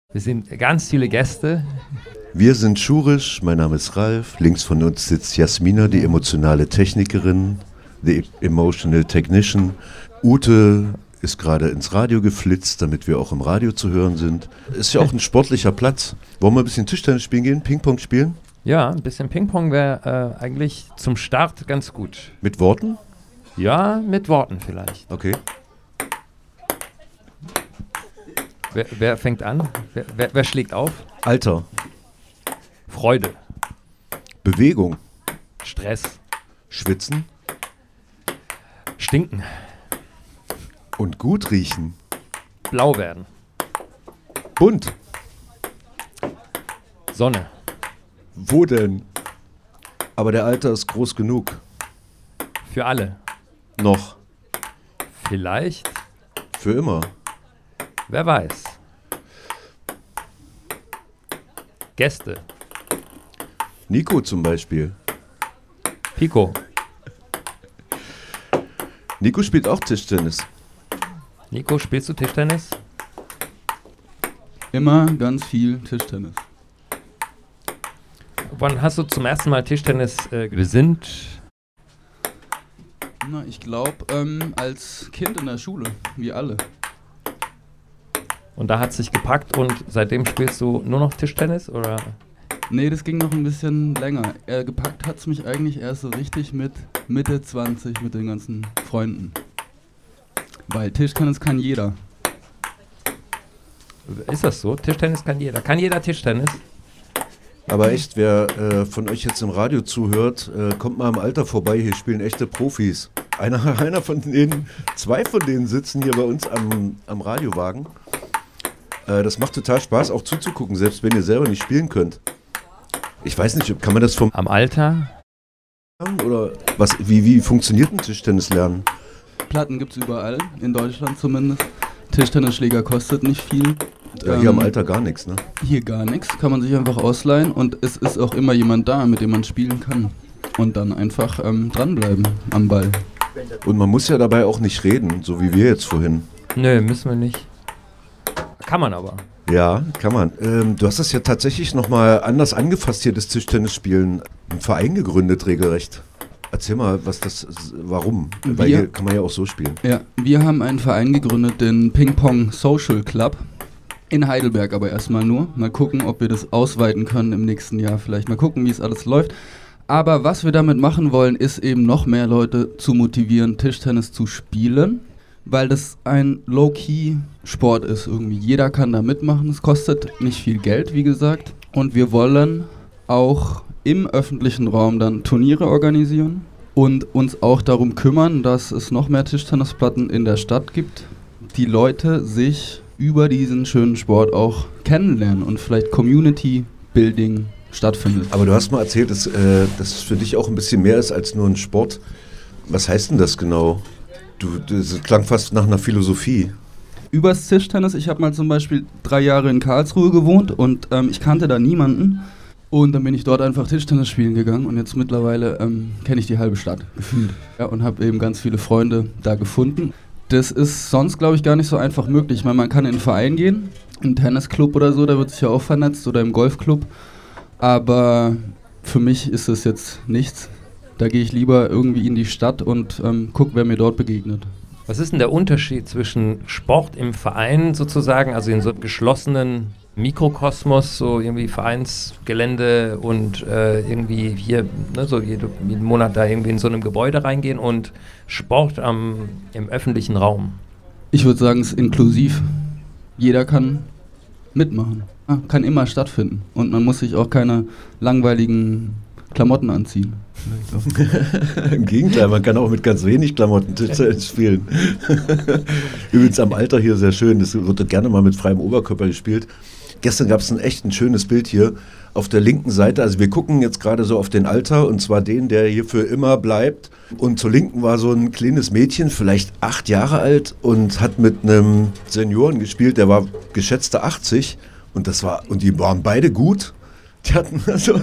Wir sind ganz viele Gäste. Wir sind Schurisch, mein Name ist Ralf. Links von uns sitzt Jasmina, die emotionale Technikerin, the emotional technician. Ute ist gerade ins Radio geflitzt, damit wir auch im Radio zu hören sind. Ist ja auch ein sportlicher Platz. Wollen wir ein bisschen Tischtennis spielen gehen, Ping-Pong spielen? Ja, ein bisschen Ping-Pong wäre eigentlich zum Start ganz gut. Mit Worten? Ja, mit Worten vielleicht. Okay. Wer fängt an? Wer schlägt auf? Alter. Freude. Bewegung. Stress. Schwitzen. Stinken. Und gut riechen. Blau werden. Bunt. Sonne. Wo denn? Aber der Alter ist groß genug. Für alle. Noch. Vielleicht. Für immer. Wer weiß. Gäste. Nico zum Beispiel. Pico. Nico spielt auch Tischtennis. Nico, spielst du Tischtennis? Immer ganz viel Tischtennis. Wann hast du zum ersten Mal Tischtennis gesinnt? Na, ich glaube, als Kind in der Schule, wie alle. Und da hat es sich gepackt und seitdem spielst du nur noch Tischtennis, oder? Nee, das ging noch ein bisschen länger. Gepackt hat es mich eigentlich erst so richtig mit Mitte 20 mit den ganzen Freunden. Weil Tischtennis kann jeder. Ist das so? Tischtennis kann jeder. Kann jeder Tischtennis? Aber echt, wer von euch jetzt im Radio zuhört, kommt mal im Alter vorbei, hier spielen echte Profis. Einer von denen, zwei von denen sitzen hier bei uns am Radiowagen. Das macht total Spaß, auch zuzugucken, selbst wenn ihr selber nicht spielen könnt. Ich weiß nicht, kann man das vom Am Alter? Oder wie funktioniert ein Tischtennis lernen? Platten gibt's überall, in Deutschland zumindest. Tischtennisschläger kostet nicht viel. Hier am Alter gar nichts, ne? Hier gar nichts, kann man sich einfach ausleihen und es ist auch immer jemand da, mit dem man spielen kann. Und dann einfach dranbleiben am Ball. Und man muss ja dabei auch nicht reden, so wie wir jetzt vorhin. Nö, müssen wir nicht. Kann man aber. Ja, kann man. Du hast das ja tatsächlich nochmal anders angefasst hier, das Tischtennisspielen. Ein Verein gegründet, regelrecht. Erzähl mal, warum? Weil hier kann man ja auch so spielen. Ja, wir haben einen Verein gegründet, den Ping-Pong Social Club. In Heidelberg aber erstmal nur. Mal gucken, ob wir das ausweiten können im nächsten Jahr vielleicht. Mal gucken, wie es alles läuft. Aber was wir damit machen wollen, ist eben noch mehr Leute zu motivieren, Tischtennis zu spielen. Weil das ein Low-Key-Sport ist irgendwie. Jeder kann da mitmachen. Es kostet nicht viel Geld, wie gesagt. Und wir wollen auch im öffentlichen Raum dann Turniere organisieren und uns auch darum kümmern, dass es noch mehr Tischtennisplatten in der Stadt gibt. Die Leute sich über diesen schönen Sport auch kennenlernen und vielleicht Community-Building stattfindet. Aber du hast mal erzählt, dass das für dich auch ein bisschen mehr ist als nur ein Sport. Was heißt denn das genau? Das klang fast nach einer Philosophie. Übers Tischtennis, ich habe mal zum Beispiel 3 Jahre in Karlsruhe gewohnt und ich kannte da niemanden. Und dann bin ich dort einfach Tischtennis spielen gegangen und jetzt mittlerweile kenne ich die halbe Stadt gefühlt. Ja, und habe eben ganz viele Freunde da gefunden. Das ist sonst, glaube ich, gar nicht so einfach möglich. Ich meine, man kann in einen Verein gehen, im Tennisclub oder so, da wird sich ja auch vernetzt oder im Golfclub. Aber für mich ist das jetzt nichts. Da gehe ich lieber irgendwie in die Stadt und gucke, wer mir dort begegnet. Was ist denn der Unterschied zwischen Sport im Verein sozusagen, also in so einem geschlossenen Mikrokosmos, so irgendwie Vereinsgelände und irgendwie hier, ne, so jeden Monat da irgendwie in so einem Gebäude reingehen und Sport im öffentlichen Raum? Ich würde sagen, es ist inklusiv. Jeder kann mitmachen. Kann immer stattfinden. Und man muss sich auch keine langweiligen Klamotten anziehen. Im Gegenteil, man kann auch mit ganz wenig Klamotten Tischtennis spielen. Übrigens am Alter hier sehr schön, das wird gerne mal mit freiem Oberkörper gespielt. Gestern gab es ein schönes Bild hier auf der linken Seite. Also wir gucken jetzt gerade so auf den Alter und zwar den, der hier für immer bleibt. Und zur Linken war so ein kleines Mädchen, vielleicht 8 Jahre alt und hat mit einem Senioren gespielt, der war geschätzte 80 und die waren beide gut. Die hatten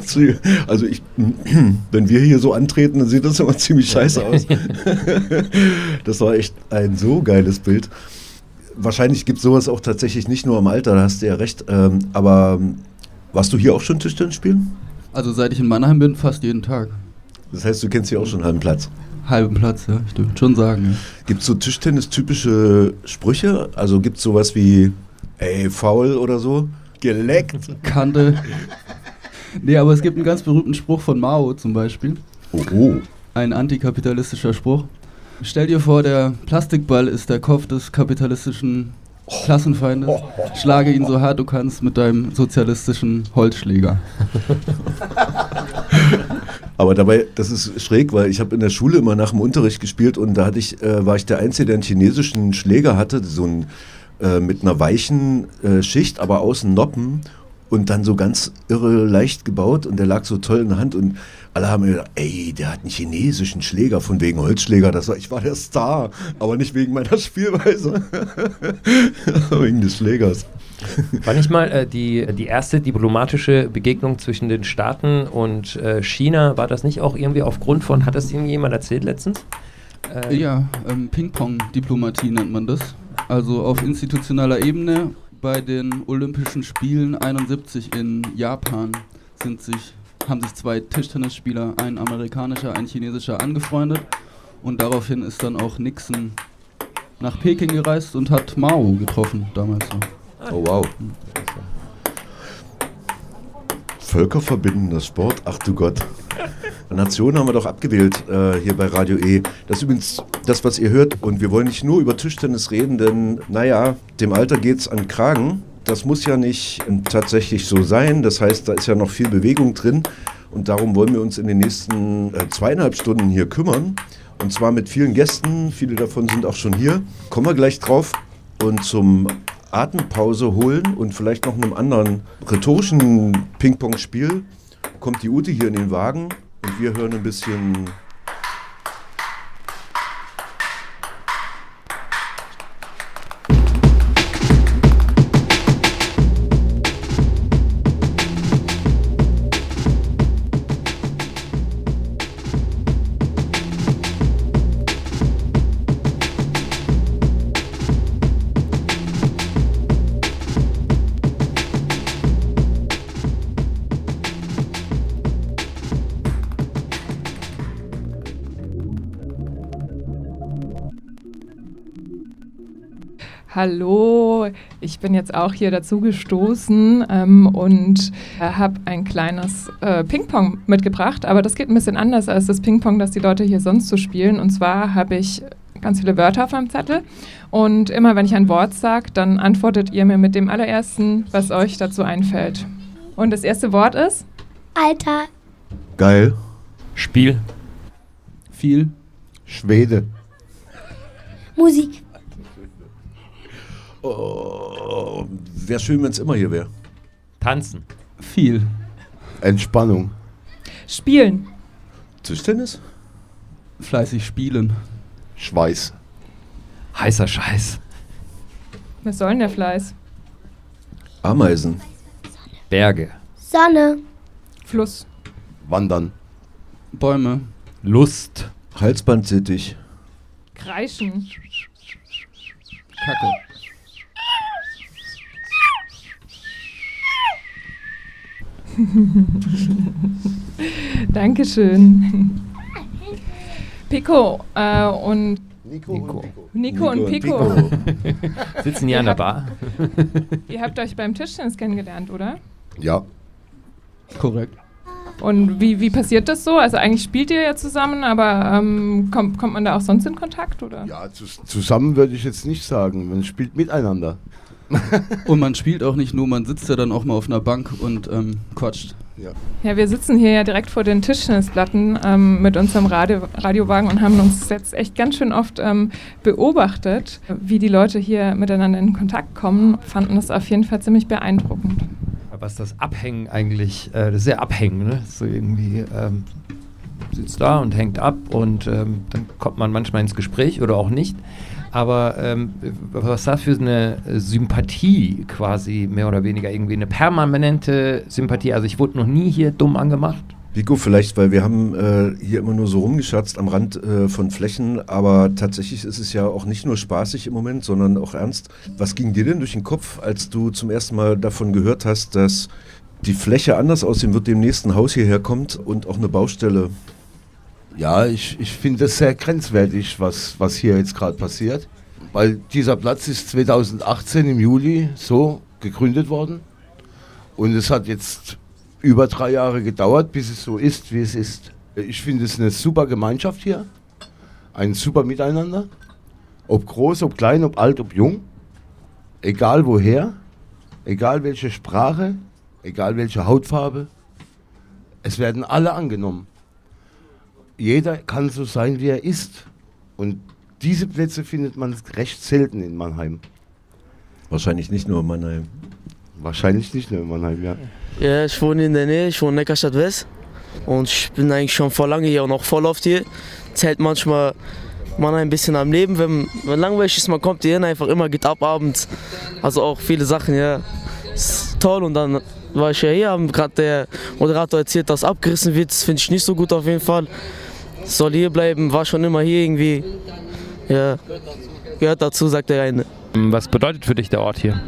wenn wir hier so antreten, dann sieht das immer ziemlich scheiße aus. Das war echt ein so geiles Bild. wahrscheinlich gibt es sowas auch tatsächlich nicht nur im Alter, da hast du ja recht. Aber warst du hier auch schon Tischtennis spielen? Also seit ich in Mannheim bin, fast jeden Tag. Das heißt, du kennst hier auch schon einen halben Platz. Halben Platz, ja, ich würde schon sagen. Ja. Gibt es so Tischtennis-typische Sprüche? Also gibt es sowas wie, ey, faul oder so? Geleckt? Kante. Nee, aber es gibt einen ganz berühmten Spruch von Mao zum Beispiel. Oh. Ein antikapitalistischer Spruch. Stell dir vor, der Plastikball ist der Kopf des kapitalistischen Klassenfeindes. Schlage ihn so hart du kannst mit deinem sozialistischen Holzschläger. Aber dabei, das ist schräg, weil ich habe in der Schule immer nach dem Unterricht gespielt und da war ich der Einzige, der einen chinesischen Schläger hatte, so ein mit einer weichen Schicht, aber außen Noppen und dann so ganz irre leicht gebaut und der lag so toll in der Hand und alle haben mir gedacht, ey, der hat einen chinesischen Schläger von wegen Holzschläger. Ich war der Star, aber nicht wegen meiner Spielweise, wegen des Schlägers. War nicht mal die erste diplomatische Begegnung zwischen den Staaten und China, war das nicht auch irgendwie aufgrund von, hat das irgendjemand erzählt letztens? Ja, Ping-Pong-Diplomatie nennt man das. Also auf institutioneller Ebene bei den Olympischen Spielen 71 in Japan haben sich 2 Tischtennisspieler, ein amerikanischer, ein chinesischer, angefreundet und daraufhin ist dann auch Nixon nach Peking gereist und hat Mao getroffen damals. Oh wow. Völkerverbindender Sport, ach du Gott. Nation haben wir doch abgewählt hier bei Radio E. Das ist übrigens das, was ihr hört. Und wir wollen nicht nur über Tischtennis reden, denn, naja, dem Alter geht's an den Kragen. Das muss ja nicht tatsächlich so sein. Das heißt, da ist ja noch viel Bewegung drin. Und darum wollen wir uns in den nächsten 2,5 Stunden hier kümmern. Und zwar mit vielen Gästen. Viele davon sind auch schon hier. Kommen wir gleich drauf. Und zum Atempause holen und vielleicht noch einem anderen rhetorischen Ping-Pong-Spiel kommt die Ute hier in den Wagen. Und wir hören ein bisschen Hallo, ich bin jetzt auch hier dazu gestoßen und habe ein kleines Ping-Pong mitgebracht, aber das geht ein bisschen anders als das Ping-Pong, das die Leute hier sonst so spielen. Und zwar habe ich ganz viele Wörter auf meinem Zettel und immer wenn ich ein Wort sage, dann antwortet ihr mir mit dem allerersten, was euch dazu einfällt. Und das erste Wort ist? Alter. Geil. Spiel. Viel. Schwede. Musik. Oh, wäre schön, wenn es immer hier wäre. Tanzen. Viel. Entspannung. Spielen. Tischtennis? Fleißig spielen. Schweiß. Heißer Scheiß. Was soll denn der Fleiß? Ameisen. Berge. Sonne. Fluss. Wandern. Bäume. Lust. Halsbandsittich. Kreischen. Kacke. Dankeschön. Pico und Nico und Pico. Sitzen hier an der Bar. Ihr habt euch beim Tischtennis kennengelernt, oder? Ja. Korrekt. Und wie passiert das so? Also eigentlich spielt ihr ja zusammen, aber kommt man da auch sonst in Kontakt, oder? Ja, zusammen würde ich jetzt nicht sagen. Man spielt miteinander. Und man spielt auch nicht nur, man sitzt ja dann auch mal auf einer Bank und quatscht. Ja, wir sitzen hier ja direkt vor den Tischtennisplatten mit unserem Radiowagen und haben uns jetzt echt ganz schön oft beobachtet, wie die Leute hier miteinander in Kontakt kommen. Fanden das auf jeden Fall ziemlich beeindruckend. Was das Abhängen eigentlich, das ist ja Abhängen, ne? So irgendwie sitzt da und hängt ab und dann kommt man manchmal ins Gespräch oder auch nicht. Aber was das für eine Sympathie quasi mehr oder weniger irgendwie eine permanente Sympathie. Also ich wurde noch nie hier dumm angemacht. Vico, vielleicht, weil wir haben hier immer nur so rumgeschatzt am Rand von Flächen, aber tatsächlich ist es ja auch nicht nur spaßig im Moment, sondern auch ernst. Was ging dir denn durch den Kopf, als du zum ersten Mal davon gehört hast, dass die Fläche anders aussehen wird, dem nächsten Haus hierher kommt und auch eine Baustelle? Ja, ich finde es sehr grenzwertig, was hier jetzt gerade passiert, weil dieser Platz ist 2018 im Juli so gegründet worden und es hat jetzt über 3 Jahre gedauert, bis es so ist, wie es ist. Ich finde es eine super Gemeinschaft hier, ein super Miteinander, ob groß, ob klein, ob alt, ob jung, egal woher, egal welche Sprache, egal welche Hautfarbe, es werden alle angenommen. Jeder kann so sein, wie er ist. Und diese Plätze findet man recht selten in Mannheim. Wahrscheinlich nicht nur in Mannheim. Wahrscheinlich nicht nur in Mannheim, ja. Ja, ich wohne in der Nähe, ich wohne in Neckarstadt West und ich bin eigentlich schon vor lange hier und auch voll oft hier. Es hält manchmal Mannheim ein bisschen am Leben, wenn langweilig ist, man kommt hier hin, einfach immer geht ab abends. Also auch viele Sachen, ja, ist toll. Und dann war ich ja hier, haben gerade der Moderator erzählt, dass abgerissen wird, das finde ich nicht so gut auf jeden Fall. Es soll hier bleiben, war schon immer hier irgendwie, ja, gehört dazu, sagt der eine. Was bedeutet für dich der Ort hier?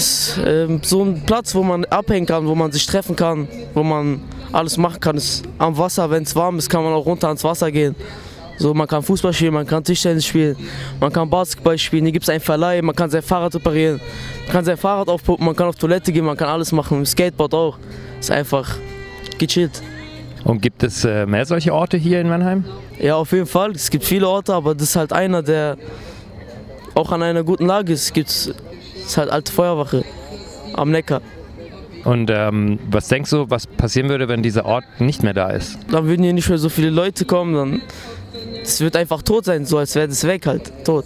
So ein Platz, wo man abhängen kann, wo man sich treffen kann, wo man alles machen kann. Ist am Wasser, wenn es warm ist, kann man auch runter ans Wasser gehen. So, man kann Fußball spielen, man kann Tischtennis spielen, man kann Basketball spielen, hier gibt es einen Verleih, man kann sein Fahrrad reparieren, man kann sein Fahrrad aufpumpen, man kann auf Toilette gehen, man kann alles machen, Skateboard auch. Ist einfach gechillt. Und gibt es mehr solche Orte hier in Mannheim? Ja, auf jeden Fall. Es gibt viele Orte, aber das ist halt einer, der auch an einer guten Lage ist. Das ist halt alte Feuerwache am Neckar. Und was denkst du, was passieren würde, wenn dieser Ort nicht mehr da ist? Dann würden hier nicht mehr so viele Leute kommen, es wird einfach tot sein, so als wäre das weg halt, tot.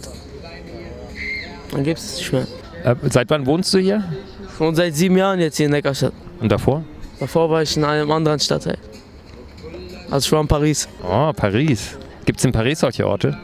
Dann gibt es nicht mehr. Seit wann wohnst du hier? Schon seit 7 Jahren jetzt hier in Neckarstadt. Und davor? Davor war ich in einem anderen Stadtteil. Also ich war in Paris. Oh, Paris. Gibt es in Paris solche Orte?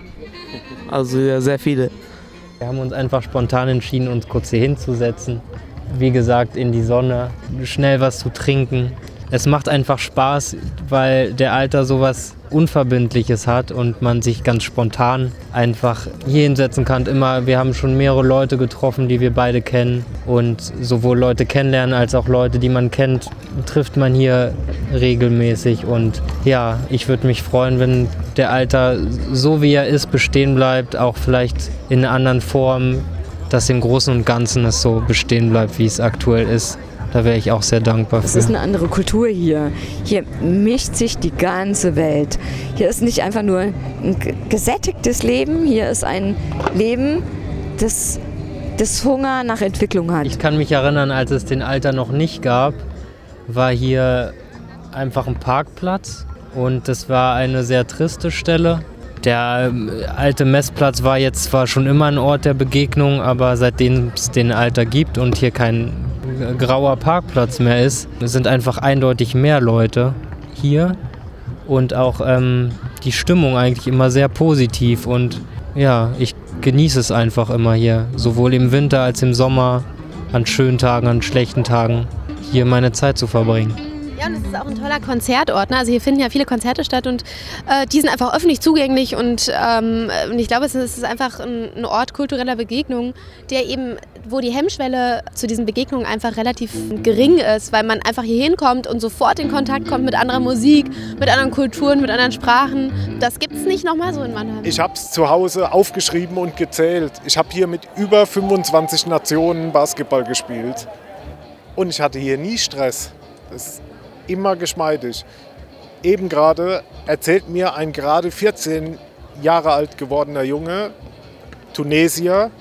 Also ja, sehr viele. Wir haben uns einfach spontan entschieden, uns kurz hier hinzusetzen. Wie gesagt, in die Sonne, schnell was zu trinken. Es macht einfach Spaß, weil der Alter sowas Unverbindliches hat und man sich ganz spontan einfach hier hinsetzen kann. Wir haben schon mehrere Leute getroffen, die wir beide kennen. Und sowohl Leute kennenlernen als auch Leute, die man kennt, trifft man hier regelmäßig. Und ja, ich würde mich freuen, wenn der Alter, so wie er ist, bestehen bleibt, auch vielleicht in einer anderen Form, dass im Großen und Ganzen es so bestehen bleibt, wie es aktuell ist. Da wäre ich auch sehr dankbar für. Es ist eine andere Kultur hier. Hier mischt sich die ganze Welt. Hier ist nicht einfach nur ein gesättigtes Leben, hier ist ein Leben, das Hunger nach Entwicklung hat. Ich kann mich erinnern, als es den Alter noch nicht gab, war hier einfach ein Parkplatz und das war eine sehr triste Stelle. Der alte Messplatz war jetzt zwar schon immer ein Ort der Begegnung, aber seitdem es den Alter gibt und hier kein grauer Parkplatz mehr ist, sind einfach eindeutig mehr Leute hier und auch die Stimmung eigentlich immer sehr positiv und ja, ich genieße es einfach immer hier, sowohl im Winter als im Sommer, an schönen Tagen, an schlechten Tagen, hier meine Zeit zu verbringen. Ja, und es ist auch ein toller Konzertort. Ne? Also hier finden ja viele Konzerte statt und die sind einfach öffentlich zugänglich und ich glaube, es ist einfach ein Ort kultureller Begegnung, der eben, wo die Hemmschwelle zu diesen Begegnungen einfach relativ gering ist, weil man einfach hier hinkommt und sofort in Kontakt kommt mit anderer Musik, mit anderen Kulturen, mit anderen Sprachen. Das gibt es nicht nochmal so in Mannheim. Ich habe es zu Hause aufgeschrieben und gezählt. Ich habe hier mit über 25 Nationen Basketball gespielt und ich hatte hier nie Stress. Das ist immer geschmeidig. Eben gerade erzählt mir ein gerade 14 Jahre alt gewordener Junge, Tunesier,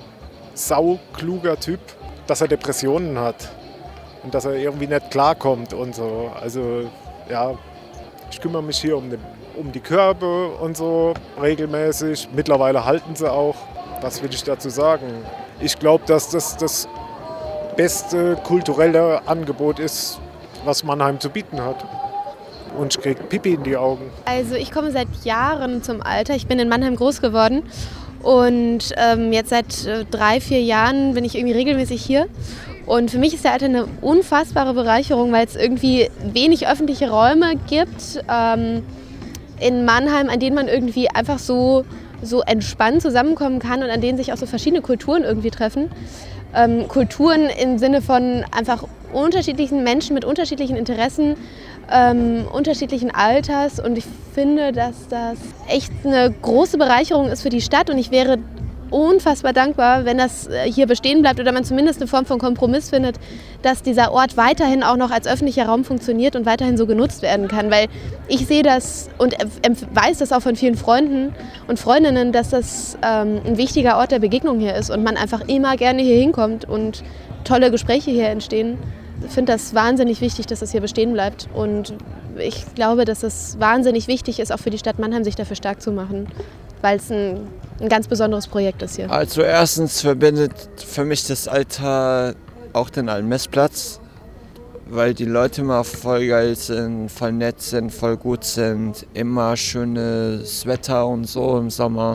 saukluger Typ, dass er Depressionen hat und dass er irgendwie nicht klarkommt und so. Also ja, ich kümmere mich hier um die Körbe und so regelmäßig. Mittlerweile halten sie auch. Was will ich dazu sagen? Ich glaube, dass das beste kulturelle Angebot ist, was Mannheim zu bieten hat. Und ich kriege Pipi in die Augen. Also ich komme seit Jahren zum Alter. Ich bin in Mannheim groß geworden. Und jetzt seit 3-4 Jahren bin ich irgendwie regelmäßig hier. Und für mich ist der Alter eine unfassbare Bereicherung, weil es irgendwie wenig öffentliche Räume gibt in Mannheim, an denen man irgendwie einfach so entspannt zusammenkommen kann und an denen sich auch so verschiedene Kulturen irgendwie treffen. Kulturen im Sinne von einfach unterschiedlichen Menschen mit unterschiedlichen Interessen, unterschiedlichen Alters. Und ich finde, dass das echt eine große Bereicherung ist für die Stadt. Und ich wäre unfassbar dankbar, wenn das hier bestehen bleibt oder man zumindest eine Form von Kompromiss findet, dass dieser Ort weiterhin auch noch als öffentlicher Raum funktioniert und weiterhin so genutzt werden kann. Weil ich sehe das und weiß das auch von vielen Freunden und Freundinnen, dass das ein wichtiger Ort der Begegnung hier ist und man einfach immer gerne hier hinkommt und tolle Gespräche hier entstehen. Ich finde das wahnsinnig wichtig, dass das hier bestehen bleibt. Und ich glaube, dass es wahnsinnig wichtig ist, auch für die Stadt Mannheim, sich dafür stark zu machen, weil es ein ganz besonderes Projekt ist hier. Also erstens verbindet für mich das Alter auch den Almessplatz, weil die Leute immer voll geil sind, voll nett sind, voll gut sind, immer schönes Wetter und so im Sommer.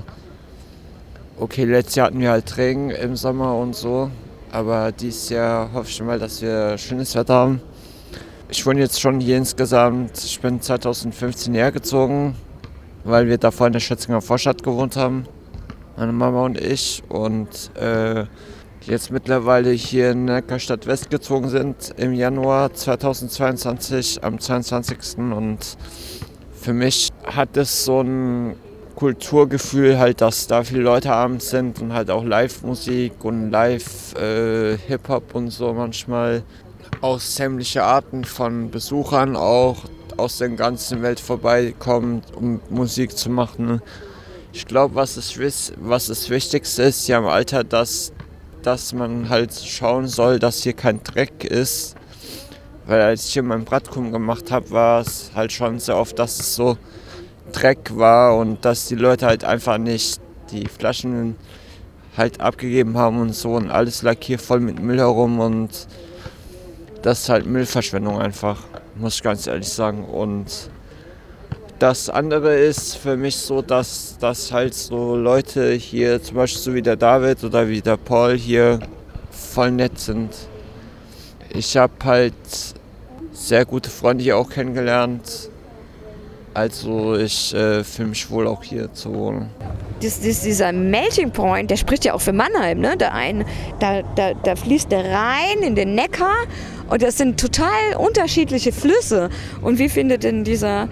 Okay, letztes Jahr hatten wir halt Regen im Sommer und so, aber dieses Jahr hoffe ich mal, dass wir schönes Wetter haben. Ich wohne jetzt schon hier insgesamt, ich bin 2015 hergezogen, weil wir davor in der Schötzinger Vorstadt gewohnt haben, meine Mama und ich, und jetzt mittlerweile hier in Neckarstadt West gezogen sind im Januar 2022, am 22. Und für mich hat es so ein Kulturgefühl, halt, dass da viele Leute abends sind und halt auch Live-Musik und Live-Hip-Hop und so manchmal aus sämtlichen Arten von Besuchern auch aus der ganzen Welt vorbeikommt, um Musik zu machen. Ich glaube, was das Wichtigste ist hier im Alter, dass man halt schauen soll, dass hier kein Dreck ist. Weil als ich hier mein Praktikum gemacht habe, war es halt schon sehr oft, dass es so Dreck war und dass die Leute halt einfach nicht die Flaschen halt abgegeben haben und so. Und alles lag hier voll mit Müll herum und das ist halt Müllverschwendung einfach, muss ich ganz ehrlich sagen. Und das andere ist für mich so, dass halt so Leute hier, zum Beispiel so wie der David oder wie der Paul hier, voll nett sind. Ich habe halt sehr gute Freunde hier auch kennengelernt. Also ich fühle mich wohl auch hier zu wohnen. Dieser Melting Point, der spricht ja auch für Mannheim, ne? Da fließt der Rhein in den Neckar und das sind total unterschiedliche Flüsse. Und wie findet denn diese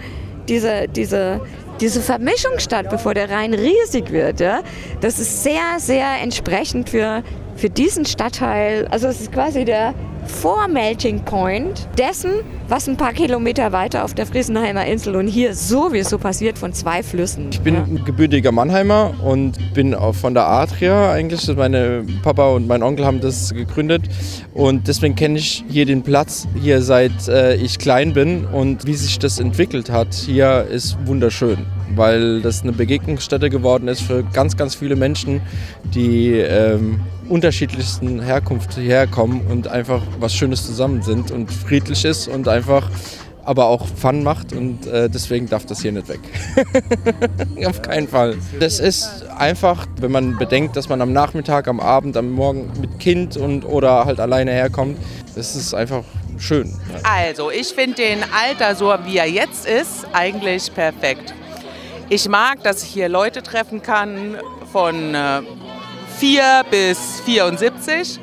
Vermischung statt, bevor der Rhein riesig wird? Ja? Das ist sehr, sehr entsprechend für diesen Stadtteil. Also es ist quasi der Vor-Melting Point dessen, was ein paar Kilometer weiter auf der Friesenheimer Insel und hier sowieso passiert von zwei Flüssen. Ich bin gebürtiger Mannheimer und bin auch von der Adria eigentlich. Meine Papa und mein Onkel haben das gegründet und deswegen kenne ich hier den Platz hier seit ich klein bin und wie sich das entwickelt hat. Hier ist wunderschön, weil das eine Begegnungsstätte geworden ist für ganz, ganz viele Menschen, die unterschiedlichsten Herkunft hierher kommen und einfach was Schönes zusammen sind und friedlich ist und einfach aber auch Fun macht und deswegen darf das hier nicht weg. Auf keinen Fall. Das ist einfach, wenn man bedenkt, dass man am Nachmittag, am Abend, am Morgen mit Kind oder halt alleine herkommt, das ist einfach schön. Also ich finde den Alter, so wie er jetzt ist, eigentlich perfekt. Ich mag, dass ich hier Leute treffen kann von 4 bis 74,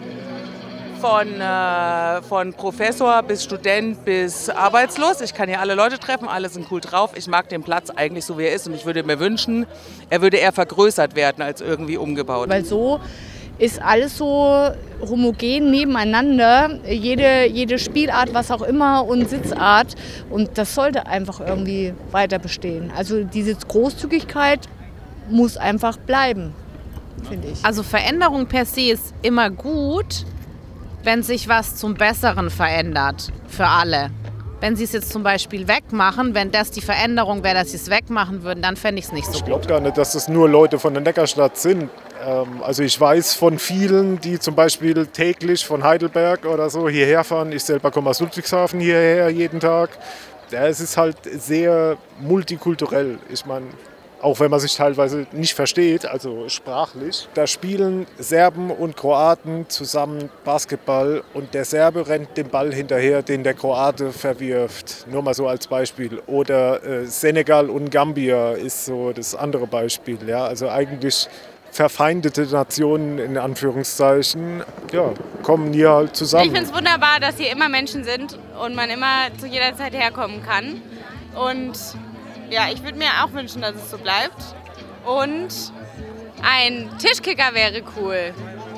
von Professor bis Student bis arbeitslos. Ich kann hier alle Leute treffen, alle sind cool drauf. Ich mag den Platz eigentlich so, wie er ist und ich würde mir wünschen, er würde eher vergrößert werden als irgendwie umgebaut. Weil so ist alles so homogen nebeneinander, jede Spielart, was auch immer und Sitzart und das sollte einfach irgendwie weiter bestehen. Also diese Großzügigkeit muss einfach bleiben, finde ich. Also Veränderung per se ist immer gut, wenn sich was zum Besseren verändert für alle. Wenn sie es jetzt zum Beispiel wegmachen, wenn das die Veränderung wäre, dass sie es wegmachen würden, dann fände ich es nicht so gut. Ich glaube gar nicht, dass es nur Leute von der Neckarstadt sind. Also ich weiß von vielen, die zum Beispiel täglich von Heidelberg oder so hierher fahren. Ich selber komme aus Ludwigshafen hierher jeden Tag. Ja, es ist halt sehr multikulturell. Ich meine, auch wenn man sich teilweise nicht versteht, also sprachlich. Da spielen Serben und Kroaten zusammen Basketball und der Serbe rennt den Ball hinterher, den der Kroate verwirft. Nur mal so als Beispiel. Oder Senegal und Gambia ist so das andere Beispiel. Ja? Also eigentlich verfeindete Nationen in Anführungszeichen, ja, kommen hier halt zusammen. Ich finde es wunderbar, dass hier immer Menschen sind und man immer zu jeder Zeit herkommen kann. Und ja, ich würde mir auch wünschen, dass es so bleibt. Und ein Tischkicker wäre cool.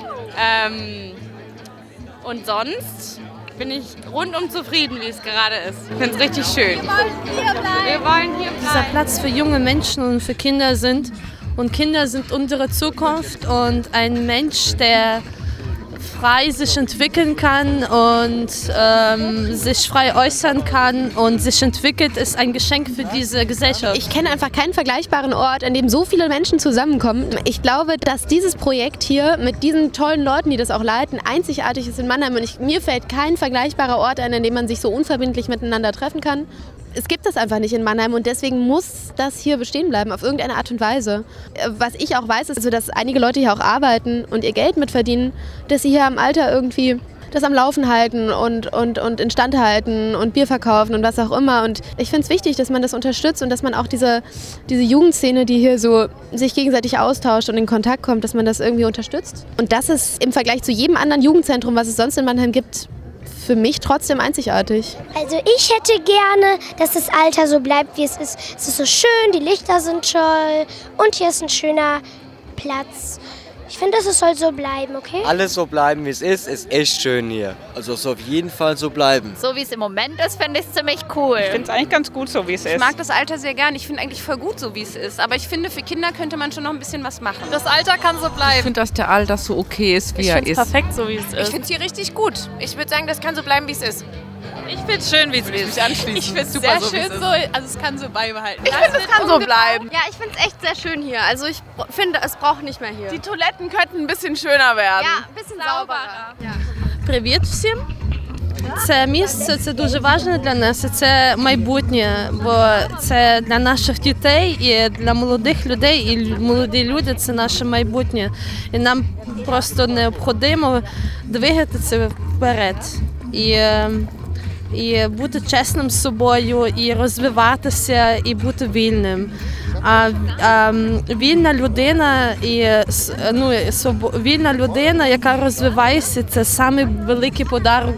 Und sonst bin ich rundum zufrieden, wie es gerade ist. Ich finde es richtig schön. Wir wollen hier bleiben. Dieser Platz für junge Menschen und für Kinder sind. Und Kinder sind unsere Zukunft. Und ein Mensch, der frei sich entwickeln kann und sich frei äußern kann und sich entwickelt, ist ein Geschenk für diese Gesellschaft. Ich kenne einfach keinen vergleichbaren Ort, an dem so viele Menschen zusammenkommen. Ich glaube, dass dieses Projekt hier mit diesen tollen Leuten, die das auch leiten, einzigartig ist in Mannheim. Und mir fällt kein vergleichbarer Ort ein, an dem man sich so unverbindlich miteinander treffen kann. Es gibt das einfach nicht in Mannheim und deswegen muss das hier bestehen bleiben, auf irgendeine Art und Weise. Was ich auch weiß, ist, also, dass einige Leute hier auch arbeiten und ihr Geld mitverdienen, dass sie hier am Alter irgendwie das am Laufen halten und instand halten und Bier verkaufen und was auch immer. Und ich finde es wichtig, dass man das unterstützt und dass man auch diese Jugendszene, die hier so sich gegenseitig austauscht und in Kontakt kommt, dass man das irgendwie unterstützt. Und das ist im Vergleich zu jedem anderen Jugendzentrum, was es sonst in Mannheim gibt, für mich trotzdem einzigartig. Also ich hätte gerne, dass das Alter so bleibt, wie es ist. Es ist so schön, die Lichter sind toll und hier ist ein schöner Platz. Ich finde, es soll so bleiben, okay? Alles so bleiben, wie es ist echt schön hier. Also es soll auf jeden Fall so bleiben. So wie es im Moment ist, finde ich es ziemlich cool. Ich finde es eigentlich ganz gut, so wie es ist. Ich mag das Alter sehr gern. Ich finde eigentlich voll gut, so wie es ist. Aber ich finde, für Kinder könnte man schon noch ein bisschen was machen. Das Alter kann so bleiben. Ich finde, dass der Alter so okay ist, wie er ist. Ich finde es perfekt, so wie es ist. Ich finde es hier richtig gut. Ich würde sagen, das kann so bleiben, wie es ist. Ich finde es schön, wie es ist. Ich finde es super, so wie es ist. Also es kann so beibehalten. Ich finde, es kann so bleiben. Ja, ich finde es echt sehr schön hier. Also ich finde, es braucht nicht mehr hier. Die Toiletten könnten ein bisschen schöner werden. Ja, ein bisschen sauberer. Ja. Привіт всім! Це місце, це дуже важливе для нас, і це майбутнє, бо це для наших дітей і для молодих людей, і молоді люди – це наше майбутнє. І нам просто необхідно двигатися вперед. І бути чесним з собою, і розвиватися, і бути вільним. Вільна людина, вільна людина, яка розвивається, це самий великий подарунок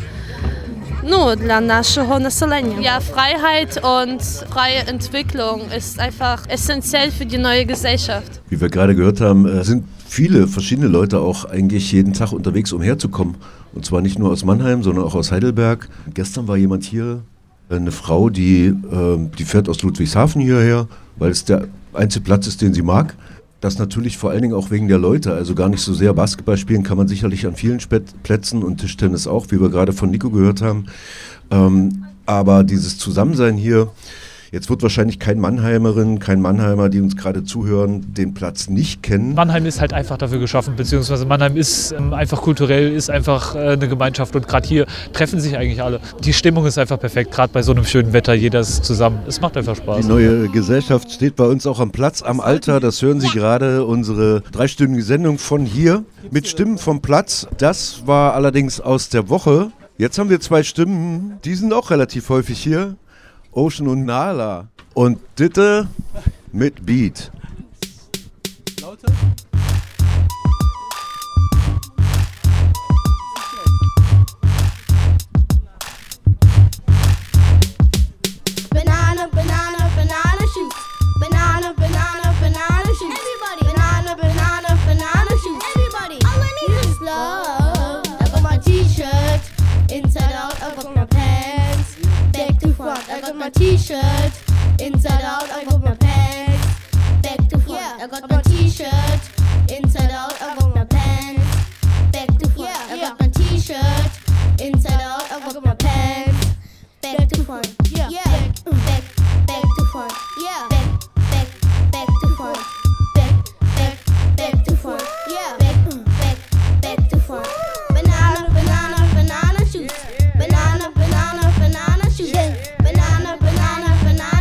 для нашего населения. Ja, Freiheit und freie Entwicklung ist einfach essentiell für die neue Gesellschaft. Wie wir gerade gehört haben, sind viele verschiedene Leute auch eigentlich jeden Tag unterwegs, um herzukommen. Und zwar nicht nur aus Mannheim, sondern auch aus Heidelberg. Gestern war jemand hier, eine Frau, die fährt aus Ludwigshafen hierher, weil es der einzige Platz ist, den sie mag. Das natürlich vor allen Dingen auch wegen der Leute, also gar nicht so sehr Basketball spielen kann man sicherlich an vielen Plätzen und Tischtennis auch, wie wir gerade von Nico gehört haben. Aber dieses Zusammensein hier, jetzt wird wahrscheinlich kein Mannheimer, die uns gerade zuhören, den Platz nicht kennen. Mannheim ist halt einfach dafür geschaffen, beziehungsweise Mannheim ist einfach kulturell, ist einfach eine Gemeinschaft und gerade hier treffen sich eigentlich alle. Die Stimmung ist einfach perfekt, gerade bei so einem schönen Wetter, jeder ist zusammen. Es macht einfach Spaß. Die neue Gesellschaft steht bei uns auch am Platz, am Alter. Das hören Sie gerade, unsere 3-stündige Sendung von hier mit Stimmen vom Platz. Das war allerdings aus der Woche. Jetzt haben wir 2 Stimmen, die sind auch relativ häufig hier. Ocean und Nala. Und Ditte mit Beat. Lauter. Banana, banana, banana shoots. Banana, banana, banana shoots. Everybody. Banana, banana, banana shoots. Everybody. All I need is love. I got my t-shirt. Inside out, I got my pants. Back to front, I got my t-shirt. Inside out, I got my pants. Back to front, I got my t-shirt. Inside out, I got my pants. Back to front, I got my t-shirt. Inside out, I got my pants. Back to front, back to front, back to front, back to front, back to front. Banana, banana, banana shoots. Banana, banana, banana shoots. Banana, banana, banana.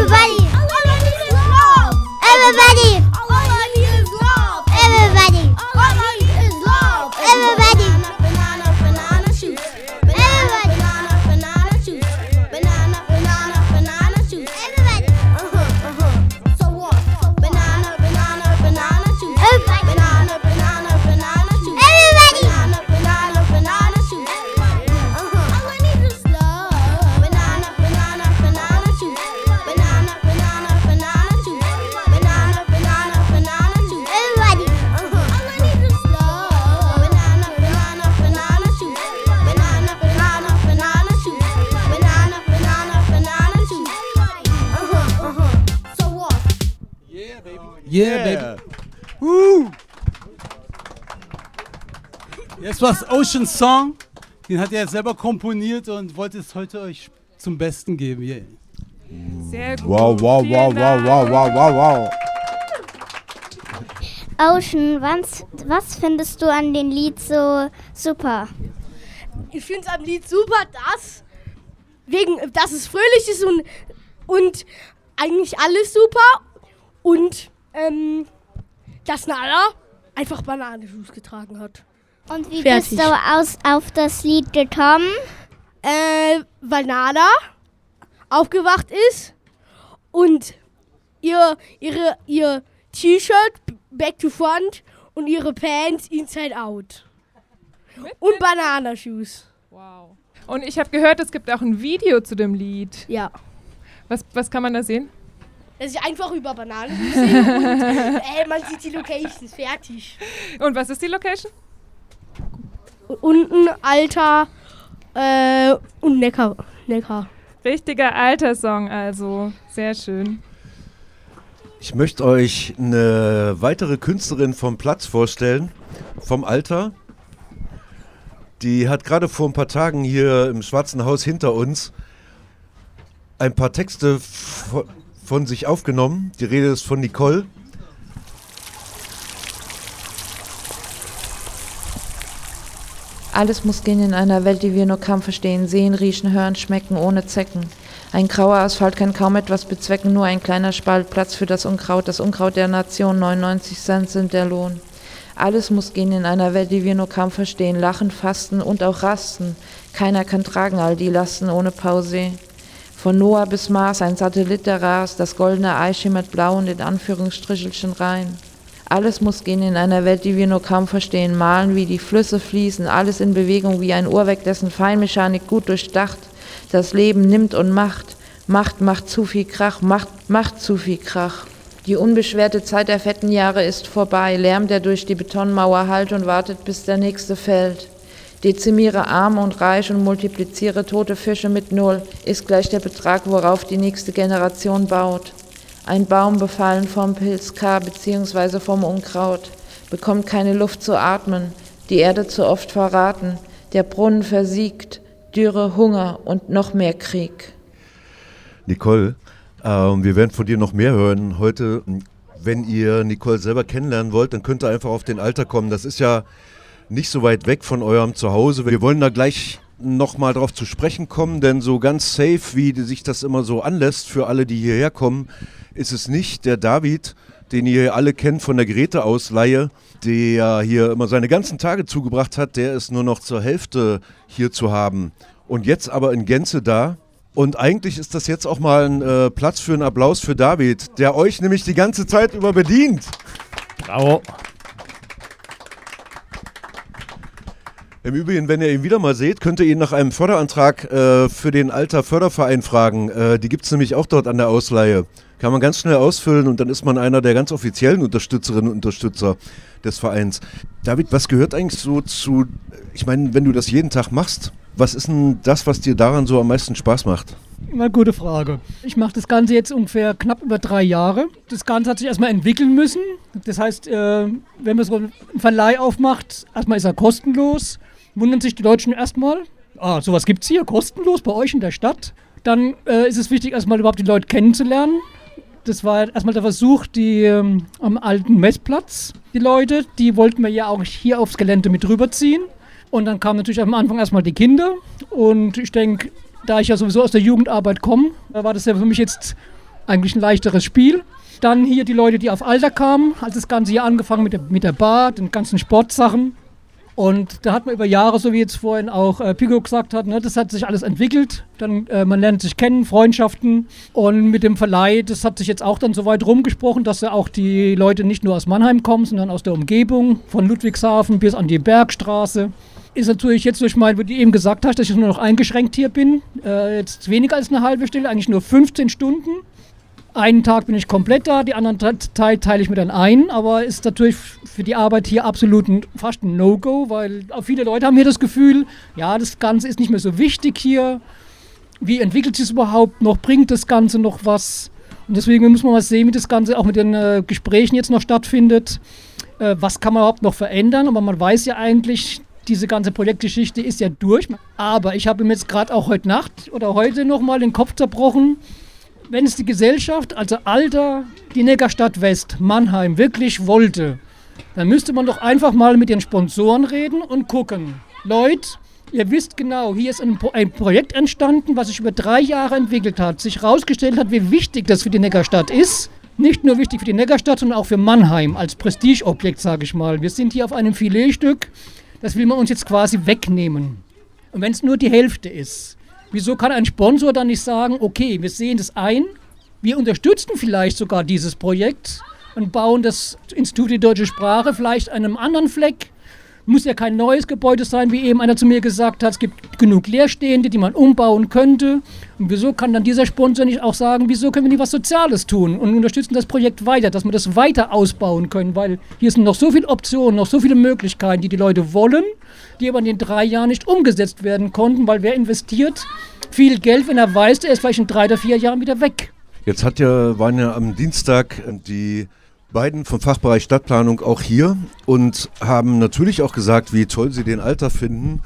Everybody. All I need is love. Everybody. All I need is love. Everybody. All I need is love. Everybody. Banana, banana shoot. Everybody. Banana, banana shoot. Banana, banana, banana shoot. Everybody. So what? Banana, banana, banana shoot. Everybody. Banana, banana, banana shoot. Everybody. Banana, banana, banana shoot. All I need is love. Banana, banana, banana shoot. Banana, banana, banana shoot. Banana, banana, banana shoot. Everybody. All I need is love. Banana, banana, banana shoot. Banana, banana, banana shoot. Banana, banana, banana shoot. So what? Yeah, baby. Woo! Jetzt war's Ocean Song. Den hat er selber komponiert und wollte es heute euch zum Besten geben. Yeah. Sehr gut. Wow, wow, wow, wow, wow, wow, wow, wow. Ocean, was findest du an dem Lied so super? Ich finde es am Lied super, dass es fröhlich ist und eigentlich alles super und dass Nala einfach Bananenjuice getragen hat. Und wie bist du auf das Lied gekommen? Weil Nala aufgewacht ist und ihr T-Shirt Back to Front und ihre Pants Inside Out. Und Bananenshoes. Wow. Und ich habe gehört, es gibt auch ein Video zu dem Lied. Ja. Was kann man da sehen? Dass ich einfach über Bananenshoes sehe und man sieht die Locations, fertig. Und was ist die Location? Unten Alter und Neckar. Richtiger Alterssong also. Sehr schön. Ich möchte euch eine weitere Künstlerin vom Platz vorstellen, vom Alter. Die hat gerade vor ein paar Tagen hier im Schwarzen Haus hinter uns ein paar Texte von sich aufgenommen. Die Rede ist von Nicole. Alles muss gehen in einer Welt, die wir nur kaum verstehen. Sehen, riechen, hören, schmecken, ohne Zecken. Ein grauer Asphalt kann kaum etwas bezwecken, nur ein kleiner Spalt Platz für das Unkraut der Nation, 99 Cent sind der Lohn. Alles muss gehen in einer Welt, die wir nur kaum verstehen. Lachen, fasten und auch rasten. Keiner kann tragen all die Lasten ohne Pause. Von Noah bis Mars ein Satellit der rast, das goldene Ei schimmert blau und in Anführungsstrichelchen rein. Alles muss gehen in einer Welt, die wir nur kaum verstehen. Malen, wie die Flüsse fließen, alles in Bewegung wie ein Uhrwerk, dessen Feinmechanik gut durchdacht. Das Leben nimmt und macht zu viel Krach, macht zu viel Krach. Die unbeschwerte Zeit der fetten Jahre ist vorbei, Lärm, der durch die Betonmauer hallt und wartet, bis der nächste fällt. Dezimiere Arm und Reich und multipliziere tote Fische mit Null, ist gleich der Betrag, worauf die nächste Generation baut. Ein Baum befallen vom Pilz K bzw. vom Unkraut, bekommt keine Luft zu atmen, die Erde zu oft verraten, der Brunnen versiegt, Dürre, Hunger und noch mehr Krieg. Nicole, wir werden von dir noch mehr hören heute. Wenn ihr Nicole selber kennenlernen wollt, dann könnt ihr einfach auf den Alter kommen. Das ist ja nicht so weit weg von eurem Zuhause. Wir wollen da gleich nochmal drauf zu sprechen kommen, denn so ganz safe, wie sich das immer so anlässt für alle, die hierher kommen, ist es nicht. Der David, den ihr alle kennt von der Geräteausleihe, der hier immer seine ganzen Tage zugebracht hat, der ist nur noch zur Hälfte hier zu haben. Und jetzt aber in Gänze da. Und eigentlich ist das jetzt auch mal ein Platz für einen Applaus für David, der euch nämlich die ganze Zeit über bedient. Bravo. Im Übrigen, wenn ihr ihn wieder mal seht, könnt ihr ihn nach einem Förderantrag für den Alter Förderverein fragen. Die gibt es nämlich auch dort an der Ausleihe. Kann man ganz schnell ausfüllen und dann ist man einer der ganz offiziellen Unterstützerinnen und Unterstützer des Vereins. David, was gehört eigentlich so zu, ich meine, wenn du das jeden Tag machst, was ist denn das, was dir daran so am meisten Spaß macht? Eine gute Frage. Ich mache das Ganze jetzt ungefähr knapp über 3 Jahre. Das Ganze hat sich erstmal entwickeln müssen. Das heißt, wenn man so einen Verleih aufmacht, erstmal ist er kostenlos. Wundern sich die Deutschen erstmal, sowas gibt es hier, kostenlos bei euch in der Stadt. Dann ist es wichtig, erstmal überhaupt die Leute kennenzulernen. Das war erstmal der Versuch, am alten Messplatz, die Leute, die wollten wir ja auch hier aufs Gelände mit rüberziehen. Und dann kamen natürlich am Anfang erstmal die Kinder. Und ich denke, da ich ja sowieso aus der Jugendarbeit komme, war das ja für mich jetzt eigentlich ein leichteres Spiel. Dann hier die Leute, die auf Alter kamen, als das Ganze hier angefangen mit der Bar, den ganzen Sportsachen. Und da hat man über Jahre, so wie jetzt vorhin auch Pico gesagt hat, ne, das hat sich alles entwickelt. Dann, man lernt sich kennen, Freundschaften. Und mit dem Verleih, das hat sich jetzt auch dann so weit rumgesprochen, dass ja auch die Leute nicht nur aus Mannheim kommen, sondern aus der Umgebung, von Ludwigshafen bis an die Bergstraße. Ist natürlich jetzt durch wie du eben gesagt hast, dass ich nur noch eingeschränkt hier bin. Jetzt weniger als eine halbe Stunde, eigentlich nur 15 Stunden. Einen Tag bin ich komplett da, die anderen Teil teile ich mir dann ein, aber ist natürlich für die Arbeit hier absolut fast ein No-Go, weil auch viele Leute haben hier das Gefühl, ja, das Ganze ist nicht mehr so wichtig hier. Wie entwickelt sich es überhaupt noch? Bringt das Ganze noch was? Und deswegen muss man mal sehen, wie das Ganze auch mit den Gesprächen jetzt noch stattfindet. Was kann man überhaupt noch verändern? Aber man weiß ja eigentlich, diese ganze Projektgeschichte ist ja durch. Aber ich habe mir jetzt gerade auch heute Nacht oder heute nochmal den Kopf zerbrochen, wenn es die Gesellschaft, also Alter, die Neckarstadt West, Mannheim, wirklich wollte, dann müsste man doch einfach mal mit den Sponsoren reden und gucken. Leute, ihr wisst genau, hier ist ein Projekt entstanden, was sich über 3 Jahre entwickelt hat, sich herausgestellt hat, wie wichtig das für die Neckarstadt ist. Nicht nur wichtig für die Neckarstadt, sondern auch für Mannheim als Prestigeobjekt, sage ich mal. Wir sind hier auf einem Filetstück, das will man uns jetzt quasi wegnehmen. Und wenn es nur die Hälfte ist. Wieso kann ein Sponsor dann nicht sagen, okay, wir sehen das ein, wir unterstützen vielleicht sogar dieses Projekt und bauen das Institut für Deutsche Sprache vielleicht an einem anderen Fleck. Muss ja kein neues Gebäude sein, wie eben einer zu mir gesagt hat, es gibt genug Leerstehende, die man umbauen könnte. Und wieso kann dann dieser Sponsor nicht auch sagen, wieso können wir nicht was Soziales tun und unterstützen das Projekt weiter, dass wir das weiter ausbauen können, weil hier sind noch so viele Optionen, noch so viele Möglichkeiten, die Leute wollen, die aber in den 3 Jahren nicht umgesetzt werden konnten, weil wer investiert viel Geld, wenn er weiß, der ist vielleicht in 3 oder 4 Jahren wieder weg. Jetzt waren ja am Dienstag die beiden vom Fachbereich Stadtplanung auch hier und haben natürlich auch gesagt, wie toll sie den Alter finden.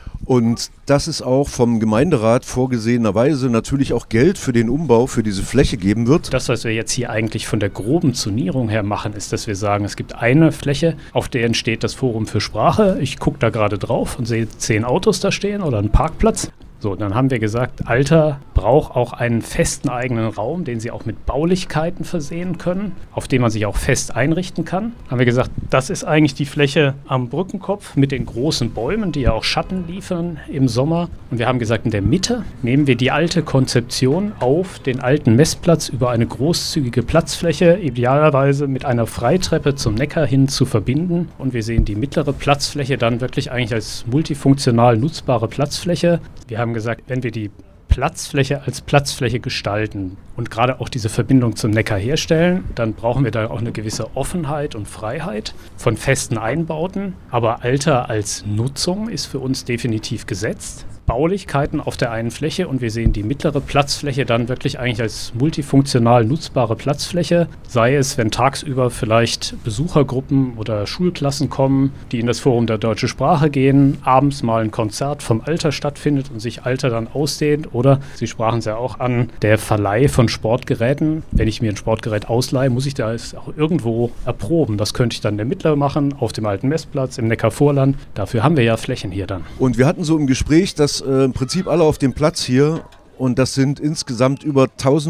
Und dass es auch vom Gemeinderat vorgesehenerweise natürlich auch Geld für den Umbau, für diese Fläche geben wird. Das, was wir jetzt hier eigentlich von der groben Zonierung her machen, ist, dass wir sagen, es gibt eine Fläche, auf der entsteht das Forum für Sprache. Ich gucke da gerade drauf und sehe 10 Autos da stehen oder einen Parkplatz. So, dann haben wir gesagt, Alter braucht auch einen festen eigenen Raum, den sie auch mit Baulichkeiten versehen können, auf dem man sich auch fest einrichten kann. Haben wir gesagt, das ist eigentlich die Fläche am Brückenkopf mit den großen Bäumen, die ja auch Schatten liefern im Sommer. Und wir haben gesagt, in der Mitte nehmen wir die alte Konzeption auf den alten Messplatz über eine großzügige Platzfläche, idealerweise mit einer Freitreppe zum Neckar hin zu verbinden. Und wir sehen die mittlere Platzfläche dann wirklich eigentlich als multifunktional nutzbare Platzfläche. Wir haben gesagt, wenn wir die Platzfläche als Platzfläche gestalten und gerade auch diese Verbindung zum Neckar herstellen, dann brauchen wir da auch eine gewisse Offenheit und Freiheit von festen Einbauten. Aber Alter als Nutzung ist für uns definitiv gesetzt. Baulichkeiten auf der einen Fläche und wir sehen die mittlere Platzfläche dann wirklich eigentlich als multifunktional nutzbare Platzfläche, sei es, wenn tagsüber vielleicht Besuchergruppen oder Schulklassen kommen, die in das Forum der Deutsche Sprache gehen, abends mal ein Konzert vom Alter stattfindet und sich Alter dann ausdehnt, oder, Sie sprachen es ja auch an, der Verleih von Sportgeräten. Wenn ich mir ein Sportgerät ausleihe, muss ich das auch irgendwo erproben. Das könnte ich dann in der Mitte machen, auf dem alten Messplatz, im Neckarvorland. Dafür haben wir ja Flächen hier dann. Und wir hatten so im Gespräch, dass im Prinzip alle auf dem Platz hier, und das sind insgesamt über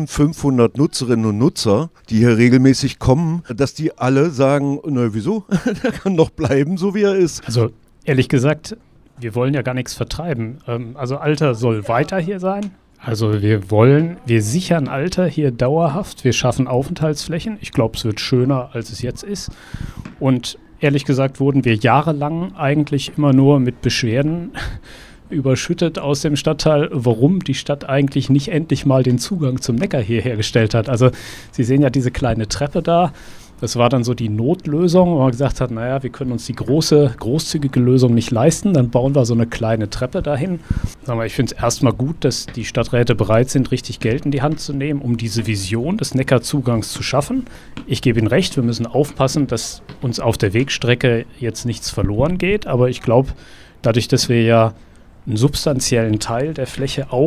1500 Nutzerinnen und Nutzer, die hier regelmäßig kommen, dass die alle sagen, na wieso, der kann doch bleiben, so wie er ist. Also ehrlich gesagt, wir wollen ja gar nichts vertreiben. Also Alter soll weiter hier sein. Also wir sichern Alter hier dauerhaft, wir schaffen Aufenthaltsflächen. Ich glaube, es wird schöner, als es jetzt ist. Und ehrlich gesagt wurden wir jahrelang eigentlich immer nur mit Beschwerden überschüttet aus dem Stadtteil, warum die Stadt eigentlich nicht endlich mal den Zugang zum Neckar hier hergestellt hat. Also Sie sehen ja diese kleine Treppe da. Das war dann so die Notlösung, wo man gesagt hat, naja, wir können uns die große, großzügige Lösung nicht leisten, dann bauen wir so eine kleine Treppe dahin. Aber ich finde es erstmal gut, dass die Stadträte bereit sind, richtig Geld in die Hand zu nehmen, um diese Vision des Neckarzugangs zu schaffen. Ich gebe Ihnen recht, wir müssen aufpassen, dass uns auf der Wegstrecke jetzt nichts verloren geht, aber ich glaube, dadurch, dass wir ja einen substanziellen Teil der Fläche auch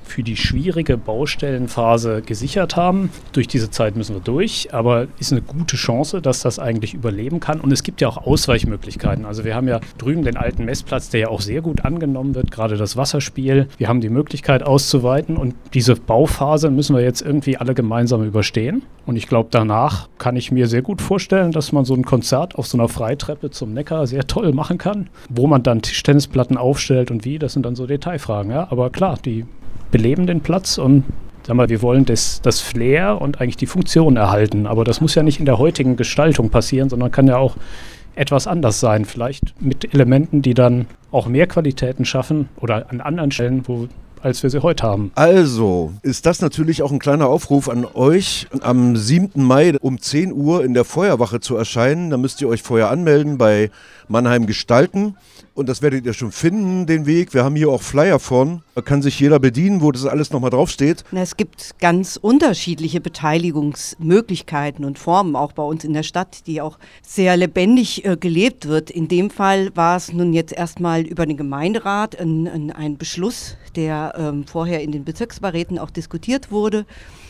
für die schwierige Baustellenphase gesichert haben. Durch diese Zeit müssen wir durch, aber ist eine gute Chance, dass das eigentlich überleben kann. Und es gibt ja auch Ausweichmöglichkeiten. Also wir haben ja drüben den alten Messplatz, der ja auch sehr gut angenommen wird, gerade das Wasserspiel. Wir haben die Möglichkeit auszuweiten und diese Bauphase müssen wir jetzt irgendwie alle gemeinsam überstehen. Und ich glaube, danach kann ich mir sehr gut vorstellen, dass man so ein Konzert auf so einer Freitreppe zum Neckar sehr toll machen kann. Wo man dann Tischtennisplatten aufstellt und wie, das sind dann so Detailfragen. Ja? Aber klar, die beleben den Platz und sag mal, wir wollen das Flair und eigentlich die Funktion erhalten. Aber das muss ja nicht in der heutigen Gestaltung passieren, sondern kann ja auch etwas anders sein. Vielleicht mit Elementen, die dann auch mehr Qualitäten schaffen oder an anderen Stellen, als wir sie heute haben. Also ist das natürlich auch ein kleiner Aufruf an euch, am 7. Mai um 10 Uhr in der Feuerwache zu erscheinen. Da müsst ihr euch vorher anmelden bei Mannheim Gestalten. Und das werdet ihr schon finden, den Weg. Wir haben hier auch Flyer von. Da kann sich jeder bedienen, wo das alles nochmal draufsteht. Es gibt ganz unterschiedliche Beteiligungsmöglichkeiten und Formen, auch bei uns in der Stadt, die auch sehr lebendig gelebt wird. In dem Fall war es nun jetzt erstmal über den Gemeinderat ein Beschluss, der vorher in den Bezirksbeiräten auch diskutiert wurde.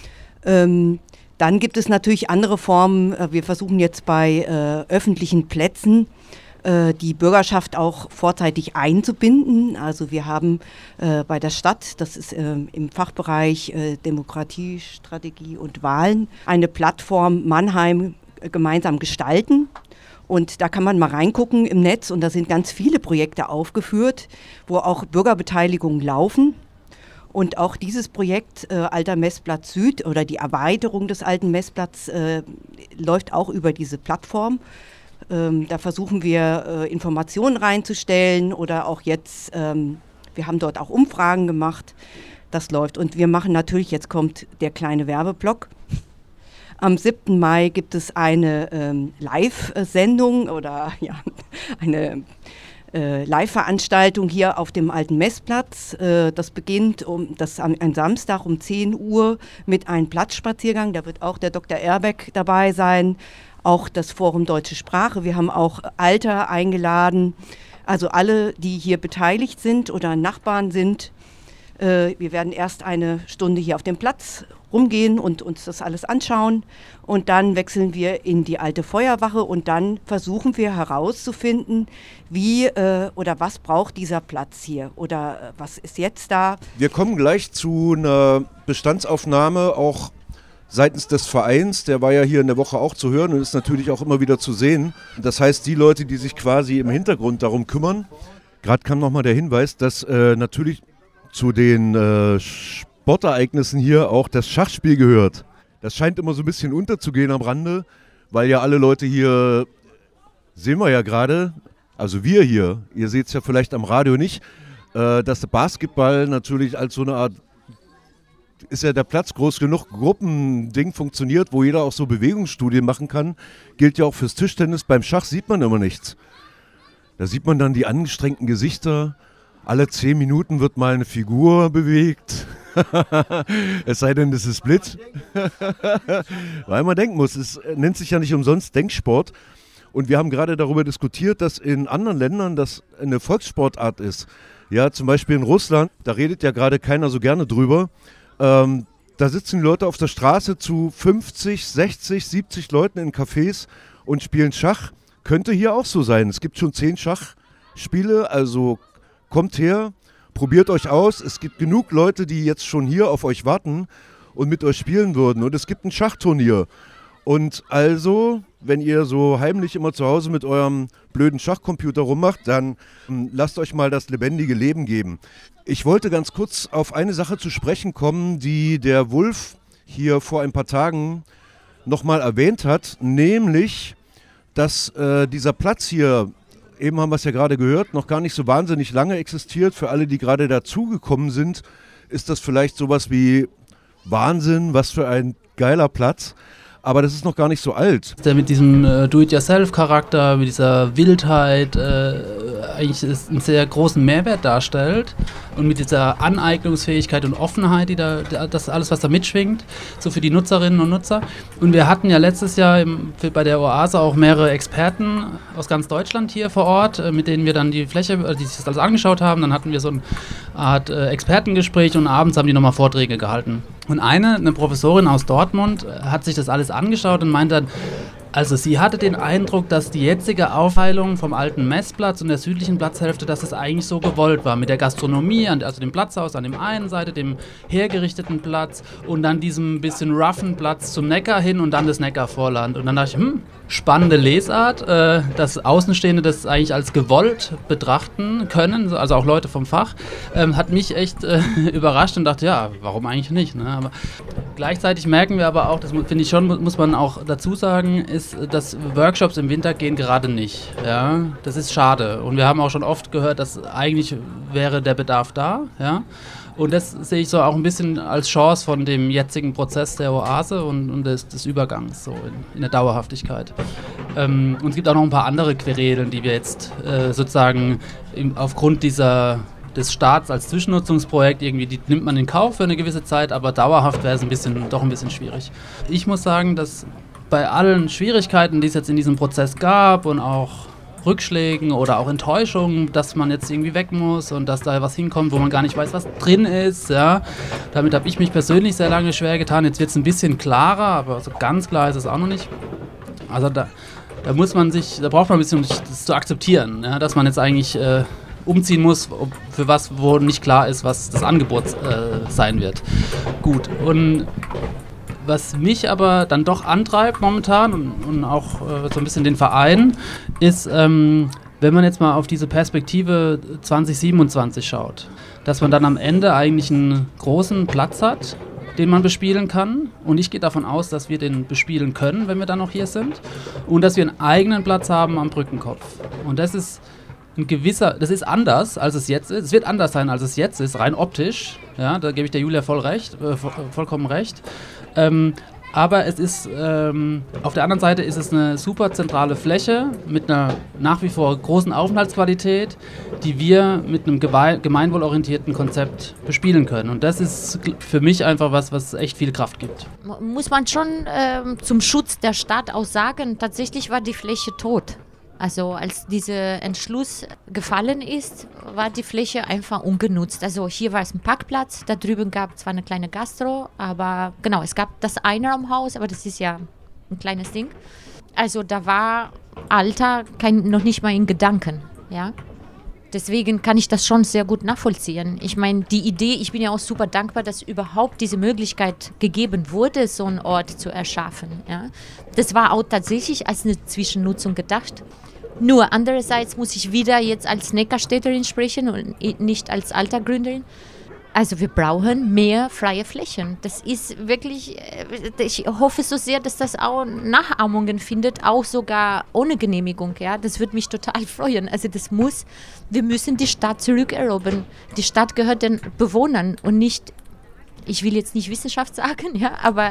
Dann gibt es natürlich andere Formen. Wir versuchen jetzt bei öffentlichen Plätzen die Bürgerschaft auch vorzeitig einzubinden. Also wir haben bei der Stadt, das ist im Fachbereich Demokratie, Strategie und Wahlen, eine Plattform Mannheim gemeinsam gestalten. Und da kann man mal reingucken im Netz und da sind ganz viele Projekte aufgeführt, wo auch Bürgerbeteiligungen laufen. Und auch dieses Projekt Alter Messplatz Süd oder die Erweiterung des alten Messplatzes läuft auch über diese Plattform. Da versuchen wir Informationen reinzustellen oder auch jetzt, wir haben dort auch Umfragen gemacht, das läuft. Und wir machen natürlich, jetzt kommt der kleine Werbeblock. Am 7. Mai gibt es eine Live-Sendung oder ja, eine Live-Veranstaltung hier auf dem alten Messplatz. Das beginnt ein Samstag um 10 Uhr mit einem Platzspaziergang. Da wird auch der Dr. Erbeck dabei sein. Auch das Forum Deutsche Sprache. Wir haben auch Alter eingeladen, also alle, die hier beteiligt sind oder Nachbarn sind. Wir werden erst eine Stunde hier auf dem Platz rumgehen und uns das alles anschauen und dann wechseln wir in die alte Feuerwache und dann versuchen wir herauszufinden, wie oder was braucht dieser Platz hier oder was ist jetzt da. Wir kommen gleich zu einer Bestandsaufnahme, auch seitens des Vereins, der war ja hier in der Woche auch zu hören und ist natürlich auch immer wieder zu sehen. Das heißt, die Leute, die sich quasi im Hintergrund darum kümmern. Gerade kam nochmal der Hinweis, dass natürlich zu den Sportereignissen hier auch das Schachspiel gehört. Das scheint immer so ein bisschen unterzugehen am Rande, weil ja alle Leute hier, sehen wir ja gerade, also wir hier, ihr seht es ja vielleicht am Radio nicht, dass der Basketball natürlich als so eine Art, ist ja der Platz groß genug, Gruppending funktioniert, wo jeder auch so Bewegungsstudien machen kann, gilt ja auch fürs Tischtennis. Beim Schach sieht man immer nichts. Da sieht man dann die angestrengten Gesichter. Alle 10 Minuten wird mal eine Figur bewegt. Es sei denn, das ist Split. Weil man denken muss, es nennt sich ja nicht umsonst Denksport. Und wir haben gerade darüber diskutiert, dass in anderen Ländern das eine Volkssportart ist. Ja, zum Beispiel in Russland, da redet ja gerade keiner so gerne drüber. Da sitzen die Leute auf der Straße zu 50, 60, 70 Leuten in Cafés und spielen Schach. Könnte hier auch so sein. Es gibt schon 10 Schachspiele, also kommt her, probiert euch aus. Es gibt genug Leute, die jetzt schon hier auf euch warten und mit euch spielen würden. Und es gibt ein Schachturnier. Und also, wenn ihr so heimlich immer zu Hause mit eurem blöden Schachcomputer rummacht, dann lasst euch mal das lebendige Leben geben. Ich wollte ganz kurz auf eine Sache zu sprechen kommen, die der Wulf hier vor ein paar Tagen nochmal erwähnt hat, nämlich, dass dieser Platz hier, eben haben wir es ja gerade gehört, noch gar nicht so wahnsinnig lange existiert. Für alle, die gerade dazugekommen sind, ist das vielleicht sowas wie Wahnsinn, was für ein geiler Platz. Aber das ist noch gar nicht so alt. Der mit diesem Do-it-yourself-Charakter, mit dieser Wildheit, eigentlich einen sehr großen Mehrwert darstellt und mit dieser Aneignungsfähigkeit und Offenheit, das alles, was da mitschwingt, so für die Nutzerinnen und Nutzer. Und wir hatten ja letztes Jahr bei der Oase auch mehrere Experten aus ganz Deutschland hier vor Ort, mit denen wir dann die Fläche, die sich das alles angeschaut haben. Dann hatten wir so eine Art Expertengespräch und abends haben die nochmal Vorträge gehalten. Und eine Professorin aus Dortmund hat sich das alles angeschaut und meinte dann, also sie hatte den Eindruck, dass die jetzige Aufteilung vom alten Messplatz und der südlichen Platzhälfte, dass es eigentlich so gewollt war, mit der Gastronomie, also dem Platzhaus an dem einen Seite, dem hergerichteten Platz und dann diesem bisschen roughen Platz zum Neckar hin und dann das Neckarvorland. Und dann dachte ich, spannende Lesart, dass Außenstehende das eigentlich als gewollt betrachten können, also auch Leute vom Fach, hat mich echt überrascht und dachte, ja, warum eigentlich nicht, ne? Aber gleichzeitig merken wir aber auch, das finde ich schon, muss man auch dazu sagen, ist, dass Workshops im Winter gehen gerade nicht. Ja? Das ist schade. Und wir haben auch schon oft gehört, dass eigentlich wäre der Bedarf da. Ja? Und das sehe ich so auch ein bisschen als Chance von dem jetzigen Prozess der Oase und des Übergangs so in der Dauerhaftigkeit. Und es gibt auch noch ein paar andere Querelen, die wir jetzt sozusagen aufgrund des Staats als Zwischennutzungsprojekt irgendwie, die nimmt man in Kauf für eine gewisse Zeit, aber dauerhaft wäre es doch ein bisschen schwierig. Ich muss sagen, dass bei allen Schwierigkeiten, die es jetzt in diesem Prozess gab und auch Rückschlägen oder auch Enttäuschungen, dass man jetzt irgendwie weg muss und dass da was hinkommt, wo man gar nicht weiß, was drin ist. Ja. Damit habe ich mich persönlich sehr lange schwer getan. Jetzt wird es ein bisschen klarer, aber so ganz klar ist es auch noch nicht. Also da braucht man ein bisschen, um das zu akzeptieren, ja, dass man jetzt eigentlich umziehen muss, für was, wo nicht klar ist, was das Angebot sein wird. Gut, und was mich aber dann doch antreibt momentan und auch so ein bisschen den Verein, ist, wenn man jetzt mal auf diese Perspektive 2027 schaut, dass man dann am Ende eigentlich einen großen Platz hat, den man bespielen kann. Und ich gehe davon aus, dass wir den bespielen können, wenn wir dann noch hier sind. Und dass wir einen eigenen Platz haben am Brückenkopf. Und das ist das ist anders, als es jetzt ist. Es wird anders sein, als es jetzt ist, rein optisch. Ja, da gebe ich der Julia vollkommen recht. Aber es ist, auf der anderen Seite ist es eine super zentrale Fläche mit einer nach wie vor großen Aufenthaltsqualität, die wir mit einem gemeinwohlorientierten Konzept bespielen können. Und das ist für mich einfach was echt viel Kraft gibt. Muss man schon zum Schutz der Stadt auch sagen, tatsächlich war die Fläche tot. Also als dieser Entschluss gefallen ist, war die Fläche einfach ungenutzt. Also hier war es ein Parkplatz, da drüben gab es zwar eine kleine Gastro, aber genau, es gab das Einraumhaus, aber das ist ja ein kleines Ding. Also da war Alter noch nicht mal in Gedanken, ja. Deswegen kann ich das schon sehr gut nachvollziehen. Ich meine, die Idee, ich bin ja auch super dankbar, dass überhaupt diese Möglichkeit gegeben wurde, so einen Ort zu erschaffen. Ja. Das war auch tatsächlich als eine Zwischennutzung gedacht. Nur andererseits muss ich wieder jetzt als Neckarstädterin sprechen und nicht als Altergründerin. Also wir brauchen mehr freie Flächen. Das ist wirklich, ich hoffe so sehr, dass das auch Nachahmungen findet, auch sogar ohne Genehmigung. Ja? Das würde mich total freuen. Also wir müssen die Stadt zurückerobern. Die Stadt gehört den Bewohnern und nicht, ich will jetzt nicht Wissenschaft sagen, ja, aber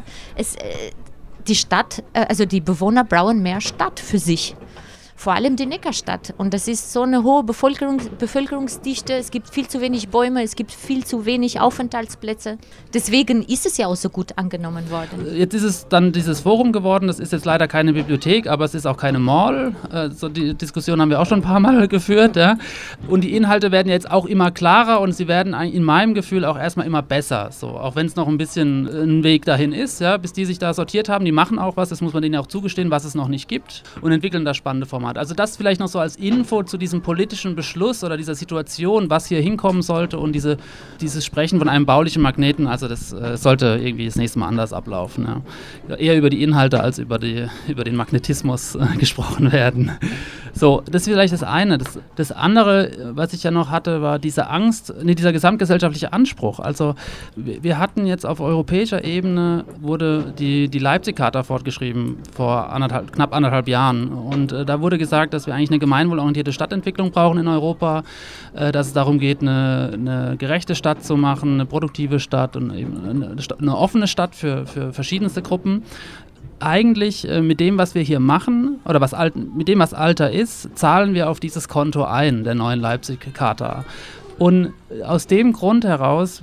die Stadt, also die Bewohner brauchen mehr Stadt für sich. Vor allem die Neckarstadt. Und das ist so eine hohe Bevölkerungsdichte. Es gibt viel zu wenig Bäume, es gibt viel zu wenig Aufenthaltsplätze. Deswegen ist es ja auch so gut angenommen worden. Jetzt ist es dann dieses Forum geworden. Das ist jetzt leider keine Bibliothek, aber es ist auch keine Mall. So die Diskussion haben wir auch schon ein paar Mal geführt. Ja. Und die Inhalte werden jetzt auch immer klarer und sie werden in meinem Gefühl auch erstmal immer besser. So, auch wenn es noch ein bisschen ein Weg dahin ist, ja, bis die sich da sortiert haben. Die machen auch was, das muss man denen ja auch zugestehen, was es noch nicht gibt und entwickeln da spannende Formate. Also das vielleicht noch so als Info zu diesem politischen Beschluss oder dieser Situation, was hier hinkommen sollte und dieses Sprechen von einem baulichen Magneten, also das sollte irgendwie das nächste Mal anders ablaufen. Ja. Eher über die Inhalte als über den Magnetismus gesprochen werden. So, das ist vielleicht das eine. Das andere, was ich ja noch hatte, war dieser dieser gesamtgesellschaftliche Anspruch. Also wir hatten jetzt auf europäischer Ebene, wurde die Leipzig-Charta fortgeschrieben vor knapp anderthalb Jahren und da wurde gesagt, dass wir eigentlich eine gemeinwohlorientierte Stadtentwicklung brauchen in Europa, dass es darum geht, eine gerechte Stadt zu machen, eine produktive Stadt und eben eine offene Stadt für verschiedenste Gruppen. eigentlich mit dem, was wir hier machen, oder mit dem, was Alter ist, zahlen wir auf dieses Konto ein, der neuen Leipzig-Charta. Und aus dem Grund heraus,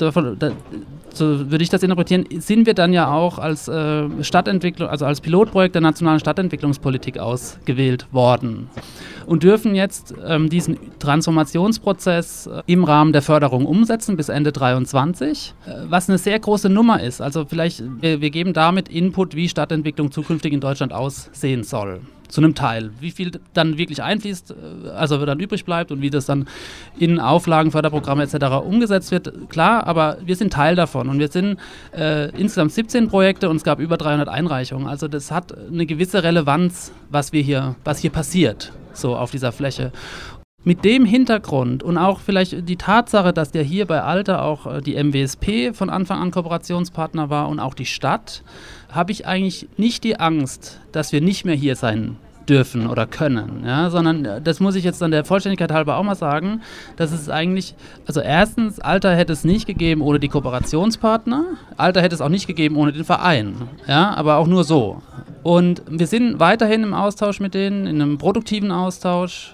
so würde ich das interpretieren, sind wir dann ja auch als Stadtentwicklung, also als Pilotprojekt der nationalen Stadtentwicklungspolitik ausgewählt worden und dürfen jetzt diesen Transformationsprozess im Rahmen der Förderung umsetzen bis Ende 2023, was eine sehr große Nummer ist. Also vielleicht, wir geben damit Input, wie Stadtentwicklung zukünftig in Deutschland aussehen soll. Zu einem Teil. Wie viel dann wirklich einfließt, also dann übrig bleibt und wie das dann in Auflagen, Förderprogramme etc. umgesetzt wird, klar, aber wir sind Teil davon und wir sind insgesamt 17 Projekte und es gab über 300 Einreichungen. Also das hat eine gewisse Relevanz, was hier passiert, so auf dieser Fläche. Mit dem Hintergrund und auch vielleicht die Tatsache, dass der hier bei Alter auch die MWSP von Anfang an Kooperationspartner war und auch die Stadt, habe ich eigentlich nicht die Angst, dass wir nicht mehr hier sein dürfen oder können, ja, sondern das muss ich jetzt dann der Vollständigkeit halber auch mal sagen, dass es eigentlich, also erstens, Alter hätte es nicht gegeben ohne die Kooperationspartner, Alter hätte es auch nicht gegeben ohne den Verein, ja, aber auch nur so. Und wir sind weiterhin im Austausch mit denen, in einem produktiven Austausch,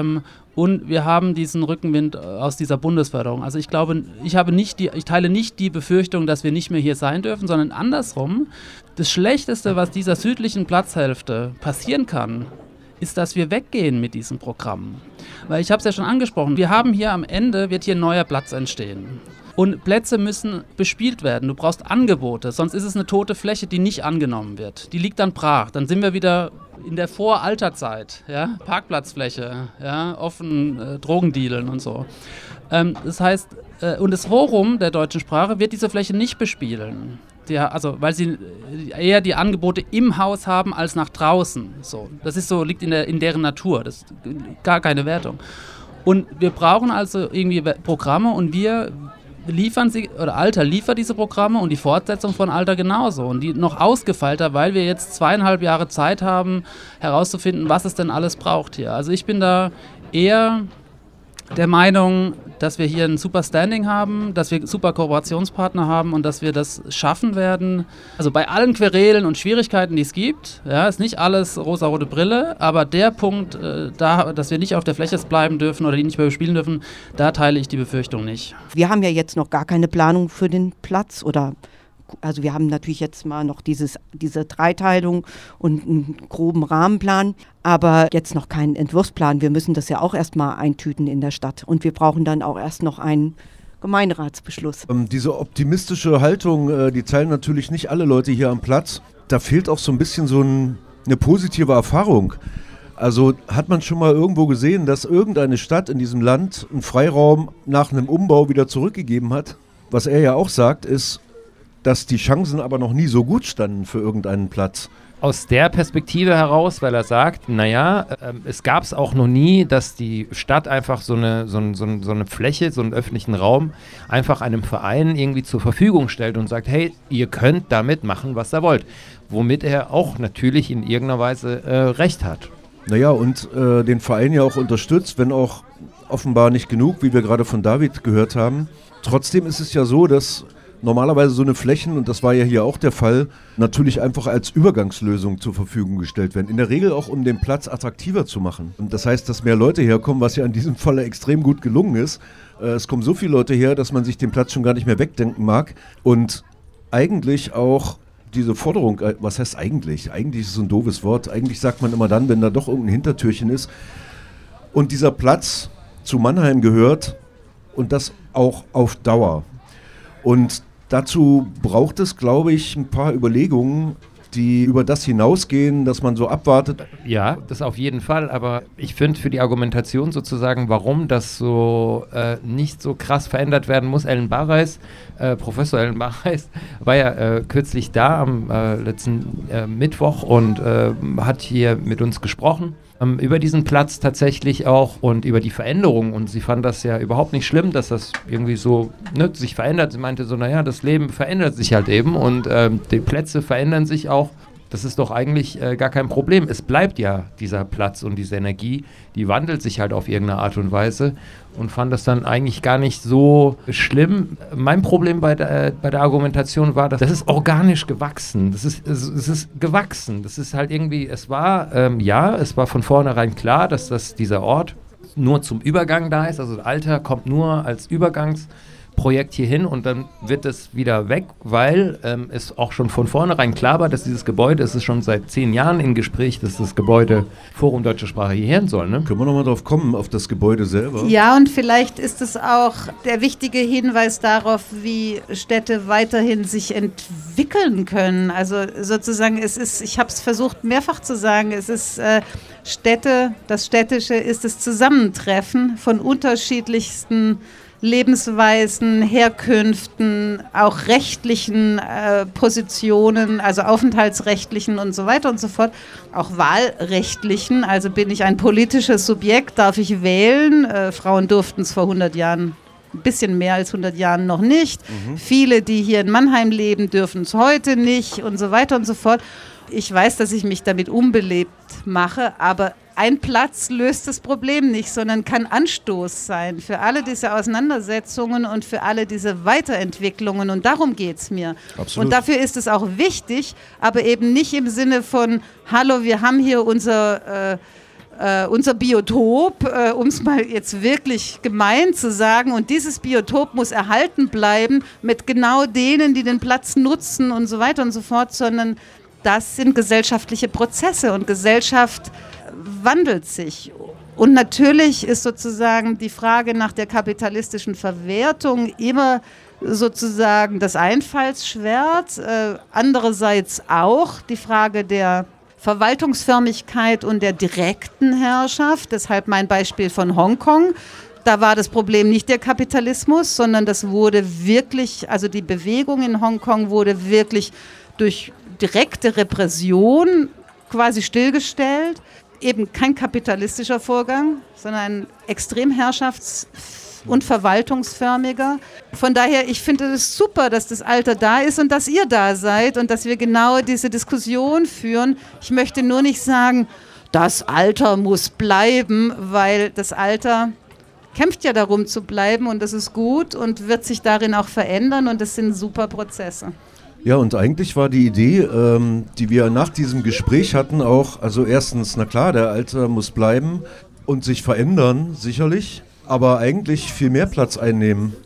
und wir haben diesen Rückenwind aus dieser Bundesförderung. Also ich glaube, ich teile nicht die Befürchtung, dass wir nicht mehr hier sein dürfen, sondern andersrum. Das Schlechteste, was dieser südlichen Platzhälfte passieren kann, ist, dass wir weggehen mit diesem Programm. Weil ich habe es ja schon angesprochen, wir haben hier am Ende, wird hier ein neuer Platz entstehen. Und Plätze müssen bespielt werden. Du brauchst Angebote, sonst ist es eine tote Fläche, die nicht angenommen wird. Die liegt dann brach. Dann sind wir wieder in der Voralterzeit. Ja? Parkplatzfläche, ja? Offen Drogendealen und so. Das heißt, und das Forum der deutschen Sprache wird diese Fläche nicht bespielen. Weil sie eher die Angebote im Haus haben als nach draußen. So. Das ist so, liegt in deren Natur. Das ist gar keine Wertung. Und wir brauchen also irgendwie Programme und wir liefern sie, oder Alter liefert diese Programme und die Fortsetzung von Alter genauso und die noch ausgefeilter, weil wir jetzt 2,5 Jahre Zeit haben, herauszufinden, was es denn alles braucht hier. Also ich bin da eher der Meinung, dass wir hier ein super Standing haben, dass wir super Kooperationspartner haben und dass wir das schaffen werden. Also bei allen Querelen und Schwierigkeiten, die es gibt, ja, ist nicht alles rosa-rote Brille, aber der Punkt, dass wir nicht auf der Fläche bleiben dürfen oder die nicht mehr bespielen dürfen, da teile ich die Befürchtung nicht. Wir haben ja jetzt noch gar keine Planung für den Platz also wir haben natürlich jetzt mal noch diese Dreiteilung und einen groben Rahmenplan, aber jetzt noch keinen Entwurfsplan. Wir müssen das ja auch erstmal eintüten in der Stadt und wir brauchen dann auch erst noch einen Gemeinderatsbeschluss. Diese optimistische Haltung, die teilen natürlich nicht alle Leute hier am Platz. Da fehlt auch so ein bisschen so eine positive Erfahrung. Also hat man schon mal irgendwo gesehen, dass irgendeine Stadt in diesem Land einen Freiraum nach einem Umbau wieder zurückgegeben hat? Was er ja auch sagt, ist, dass die Chancen aber noch nie so gut standen für irgendeinen Platz. Aus der Perspektive heraus, weil er sagt, naja, es gab es auch noch nie, dass die Stadt einfach so eine Fläche, so einen öffentlichen Raum einfach einem Verein irgendwie zur Verfügung stellt und sagt, hey, ihr könnt damit machen, was ihr wollt. Womit er auch natürlich in irgendeiner Weise recht hat. Naja, und den Verein ja auch unterstützt, wenn auch offenbar nicht genug, wie wir gerade von David gehört haben. Trotzdem ist es ja so, dass normalerweise so eine Flächen, und das war ja hier auch der Fall, natürlich einfach als Übergangslösung zur Verfügung gestellt werden. In der Regel auch, um den Platz attraktiver zu machen. Und das heißt, dass mehr Leute herkommen, was ja in diesem Falle extrem gut gelungen ist. Es kommen so viele Leute her, dass man sich den Platz schon gar nicht mehr wegdenken mag. Und eigentlich auch diese Forderung, was heißt eigentlich? Eigentlich ist es ein doofes Wort. Eigentlich sagt man immer dann, wenn da doch irgendein Hintertürchen ist. Und dieser Platz zu Mannheim gehört und das auch auf Dauer. Und dazu braucht es, glaube ich, ein paar Überlegungen, die über das hinausgehen, dass man so abwartet. Ja, das auf jeden Fall, aber ich finde für die Argumentation sozusagen, warum das so nicht so krass verändert werden muss, Professor Ellen Barreis war ja kürzlich da am letzten Mittwoch und hat hier mit uns gesprochen. Über diesen Platz tatsächlich auch und über die Veränderungen, und sie fand das ja überhaupt nicht schlimm, dass das irgendwie so sich verändert. Sie meinte so, naja, das Leben verändert sich halt eben und die Plätze verändern sich auch. Das ist doch eigentlich gar kein Problem. Es bleibt ja dieser Platz und diese Energie, die wandelt sich halt auf irgendeine Art und Weise und fand das dann eigentlich gar nicht so schlimm. Mein Problem bei der Argumentation war, dass das ist organisch gewachsen. Es ist gewachsen. Das ist halt irgendwie, es war von vornherein klar, dass dieser Ort nur zum Übergang da ist. Also das Alter kommt nur als Übergangsprojekt hier hin und dann wird es wieder weg, weil es auch schon von vornherein klar war, dass dieses Gebäude, es ist schon seit 10 Jahren im Gespräch, dass das Gebäude Forum Deutsche Sprache hierher soll. Ne? Können wir nochmal drauf kommen, auf das Gebäude selber? Ja, und vielleicht ist es auch der wichtige Hinweis darauf, wie Städte weiterhin sich entwickeln können. Also sozusagen, ich habe es versucht mehrfach zu sagen, es ist das Städtische ist das Zusammentreffen von unterschiedlichsten Lebensweisen, Herkünften, auch rechtlichen Positionen, also aufenthaltsrechtlichen und so weiter und so fort, auch wahlrechtlichen, also bin ich ein politisches Subjekt, darf ich wählen, Frauen durften es vor 100 Jahren, ein bisschen mehr als 100 Jahren noch nicht, viele, die hier in Mannheim leben, dürfen es heute nicht und so weiter und so fort. Ich weiß, dass ich mich damit unbelebt mache, aber ein Platz löst das Problem nicht, sondern kann Anstoß sein für alle diese Auseinandersetzungen und für alle diese Weiterentwicklungen. Und darum geht es mir. Absolut. Und dafür ist es auch wichtig, aber eben nicht im Sinne von, hallo, wir haben hier unser Biotop, um es mal jetzt wirklich gemein zu sagen, und dieses Biotop muss erhalten bleiben mit genau denen, die den Platz nutzen und so weiter und so fort, sondern das sind gesellschaftliche Prozesse und Gesellschaft wandelt sich. Und natürlich ist sozusagen die Frage nach der kapitalistischen Verwertung immer sozusagen das Einfallsschwert, andererseits auch die Frage der Verwaltungsförmigkeit und der direkten Herrschaft, deshalb mein Beispiel von Hongkong. Da war das Problem nicht der Kapitalismus, sondern das wurde wirklich, also die Bewegung in Hongkong wurde wirklich durch direkte Repression quasi stillgestellt. Eben kein kapitalistischer Vorgang, sondern ein extrem herrschafts- und verwaltungsförmiger. Von daher, ich finde es super, dass das Alter da ist und dass ihr da seid und dass wir genau diese Diskussion führen. Ich möchte nur nicht sagen, das Alter muss bleiben, weil das Alter kämpft ja darum zu bleiben und das ist gut und wird sich darin auch verändern und das sind super Prozesse. Ja, und eigentlich war die Idee, die wir nach diesem Gespräch hatten, auch, also erstens, na klar, der Alter muss bleiben und sich verändern, sicherlich, aber eigentlich viel mehr Platz einnehmen.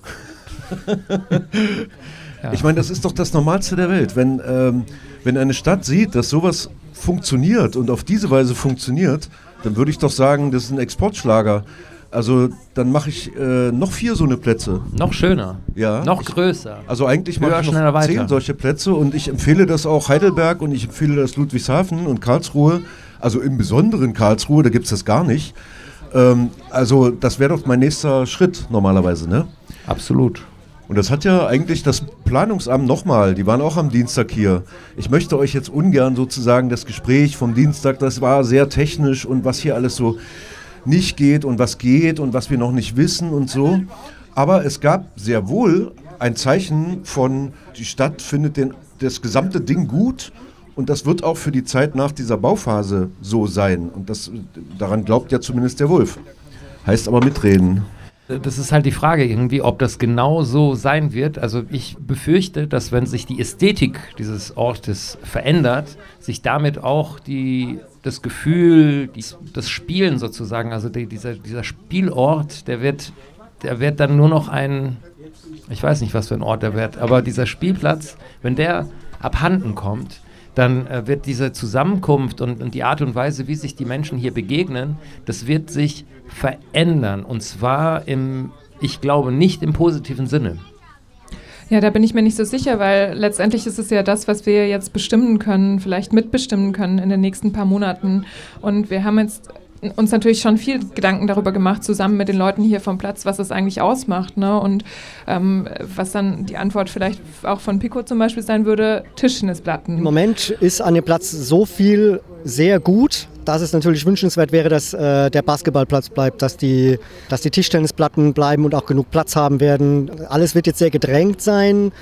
Ja. Ich meine, das ist doch das Normalste der Welt. Wenn eine Stadt sieht, dass sowas funktioniert und auf diese Weise funktioniert, dann würde ich doch sagen, das ist ein Exportschlager. Also dann mache ich noch 4 so eine Plätze. Noch schöner, ja, noch größer. Also eigentlich mache ich noch 10 solche Plätze und ich empfehle das auch Heidelberg und ich empfehle das Ludwigshafen und Karlsruhe. Also im Besonderen Karlsruhe, da gibt es das gar nicht. Also das wäre doch mein nächster Schritt normalerweise, ne? Absolut. Und das hat ja eigentlich das Planungsamt nochmal, die waren auch am Dienstag hier. Ich möchte euch jetzt ungern sozusagen das Gespräch vom Dienstag, das war sehr technisch und was hier alles so nicht geht und was wir noch nicht wissen und so. Aber es gab sehr wohl ein Zeichen von, die Stadt findet das gesamte Ding gut und das wird auch für die Zeit nach dieser Bauphase so sein. Und daran glaubt ja zumindest der Wolf. Heißt aber mitreden. Das ist halt die Frage irgendwie, ob das genau so sein wird. Also ich befürchte, dass wenn sich die Ästhetik dieses Ortes verändert, sich damit auch das Gefühl, das Spielen sozusagen, also dieser Spielort, der wird dann nur noch ich weiß nicht, was für ein Ort der wird, aber dieser Spielplatz, wenn der abhanden kommt, dann wird diese Zusammenkunft und die Art und Weise, wie sich die Menschen hier begegnen, das wird sich verändern. Und zwar ich glaube, nicht im positiven Sinne. Ja, da bin ich mir nicht so sicher, weil letztendlich ist es ja das, was wir jetzt bestimmen können, vielleicht mitbestimmen können in den nächsten paar Monaten. Und wir haben jetzt uns natürlich schon viel Gedanken darüber gemacht, zusammen mit den Leuten hier vom Platz, was es eigentlich ausmacht, ne? Und was dann die Antwort vielleicht auch von Pico zum Beispiel sein würde, Tischtennisplatten. Im Moment ist an dem Platz so viel sehr gut, dass es natürlich wünschenswert wäre, dass der Basketballplatz bleibt, dass die Tischtennisplatten bleiben und auch genug Platz haben werden. Alles wird jetzt sehr gedrängt sein.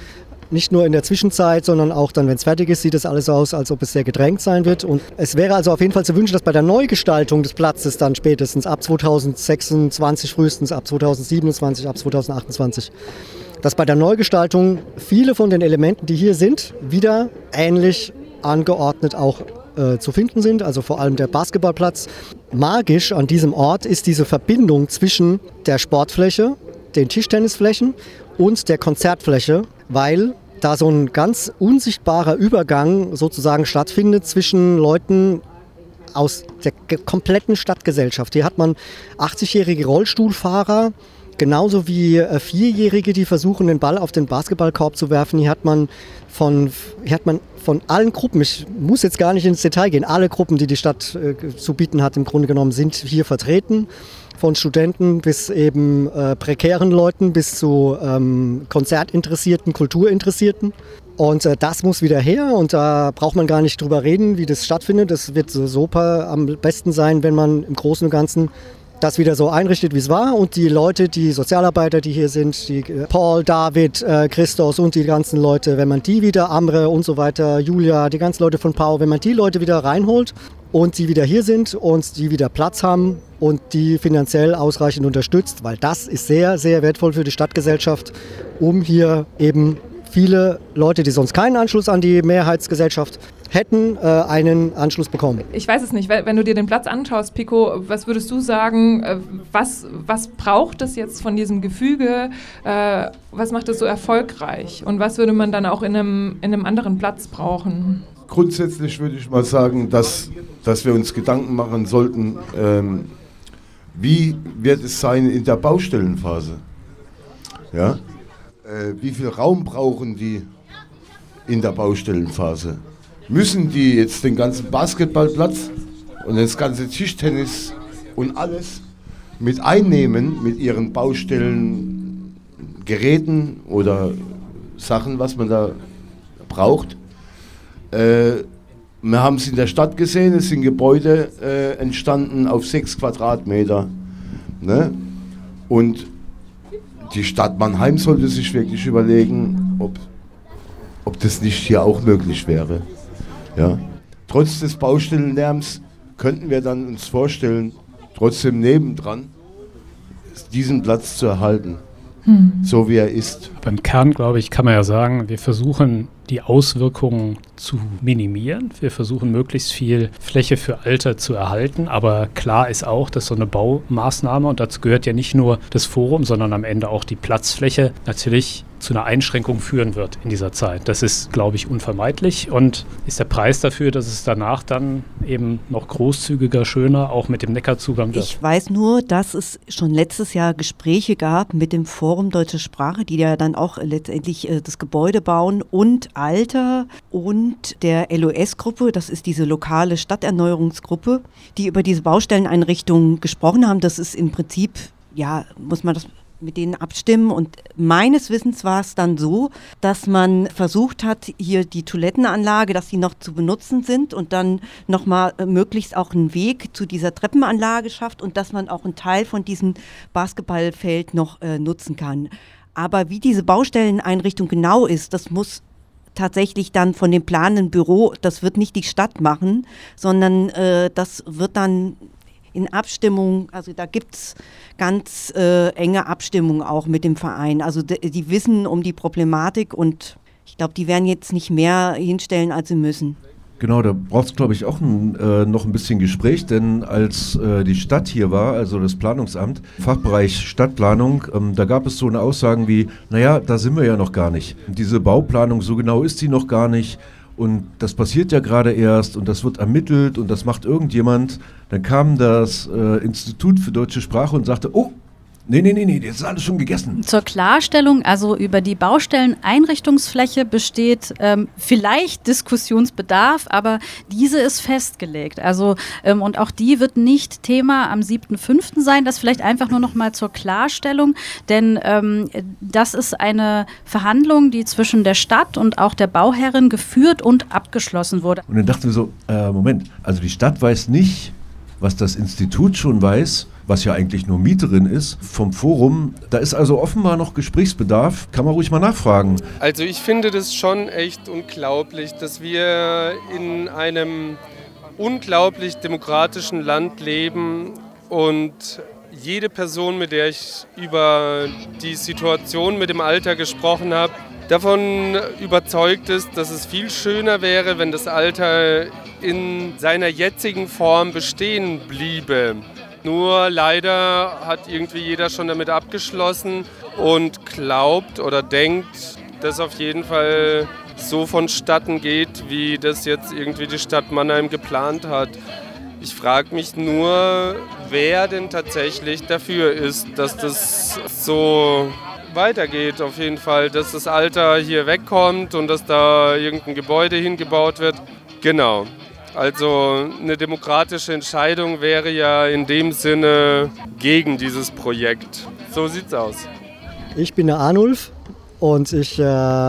nicht nur in der Zwischenzeit, sondern auch dann, wenn es fertig ist, sieht es alles aus, als ob es sehr gedrängt sein wird. Und es wäre also auf jeden Fall zu wünschen, dass bei der Neugestaltung des Platzes dann spätestens ab 2026, frühestens ab 2027, ab 2028, dass bei der Neugestaltung viele von den Elementen, die hier sind, wieder ähnlich angeordnet auch zu finden sind, also vor allem der Basketballplatz. Magisch an diesem Ort ist diese Verbindung zwischen der Sportfläche, den Tischtennisflächen und der Konzertfläche, weil da so ein ganz unsichtbarer Übergang sozusagen stattfindet zwischen Leuten aus der kompletten Stadtgesellschaft. Hier hat man 80-jährige Rollstuhlfahrer, genauso wie 4-Jährige, die versuchen, den Ball auf den Basketballkorb zu werfen. Hier hat man von allen Gruppen, ich muss jetzt gar nicht ins Detail gehen, alle Gruppen, die die Stadt zu bieten hat, im Grunde genommen sind hier vertreten. Von Studenten bis eben prekären Leuten bis zu Konzertinteressierten, Kulturinteressierten. Und das muss wieder her und da braucht man gar nicht drüber reden, wie das stattfindet. Das wird super am besten sein, wenn man im Großen und Ganzen das wieder so einrichtet, wie es war. Und die Leute, die Sozialarbeiter, die hier sind, die Paul, David, Christos und die ganzen Leute, wenn man die wieder, Amre und so weiter, Julia, die ganzen Leute von Pau, wenn man die Leute wieder reinholt und die wieder hier sind und die wieder Platz haben und die finanziell ausreichend unterstützt, weil das ist sehr, sehr wertvoll für die Stadtgesellschaft, um hier eben viele Leute, die sonst keinen Anschluss an die Mehrheitsgesellschaft hätten, einen Anschluss bekommen. Ich weiß es nicht, wenn du dir den Platz anschaust, Pico, was würdest du sagen, was braucht es jetzt von diesem Gefüge, was macht es so erfolgreich und was würde man dann auch in einem anderen Platz brauchen? Grundsätzlich würde ich mal sagen, dass wir uns Gedanken machen sollten, wie wird es sein in der Baustellenphase? Ja? Wie viel Raum brauchen die in der Baustellenphase? Müssen die jetzt den ganzen Basketballplatz und das ganze Tischtennis und alles mit einnehmen mit ihren Baustellengeräten oder Sachen, was man da braucht? Wir haben es in der Stadt gesehen, es sind Gebäude entstanden auf 6 Quadratmeter. Ne? Und die Stadt Mannheim sollte sich wirklich überlegen, ob das nicht hier auch möglich wäre. Ja. Trotz des Baustellenlärms könnten wir dann uns vorstellen, trotzdem nebendran diesen Platz zu erhalten, so wie er ist. Beim Kern, glaube ich, kann man ja sagen, wir versuchen die Auswirkungen zu minimieren. Wir versuchen möglichst viel Fläche für Alter zu erhalten, aber klar ist auch, dass so eine Baumaßnahme, und dazu gehört ja nicht nur das Forum, sondern am Ende auch die Platzfläche, natürlich zu einer Einschränkung führen wird in dieser Zeit. Das ist, glaube ich, unvermeidlich und ist der Preis dafür, dass es danach dann eben noch großzügiger, schöner, auch mit dem Neckarzugang wird. Ich weiß nur, dass es schon letztes Jahr Gespräche gab mit dem Forum Deutsche Sprache, die ja dann auch letztendlich das Gebäude bauen und Alter und der LOS-Gruppe, das ist diese lokale Stadterneuerungsgruppe, die über diese Baustelleneinrichtungen gesprochen haben. Das ist im Prinzip, ja, muss man das mit denen abstimmen und meines Wissens war es dann so, dass man versucht hat, hier die Toilettenanlage, dass die noch zu benutzen sind und dann nochmal möglichst auch einen Weg zu dieser Treppenanlage schafft und dass man auch einen Teil von diesem Basketballfeld noch nutzen kann. Aber wie diese Baustelleneinrichtung genau ist, das muss tatsächlich dann von dem planenden Büro, das wird nicht die Stadt machen, sondern das wird dann in Abstimmung, also da gibt es ganz enge Abstimmung auch mit dem Verein. Also die wissen um die Problematik und ich glaube, die werden jetzt nicht mehr hinstellen, als sie müssen. Genau, da braucht es, glaube ich, auch noch ein bisschen Gespräch, denn als die Stadt hier war, also das Planungsamt, Fachbereich Stadtplanung, da gab es so eine Aussagen wie, naja, da sind wir ja noch gar nicht. Diese Bauplanung, so genau ist sie noch gar nicht. Und das passiert ja gerade erst und das wird ermittelt und das macht irgendjemand. Dann kam das Institut für deutsche Sprache und sagte, oh, nee, das ist alles schon gegessen. Zur Klarstellung, also über die Baustelleneinrichtungsfläche besteht vielleicht Diskussionsbedarf, aber diese ist festgelegt. Also und auch die wird nicht Thema am 7.5. sein. Das vielleicht einfach nur noch mal zur Klarstellung, denn das ist eine Verhandlung, die zwischen der Stadt und auch der Bauherrin geführt und abgeschlossen wurde. Und dann dachten wir so, Moment, also die Stadt weiß nicht, was das Institut schon weiß, was ja eigentlich nur Mieterin ist, vom Forum. Da ist also offenbar noch Gesprächsbedarf. Kann man ruhig mal nachfragen. Also ich finde das schon echt unglaublich, dass wir in einem unglaublich demokratischen Land leben und jede Person, mit der ich über die Situation mit dem Alter gesprochen habe, davon überzeugt ist, dass es viel schöner wäre, wenn das Alter in seiner jetzigen Form bestehen bliebe. Nur leider hat irgendwie jeder schon damit abgeschlossen und glaubt oder denkt, dass auf jeden Fall so vonstatten geht, wie das jetzt irgendwie die Stadt Mannheim geplant hat. Ich frage mich nur, wer denn tatsächlich dafür ist, dass das so weitergeht. Auf jeden Fall, dass das Alter hier wegkommt und dass da irgendein Gebäude hingebaut wird. Genau. Also eine demokratische Entscheidung wäre ja in dem Sinne gegen dieses Projekt. So sieht's aus. Ich bin der Arnulf und ich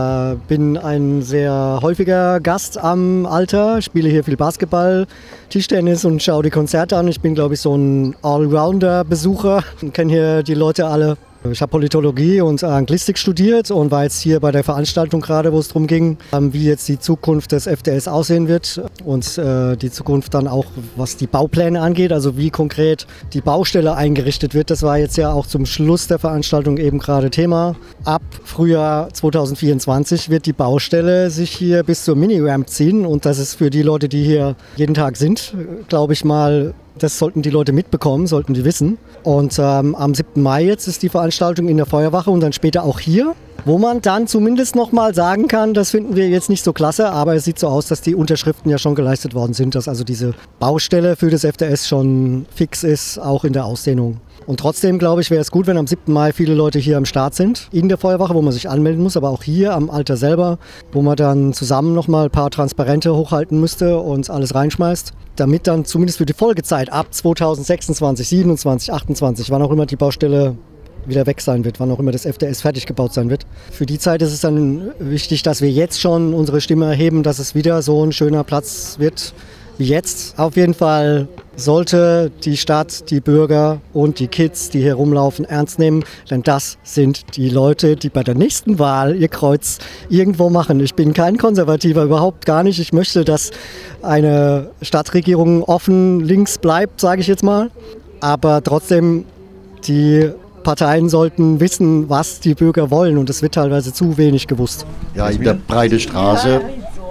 bin ein sehr häufiger Gast am Alter, spiele hier viel Basketball, Tischtennis und schaue die Konzerte an. Ich bin, glaube ich, so ein Allrounder-Besucher und kenne hier die Leute alle. Ich habe Politologie und Anglistik studiert und war jetzt hier bei der Veranstaltung gerade, wo es darum ging, wie jetzt die Zukunft des FDS aussehen wird und die Zukunft dann auch, was die Baupläne angeht, also wie konkret die Baustelle eingerichtet wird. Das war jetzt ja auch zum Schluss der Veranstaltung eben gerade Thema. Ab Frühjahr 2024 wird die Baustelle sich hier bis zur Mini-Ramp ziehen und das ist für die Leute, die hier jeden Tag sind, glaube ich mal, das sollten die Leute mitbekommen, sollten die wissen. Und am 7. Mai jetzt ist die Veranstaltung in der Feuerwache und dann später auch hier, wo man dann zumindest nochmal sagen kann, das finden wir jetzt nicht so klasse, aber es sieht so aus, dass die Unterschriften ja schon geleistet worden sind, dass also diese Baustelle für das FDS schon fix ist, auch in der Ausdehnung. Und trotzdem, glaube ich, wäre es gut, wenn am 7. Mai viele Leute hier am Start sind, in der Feuerwache, wo man sich anmelden muss, aber auch hier am Alter selber, wo man dann zusammen nochmal ein paar Transparente hochhalten müsste und alles reinschmeißt, damit dann zumindest für die Folgezeit ab 2026, 27, 28, wann auch immer die Baustelle wieder weg sein wird, wann auch immer das FDS fertig gebaut sein wird. Für die Zeit ist es dann wichtig, dass wir jetzt schon unsere Stimme erheben, dass es wieder so ein schöner Platz wird wie jetzt. Auf jeden Fall sollte die Stadt, die Bürger und die Kids, die hier rumlaufen, ernst nehmen, denn das sind die Leute, die bei der nächsten Wahl ihr Kreuz irgendwo machen. Ich bin kein Konservativer, überhaupt gar nicht. Ich möchte, dass eine Stadtregierung offen links bleibt, sage ich jetzt mal. Aber trotzdem, die Parteien sollten wissen, was die Bürger wollen und es wird teilweise zu wenig gewusst. Ja, in der Breite Straße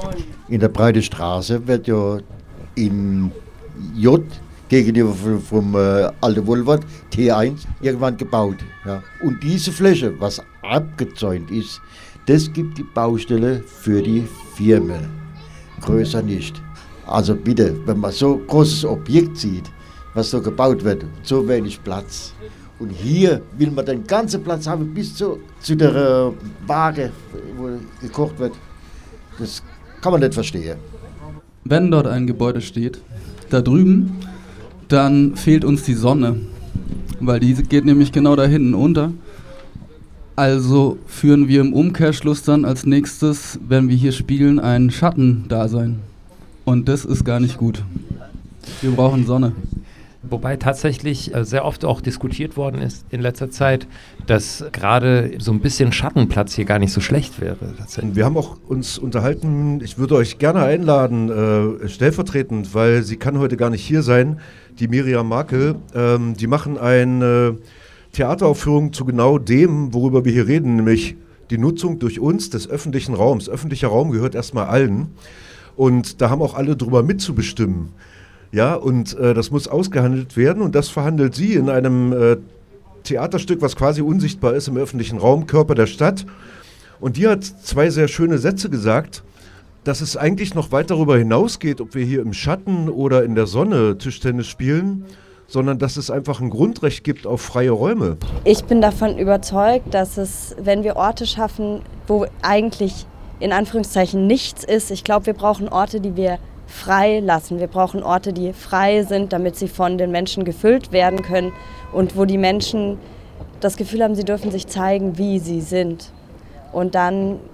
wird ja in J gegenüber vom alten Wohlwort T1 irgendwann gebaut. Ja. Und diese Fläche, was abgezäunt ist, das gibt die Baustelle für die Firmen. Größer nicht. Also bitte, wenn man so ein großes Objekt sieht, was so gebaut wird, so wenig Platz. Und hier will man den ganzen Platz haben bis zu der Waage, wo gekocht wird. Das kann man nicht verstehen. Wenn dort ein Gebäude steht, da drüben, dann fehlt uns die Sonne, weil die geht nämlich genau da hinten unter. Also führen wir im Umkehrschluss dann als nächstes, wenn wir hier spielen, ein Schattendasein. Und das ist gar nicht gut. Wir brauchen Sonne. Wobei tatsächlich sehr oft auch diskutiert worden ist in letzter Zeit, dass gerade so ein bisschen Schattenplatz hier gar nicht so schlecht wäre. Wir haben auch uns unterhalten, ich würde euch gerne einladen, stellvertretend, weil sie kann heute gar nicht hier sein, die Miriam Markel. Die machen eine Theateraufführung zu genau dem, worüber wir hier reden, nämlich die Nutzung durch uns des öffentlichen Raums. Öffentlicher Raum gehört erstmal allen und da haben auch alle drüber mitzubestimmen. Ja, und das muss ausgehandelt werden und das verhandelt sie in einem Theaterstück, was quasi unsichtbar ist im öffentlichen Raum, Körper der Stadt. Und die hat zwei sehr schöne Sätze gesagt, dass es eigentlich noch weit darüber hinausgeht, ob wir hier im Schatten oder in der Sonne Tischtennis spielen, sondern dass es einfach ein Grundrecht gibt auf freie Räume. Ich bin davon überzeugt, dass es, wenn wir Orte schaffen, wo eigentlich in Anführungszeichen nichts ist, ich glaube, wir brauchen Orte, die wir frei lassen. Wir brauchen Orte, die frei sind, damit sie von den Menschen gefüllt werden können und wo die Menschen das Gefühl haben, sie dürfen sich zeigen, wie sie sind. Und dann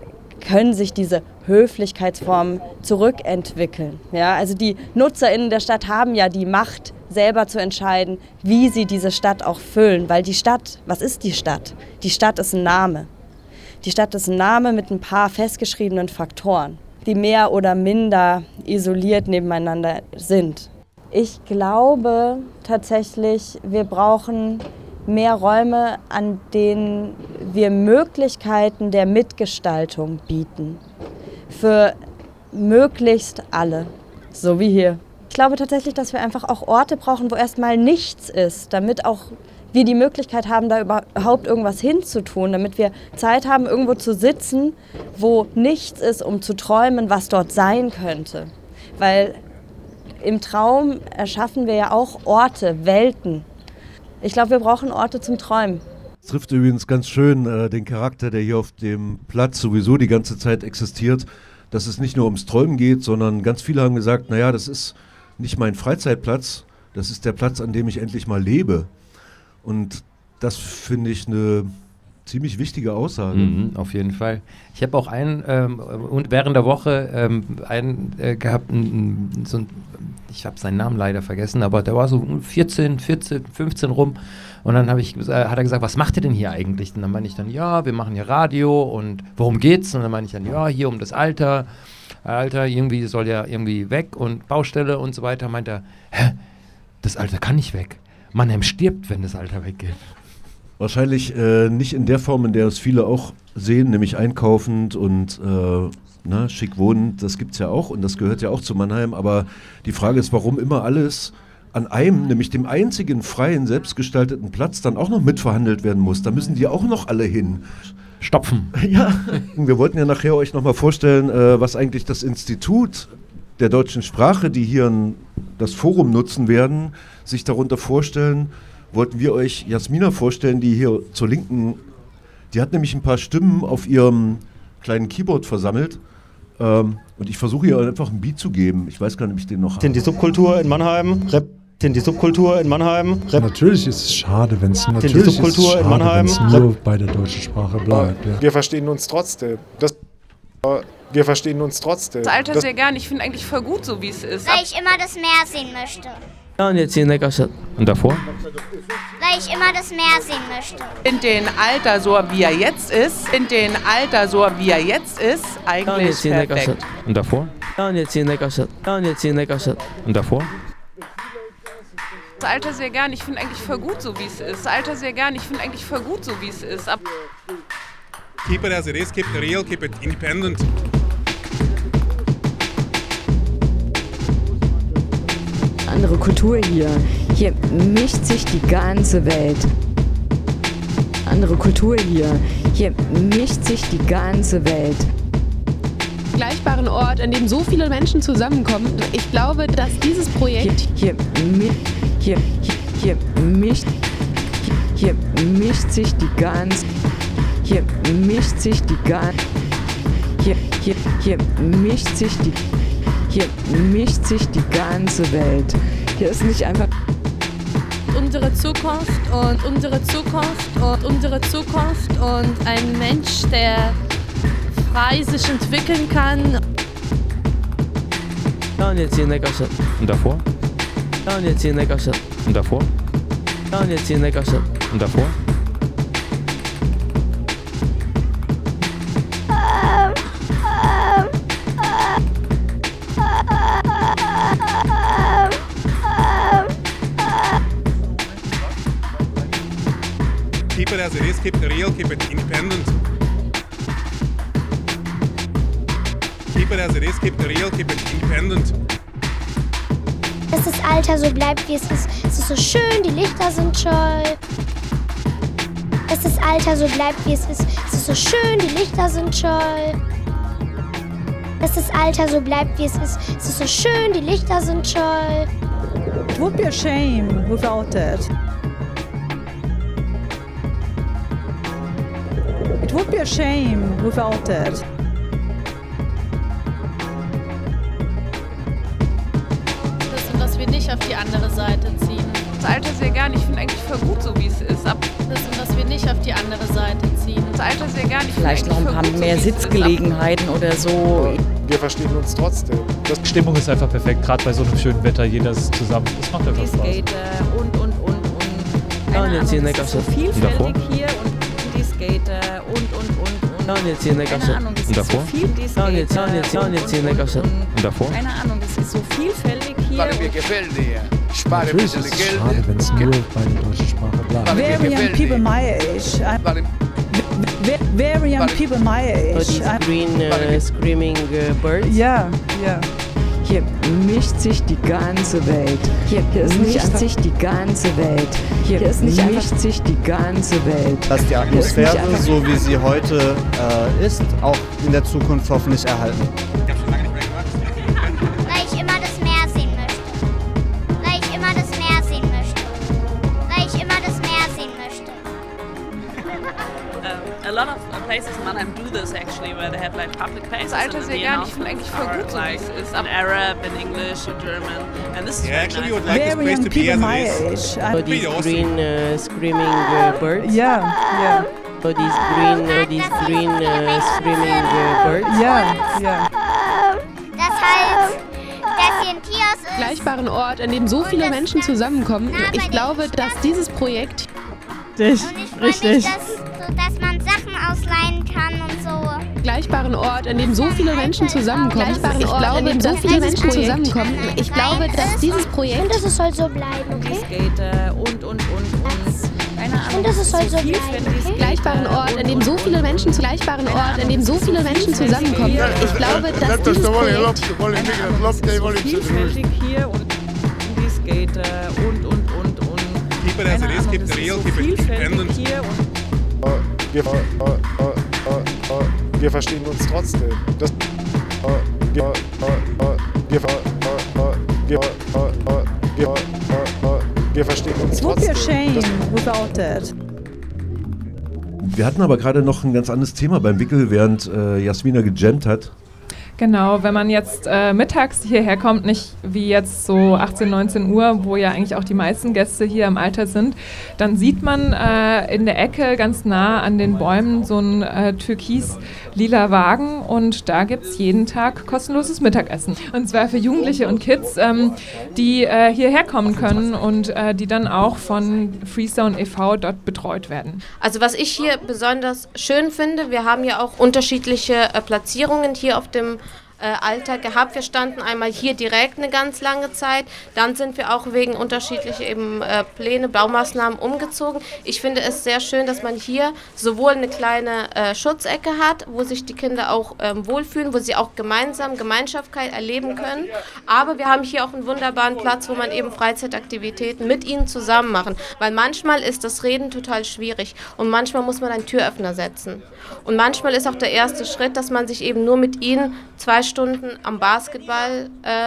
können sich diese Höflichkeitsformen zurückentwickeln. Ja, also die NutzerInnen der Stadt haben ja die Macht, selber zu entscheiden, wie sie diese Stadt auch füllen. Weil die Stadt, was ist die Stadt? Die Stadt ist ein Name. Die Stadt ist ein Name mit ein paar festgeschriebenen Faktoren, die mehr oder minder isoliert nebeneinander sind. Ich glaube tatsächlich, wir brauchen mehr Räume, an denen wir Möglichkeiten der Mitgestaltung bieten. Für möglichst alle, so wie hier. Ich glaube tatsächlich, dass wir einfach auch Orte brauchen, wo erstmal nichts ist, damit auch wir die Möglichkeit haben, da überhaupt irgendwas hinzutun, damit wir Zeit haben, irgendwo zu sitzen, wo nichts ist, um zu träumen, was dort sein könnte. Weil im Traum erschaffen wir ja auch Orte, Welten. Ich glaube, wir brauchen Orte zum Träumen. Das trifft übrigens ganz schön den Charakter, der hier auf dem Platz sowieso die ganze Zeit existiert, dass es nicht nur ums Träumen geht, sondern ganz viele haben gesagt, naja, das ist nicht mein Freizeitplatz, das ist der Platz, an dem ich endlich mal lebe. Und das finde ich eine ziemlich wichtige Aussage. Auf jeden Fall. Ich habe auch und während der Woche gehabt, ich habe seinen Namen leider vergessen, aber der war so 14, 15 rum. Und dann hat er gesagt, was macht ihr denn hier eigentlich? Und dann meine ich dann, ja, wir machen hier Radio und worum geht's? Und dann meine ich dann, ja, hier um das Alter. Alter, irgendwie soll ja irgendwie weg und Baustelle und so weiter. Meint er, das Alter kann nicht weg. Mannheim stirbt, wenn das Alter weggeht. Wahrscheinlich nicht in der Form, in der es viele auch sehen, nämlich einkaufend und schick wohnend. Das gibt es ja auch und das gehört ja auch zu Mannheim. Aber die Frage ist, warum immer alles an einem, nämlich dem einzigen freien, selbstgestalteten Platz dann auch noch mitverhandelt werden muss. Da müssen die auch noch alle hin. Stopfen. Ja, wir wollten ja nachher euch nochmal vorstellen, was eigentlich das Institut der deutschen Sprache, die hier das Forum nutzen werden, sich darunter vorstellen. Wollten wir euch Jasmina vorstellen, die hier zur Linken, die hat nämlich ein paar Stimmen auf ihrem kleinen Keyboard versammelt. Und ich versuche ihr einfach ein Beat zu geben. Ich weiß gar nicht, ob ich den noch habe. Die Subkultur in Mannheim. Die Subkultur in Mannheim. Natürlich ist es schade, wenn es nur bei der deutschen Sprache bleibt. Ja. Wir verstehen uns trotzdem. Wir verstehen uns trotzdem. Das Alter sehr gern. Ich finde eigentlich voll gut, so wie es ist. Weil ich immer das Meer sehen möchte. Und jetzt hier in Neckarstadt. Und davor? Weil ich immer das Meer sehen möchte. In den Alter, so wie er jetzt ist, eigentlich perfekt. Und davor? Und jetzt hier in Neckarstadt. Und davor? Das Alter sehr gern. Ich finde eigentlich voll gut, so wie es ist. Das Alter sehr gern. Ich finde eigentlich voll gut, so wie es ist. Keep it as it is, keep it real, keep it independent. Andere Kultur hier. Hier mischt sich die ganze Welt. Andere Kultur hier. Hier mischt sich die ganze Welt. Vergleichbaren Ort, an dem so viele Menschen zusammenkommen. Ich glaube, dass dieses Projekt hier mischt sich die ganze Welt. Hier ist nicht einfach unsere Zukunft und ein Mensch, der frei sich entwickeln kann. Und jetzt hier in Neckarstadt. Und davor? Und jetzt hier in Neckarstadt. Und davor? Und jetzt hier in Neckarstadt. Und davor? Keep it as it is, keep it real, keep it independent. Keep it as it is, keep it real, keep it independent. Dass das Alter so bleibt, wie es ist. Es ist so schön, die Lichter sind toll. Dass das Alter so bleibt, wie es ist. Es ist so schön, die Lichter sind toll. Dass das Alter so bleibt, wie es ist. Es ist so schön, die Lichter sind toll. It would be a shame without it. It would be a shame without it. Dass wir nicht auf die andere Seite ziehen. Das Alter sehr gern. Ich finde eigentlich voll gut, so wie es ist. Dass wir nicht auf die andere Seite ziehen. das Alter sehr gerne. Vielleicht noch ein paar mehr Sitzgelegenheiten oder so. Wir verstehen uns trotzdem. Die Stimmung ist einfach perfekt, gerade bei so einem schönen Wetter, jeder ist zusammen. Das macht einfach Spaß. Und. Und jetzt hier in der Gasse. So vielfältig hier und die Skater und. Und jetzt hier in der Gasse. Und davor? Und jetzt hier in der Gasse. Und davor? Keine Ahnung, es ist so vielfältig hier. Mir gefällt dir. Natürlich ist es schade, wenn es nur bei der deutschen Sprache bleibt. Very young people my age. Very young people my age. These green screaming birds. Yeah. Hier mischt sich die ganze Welt. Hier mischt sich die ganze Welt. Hier mischt sich die ganze Welt. Dass die Atmosphäre, so wie sie heute ist, auch in der Zukunft hoffentlich erhalten. Weil ich immer das Meer sehen möchte. Weil ich immer das Meer sehen möchte. Weil ich immer das Meer sehen möchte. A lot of places in Mannheim do this actually, where they have like public places. Das Alter sehr gerne. Ich finde eigentlich voll gut so, like, wie es ist. In Arab, in English, in German, and this is Yeah, actually, you would like Very this place young to be people as my it is. age. These green screaming birds. Yeah. These green screaming birds. Yeah. Das heißt, dass hier ein Kiosk ist. Vergleichbaren Ort, an dem so viele Menschen zusammenkommen. Ich glaube, dass dieses Projekt... Richtig. Dass man Sachen ausleihen kann und so. Vergleichbaren Ort, an dem so viele Menschen zusammenkommen. Ich glaube, an dem so viele Menschen zusammenkommen. Ich glaube, dass dieses Projekt... Und dass es soll so bleiben, okay? Skater und. Keine Ahnung. Und dass es soll so bleiben, okay? Vergleichbaren Ort, an dem so viele Menschen zusammenkommen. Ich glaube, dass dieses Projekt... Vielfältig hier und die Skater und. Keep it as it is, keep it real, keep it independent. Hier und Wir verstehen uns trotzdem. Wir verstehen uns It would be a trotzdem. shame without that. Wir hatten aber gerade noch ein ganz anderes Thema beim Wickel, während Jasmina gejammt hat. Genau, wenn man jetzt mittags hierher kommt, nicht wie jetzt so 18, 19 Uhr, wo ja eigentlich auch die meisten Gäste hier im Alter sind, dann sieht man in der Ecke ganz nah an den Bäumen so einen türkis-lila Wagen und da gibt es jeden Tag kostenloses Mittagessen. Und zwar für Jugendliche und Kids, die hierher kommen können und die dann auch von Freestone e.V. dort betreut werden. Also was ich hier besonders schön finde, wir haben ja auch unterschiedliche Platzierungen hier auf dem Alter gehabt. Wir standen einmal hier direkt eine ganz lange Zeit, dann sind wir auch wegen unterschiedlicher Pläne, Baumaßnahmen umgezogen. Ich finde es sehr schön, dass man hier sowohl eine kleine Schutzecke hat, wo sich die Kinder auch wohlfühlen, wo sie auch Gemeinschaftkeit erleben können, aber wir haben hier auch einen wunderbaren Platz, wo man eben Freizeitaktivitäten mit ihnen zusammen machen, weil manchmal ist das Reden total schwierig und manchmal muss man einen Türöffner setzen und manchmal ist auch der erste Schritt, dass man sich eben nur mit ihnen 2 Stunden am Basketball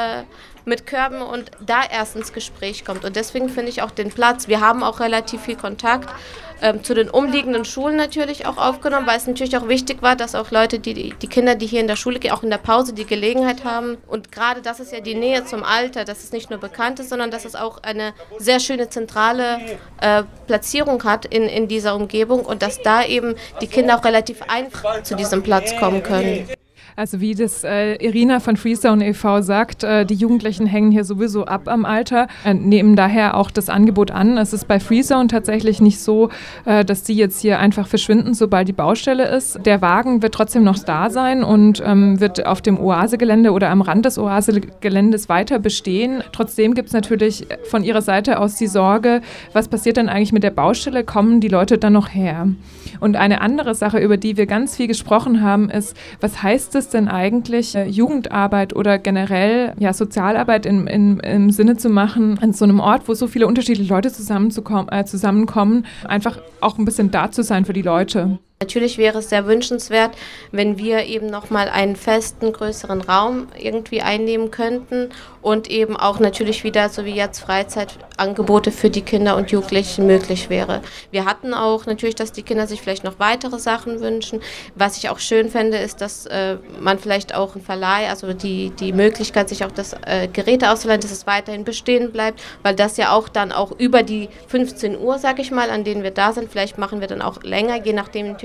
mit Körben und da erst ins Gespräch kommt. Und deswegen finde ich auch den Platz, wir haben auch relativ viel Kontakt zu den umliegenden Schulen natürlich auch aufgenommen, weil es natürlich auch wichtig war, dass auch Leute, die Kinder, die hier in der Schule gehen, auch in der Pause die Gelegenheit haben. Und gerade das ist ja die Nähe zum Alter, dass es nicht nur bekannt ist, sondern dass es auch eine sehr schöne zentrale Platzierung hat in dieser Umgebung und dass da eben die Kinder auch relativ einfach zu diesem Platz kommen können. Also wie das Irina von Freestone e.V. sagt, die Jugendlichen hängen hier sowieso ab am Alter, nehmen daher auch das Angebot an. Es ist bei Freestone tatsächlich nicht so, dass die jetzt hier einfach verschwinden, sobald die Baustelle ist. Der Wagen wird trotzdem noch da sein und wird auf dem Oase-Gelände oder am Rand des Oase-Geländes weiter bestehen. Trotzdem gibt es natürlich von ihrer Seite aus die Sorge, was passiert denn eigentlich mit der Baustelle? Kommen die Leute dann noch her? Und eine andere Sache, über die wir ganz viel gesprochen haben, ist, was heißt es denn eigentlich, Jugendarbeit oder generell Sozialarbeit im Sinne zu machen, an so einem Ort, wo so viele unterschiedliche Leute zusammenkommen, einfach auch ein bisschen da zu sein für die Leute. Natürlich wäre es sehr wünschenswert, wenn wir eben nochmal einen festen, größeren Raum irgendwie einnehmen könnten und eben auch natürlich wieder, so wie jetzt, Freizeitangebote für die Kinder und Jugendlichen möglich wäre. Wir hatten auch natürlich, dass die Kinder sich vielleicht noch weitere Sachen wünschen. Was ich auch schön fände, ist, dass man vielleicht auch einen Verleih, also die Möglichkeit, sich auch das Geräte auszuleihen, dass es weiterhin bestehen bleibt, weil das ja auch dann auch über die 15 Uhr, sag ich mal, an denen wir da sind, vielleicht machen wir dann auch länger, je nachdem natürlich,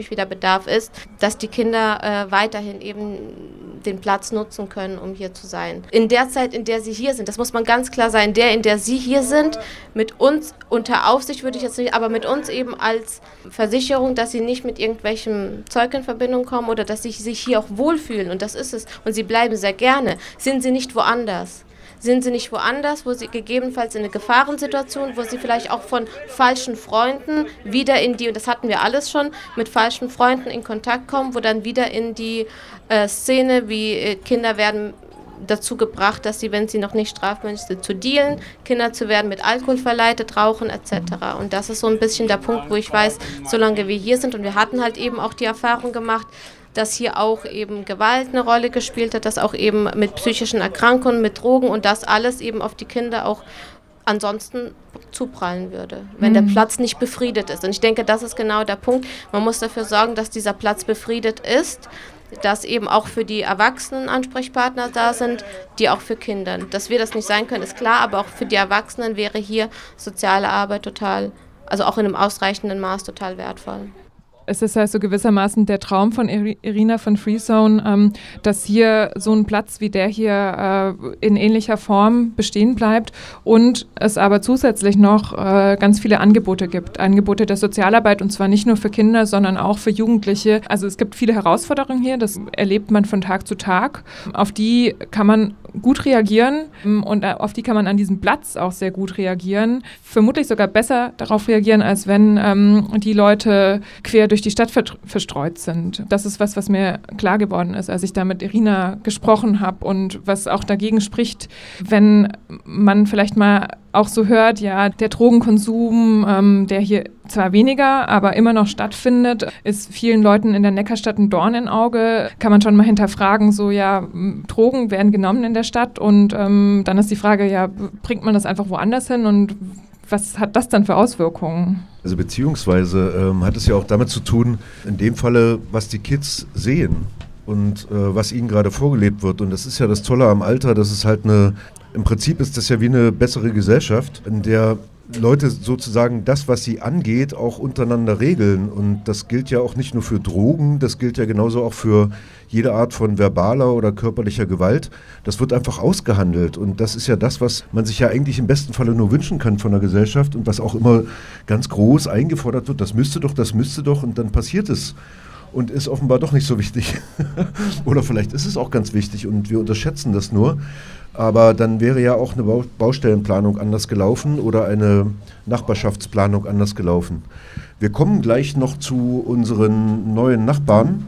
natürlich wieder Bedarf ist, dass die Kinder weiterhin eben den Platz nutzen können, um hier zu sein. In der Zeit, in der sie hier sind, das muss man ganz klar sagen, in der sie hier sind, mit uns unter Aufsicht würde ich jetzt nicht, aber mit uns eben als Versicherung, dass sie nicht mit irgendwelchem Zeug in Verbindung kommen oder dass sie sich hier auch wohlfühlen, und das ist es. Und sie bleiben sehr gerne. Sind sie nicht woanders? Sind sie nicht woanders, wo sie gegebenenfalls in eine Gefahrensituation, wo sie vielleicht auch von falschen Freunden wieder und das hatten wir alles schon, mit falschen Freunden in Kontakt kommen, wo dann wieder in die Szene, wie Kinder werden dazu gebracht, dass sie, wenn sie noch nicht strafmündig sind, zu dealen, Kinder zu werden, mit Alkohol verleitet, rauchen etc. Und das ist so ein bisschen der Punkt, wo ich weiß, solange wir hier sind, und wir hatten halt eben auch die Erfahrung gemacht, dass hier auch eben Gewalt eine Rolle gespielt hat, dass auch eben mit psychischen Erkrankungen, mit Drogen und das alles eben auf die Kinder auch ansonsten zuprallen würde, wenn der Platz nicht befriedet ist. Und ich denke, das ist genau der Punkt. Man muss dafür sorgen, dass dieser Platz befriedet ist, dass eben auch für die Erwachsenen Ansprechpartner da sind, die auch für Kinder. Dass wir das nicht sein können, ist klar, aber auch für die Erwachsenen wäre hier soziale Arbeit total, also auch in einem ausreichenden Maß total wertvoll. Es ist also gewissermaßen der Traum von Irina von Freezone, dass hier so ein Platz wie der hier in ähnlicher Form bestehen bleibt und es aber zusätzlich noch ganz viele Angebote gibt. Angebote der Sozialarbeit, und zwar nicht nur für Kinder, sondern auch für Jugendliche. Also es gibt viele Herausforderungen hier, das erlebt man von Tag zu Tag. Auf die kann man gut reagieren und auf die kann man an diesem Platz auch sehr gut reagieren. Vermutlich sogar besser darauf reagieren, als wenn die Leute quer durch die Stadt verstreut sind. Das ist was mir klar geworden ist, als ich da mit Irina gesprochen habe, und was auch dagegen spricht, wenn man vielleicht mal auch so hört, ja, der Drogenkonsum, der hier zwar weniger, aber immer noch stattfindet, ist vielen Leuten in der Neckarstadt ein Dorn im Auge. Kann man schon mal hinterfragen, so ja, Drogen werden genommen in der Stadt, und dann ist die Frage, ja, bringt man das einfach woanders hin, und was hat das dann für Auswirkungen? Also beziehungsweise hat es ja auch damit zu tun, in dem Falle, was die Kids sehen und was ihnen gerade vorgelebt wird. Und das ist ja das Tolle am Alter, dass es halt im Prinzip ist das ja wie eine bessere Gesellschaft, in der Leute sozusagen das, was sie angeht, auch untereinander regeln. Und das gilt ja auch nicht nur für Drogen, das gilt ja genauso auch für jede Art von verbaler oder körperlicher Gewalt. Das wird einfach ausgehandelt. Und das ist ja das, was man sich ja eigentlich im besten Falle nur wünschen kann von der Gesellschaft und was auch immer ganz groß eingefordert wird. Das müsste doch, und dann passiert es. Und ist offenbar doch nicht so wichtig. Oder vielleicht ist es auch ganz wichtig und wir unterschätzen das nur. Aber dann wäre ja auch eine Baustellenplanung anders gelaufen oder eine Nachbarschaftsplanung anders gelaufen. Wir kommen gleich noch zu unseren neuen Nachbarn.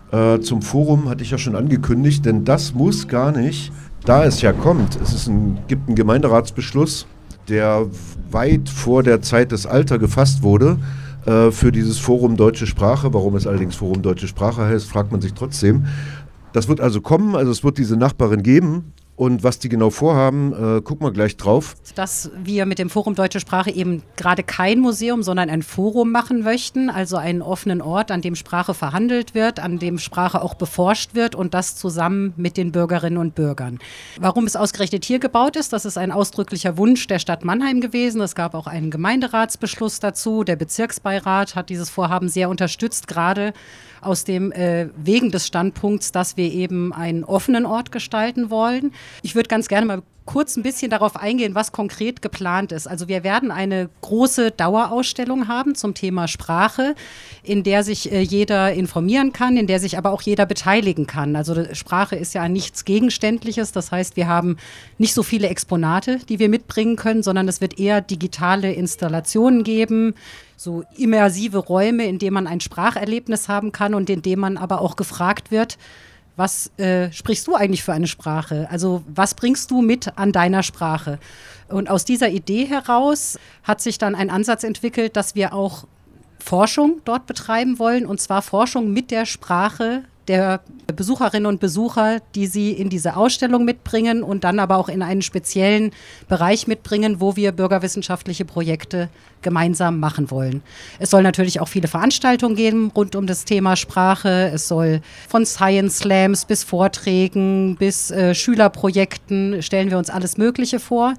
Zum Forum hatte ich ja schon angekündigt, denn das muss gar nicht, da es ja kommt. Gibt einen Gemeinderatsbeschluss, der weit vor der Zeit des Alter gefasst wurde, für dieses Forum Deutsche Sprache. Warum es allerdings Forum Deutsche Sprache heißt, fragt man sich trotzdem. Das wird also kommen, also es wird diese Nachbarin geben. Und was die genau vorhaben, gucken wir gleich drauf. Dass wir mit dem Forum Deutsche Sprache eben gerade kein Museum, sondern ein Forum machen möchten, also einen offenen Ort, an dem Sprache verhandelt wird, an dem Sprache auch beforscht wird, und das zusammen mit den Bürgerinnen und Bürgern. Warum es ausgerechnet hier gebaut ist, das ist ein ausdrücklicher Wunsch der Stadt Mannheim gewesen. Es gab auch einen Gemeinderatsbeschluss dazu. Der Bezirksbeirat hat dieses Vorhaben sehr unterstützt, gerade aus dem wegen des Standpunkts, dass wir eben einen offenen Ort gestalten wollen. Ich würde ganz gerne mal kurz ein bisschen darauf eingehen, was konkret geplant ist. Also wir werden eine große Dauerausstellung haben zum Thema Sprache, in der sich jeder informieren kann, in der sich aber auch jeder beteiligen kann. Also Sprache ist ja nichts Gegenständliches. Das heißt, wir haben nicht so viele Exponate, die wir mitbringen können, sondern es wird eher digitale Installationen geben, so immersive Räume, in denen man ein Spracherlebnis haben kann und in denen man aber auch gefragt wird, was sprichst du eigentlich für eine Sprache? Also was bringst du mit an deiner Sprache? Und aus dieser Idee heraus hat sich dann ein Ansatz entwickelt, dass wir auch Forschung dort betreiben wollen, und zwar Forschung mit der Sprache der Besucherinnen und Besucher, die sie in diese Ausstellung mitbringen und dann aber auch in einen speziellen Bereich mitbringen, wo wir bürgerwissenschaftliche Projekte gemeinsam machen wollen. Es soll natürlich auch viele Veranstaltungen geben rund um das Thema Sprache. Es soll von Science Slams bis Vorträgen bis Schülerprojekten, stellen wir uns alles Mögliche vor,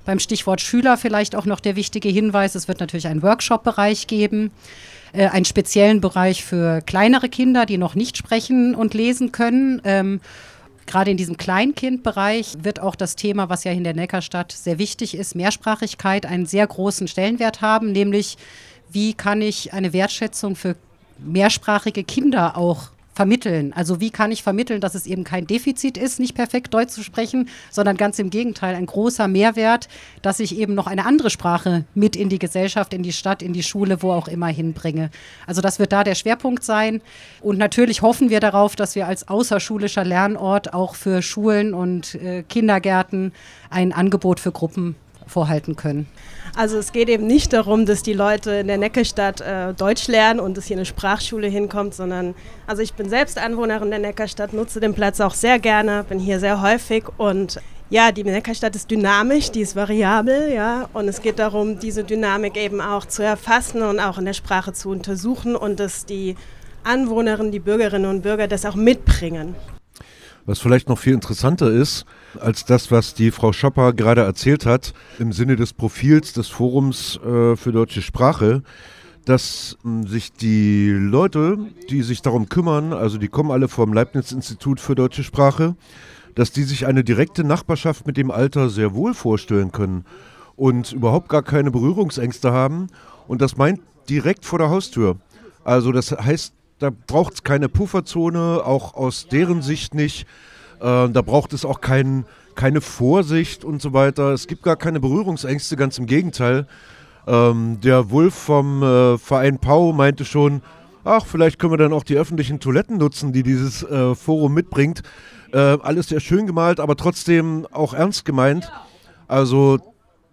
Beim Stichwort Schüler vielleicht auch noch der wichtige Hinweis, es wird natürlich einen Workshop-Bereich geben, einen speziellen Bereich für kleinere Kinder, die noch nicht sprechen und lesen können. Gerade in diesem Kleinkindbereich wird auch das Thema, was ja in der Neckarstadt sehr wichtig ist, Mehrsprachigkeit, einen sehr großen Stellenwert haben, nämlich wie kann ich eine Wertschätzung für mehrsprachige Kinder auch vermitteln. Also wie kann ich vermitteln, dass es eben kein Defizit ist, nicht perfekt Deutsch zu sprechen, sondern ganz im Gegenteil ein großer Mehrwert, dass ich eben noch eine andere Sprache mit in die Gesellschaft, in die Stadt, in die Schule, wo auch immer hinbringe. Also das wird da der Schwerpunkt sein. Und natürlich hoffen wir darauf, dass wir als außerschulischer Lernort auch für Schulen und Kindergärten ein Angebot für Gruppen vorhalten können. Also es geht eben nicht darum, dass die Leute in der Neckarstadt Deutsch lernen und dass hier eine Sprachschule hinkommt, sondern, also ich bin selbst Anwohnerin der Neckarstadt, nutze den Platz auch sehr gerne, bin hier sehr häufig und ja, die Neckarstadt ist dynamisch, die ist variabel, ja, und es geht darum, diese Dynamik eben auch zu erfassen und auch in der Sprache zu untersuchen und dass die Anwohnerinnen, die Bürgerinnen und Bürger das auch mitbringen. Was vielleicht noch viel interessanter ist, als das, was die Frau Schopper gerade erzählt hat, im Sinne des Profils des Forums für deutsche Sprache, dass sich die Leute, die sich darum kümmern, also die kommen alle vom Leibniz-Institut für deutsche Sprache, dass die sich eine direkte Nachbarschaft mit dem Alter sehr wohl vorstellen können und überhaupt gar keine Berührungsängste haben. Und das meint direkt vor der Haustür. Also das heißt, da braucht es keine Pufferzone, auch aus deren Sicht nicht. Da braucht es auch keine Vorsicht und so weiter. Es gibt gar keine Berührungsängste, ganz im Gegenteil. Der Wulf vom Verein Pau meinte schon, ach, vielleicht können wir dann auch die öffentlichen Toiletten nutzen, die dieses Forum mitbringt. Alles sehr schön gemalt, aber trotzdem auch ernst gemeint. Also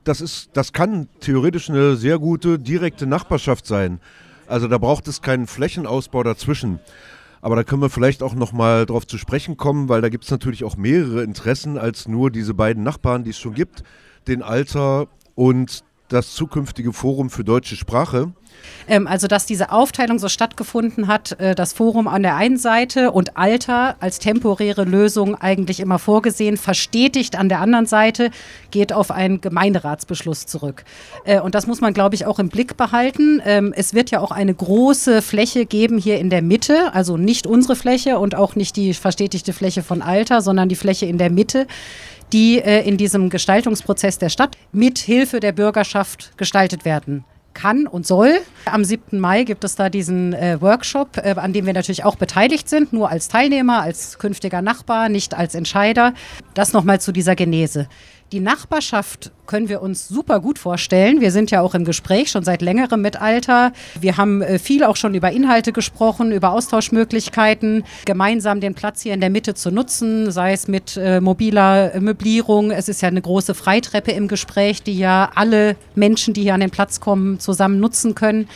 das kann theoretisch eine sehr gute, direkte Nachbarschaft sein. Also da braucht es keinen Flächenausbau dazwischen. Aber da können wir vielleicht auch nochmal drauf zu sprechen kommen, weil da gibt es natürlich auch mehrere Interessen als nur diese beiden Nachbarn, die es schon gibt, den Alter und das zukünftige Forum für deutsche Sprache. Also dass diese Aufteilung so stattgefunden hat, das Forum an der einen Seite und Alter als temporäre Lösung eigentlich immer vorgesehen, verstetigt an der anderen Seite, geht auf einen Gemeinderatsbeschluss zurück. Und das muss man, glaube ich, auch im Blick behalten. Es wird ja auch eine große Fläche geben hier in der Mitte, also nicht unsere Fläche und auch nicht die verstetigte Fläche von Alter, sondern die Fläche in der Mitte, die in diesem Gestaltungsprozess der Stadt mit Hilfe der Bürgerschaft gestaltet werden kann und soll. Am 7. Mai gibt es da diesen Workshop, an dem wir natürlich auch beteiligt sind, nur als Teilnehmer, als künftiger Nachbar, nicht als Entscheider. Das nochmal zu dieser Genese. Die Nachbarschaft können wir uns super gut vorstellen. Wir sind ja auch im Gespräch schon seit längerem mit Alter. Wir haben viel auch schon über Inhalte gesprochen, über Austauschmöglichkeiten, gemeinsam den Platz hier in der Mitte zu nutzen, sei es mit mobiler Möblierung. Es ist ja eine große Freitreppe im Gespräch, die ja alle Menschen, die hier an den Platz kommen, zusammen nutzen können.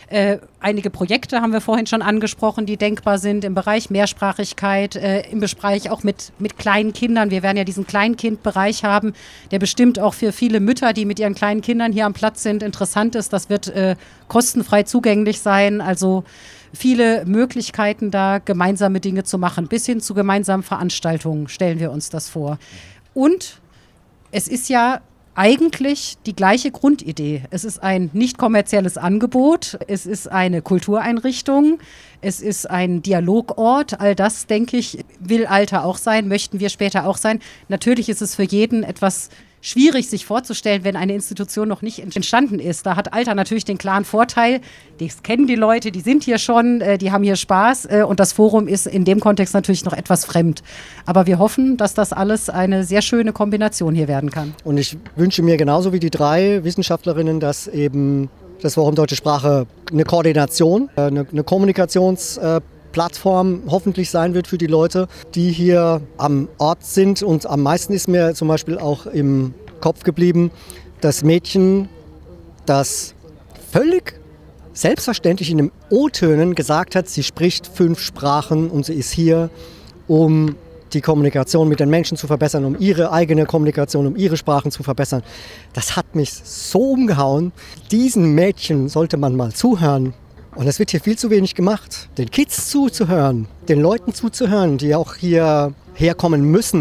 Einige Projekte haben wir vorhin schon angesprochen, die denkbar sind im Bereich Mehrsprachigkeit, im Bereich auch mit kleinen Kindern. Wir werden ja diesen Kleinkindbereich haben, der bestimmt auch für viele Mütter, die mit ihren kleinen Kindern hier am Platz sind, interessant ist. Das wird kostenfrei zugänglich sein. Also viele Möglichkeiten, da gemeinsame Dinge zu machen. Bis hin zu gemeinsamen Veranstaltungen stellen wir uns das vor. Und es ist ja eigentlich die gleiche Grundidee. Es ist ein nicht kommerzielles Angebot, es ist eine Kultureinrichtung, es ist ein Dialogort. All das, denke ich, will Alter auch sein, möchten wir später auch sein. Natürlich ist es für jeden etwas schwierig, sich vorzustellen, wenn eine Institution noch nicht entstanden ist. Da hat Alter natürlich den klaren Vorteil, das kennen die Leute, die sind hier schon, die haben hier Spaß und das Forum ist in dem Kontext natürlich noch etwas fremd. Aber wir hoffen, dass das alles eine sehr schöne Kombination hier werden kann. Und ich wünsche mir genauso wie die 3 Wissenschaftlerinnen, dass eben das Forum Deutsche Sprache eine Koordination, eine Kommunikationsplattform hoffentlich sein wird für die Leute, die hier am Ort sind. Und am meisten ist mir zum Beispiel auch im Kopf geblieben, das Mädchen, das völlig selbstverständlich in den O-Tönen gesagt hat, sie spricht 5 Sprachen und sie ist hier, um die Kommunikation mit den Menschen zu verbessern, um ihre eigene Kommunikation, um ihre Sprachen zu verbessern. Das hat mich so umgehauen. Diesen Mädchen sollte man mal zuhören. Und es wird hier viel zu wenig gemacht. Den Kids zuzuhören, den Leuten zuzuhören, die auch hierher kommen müssen,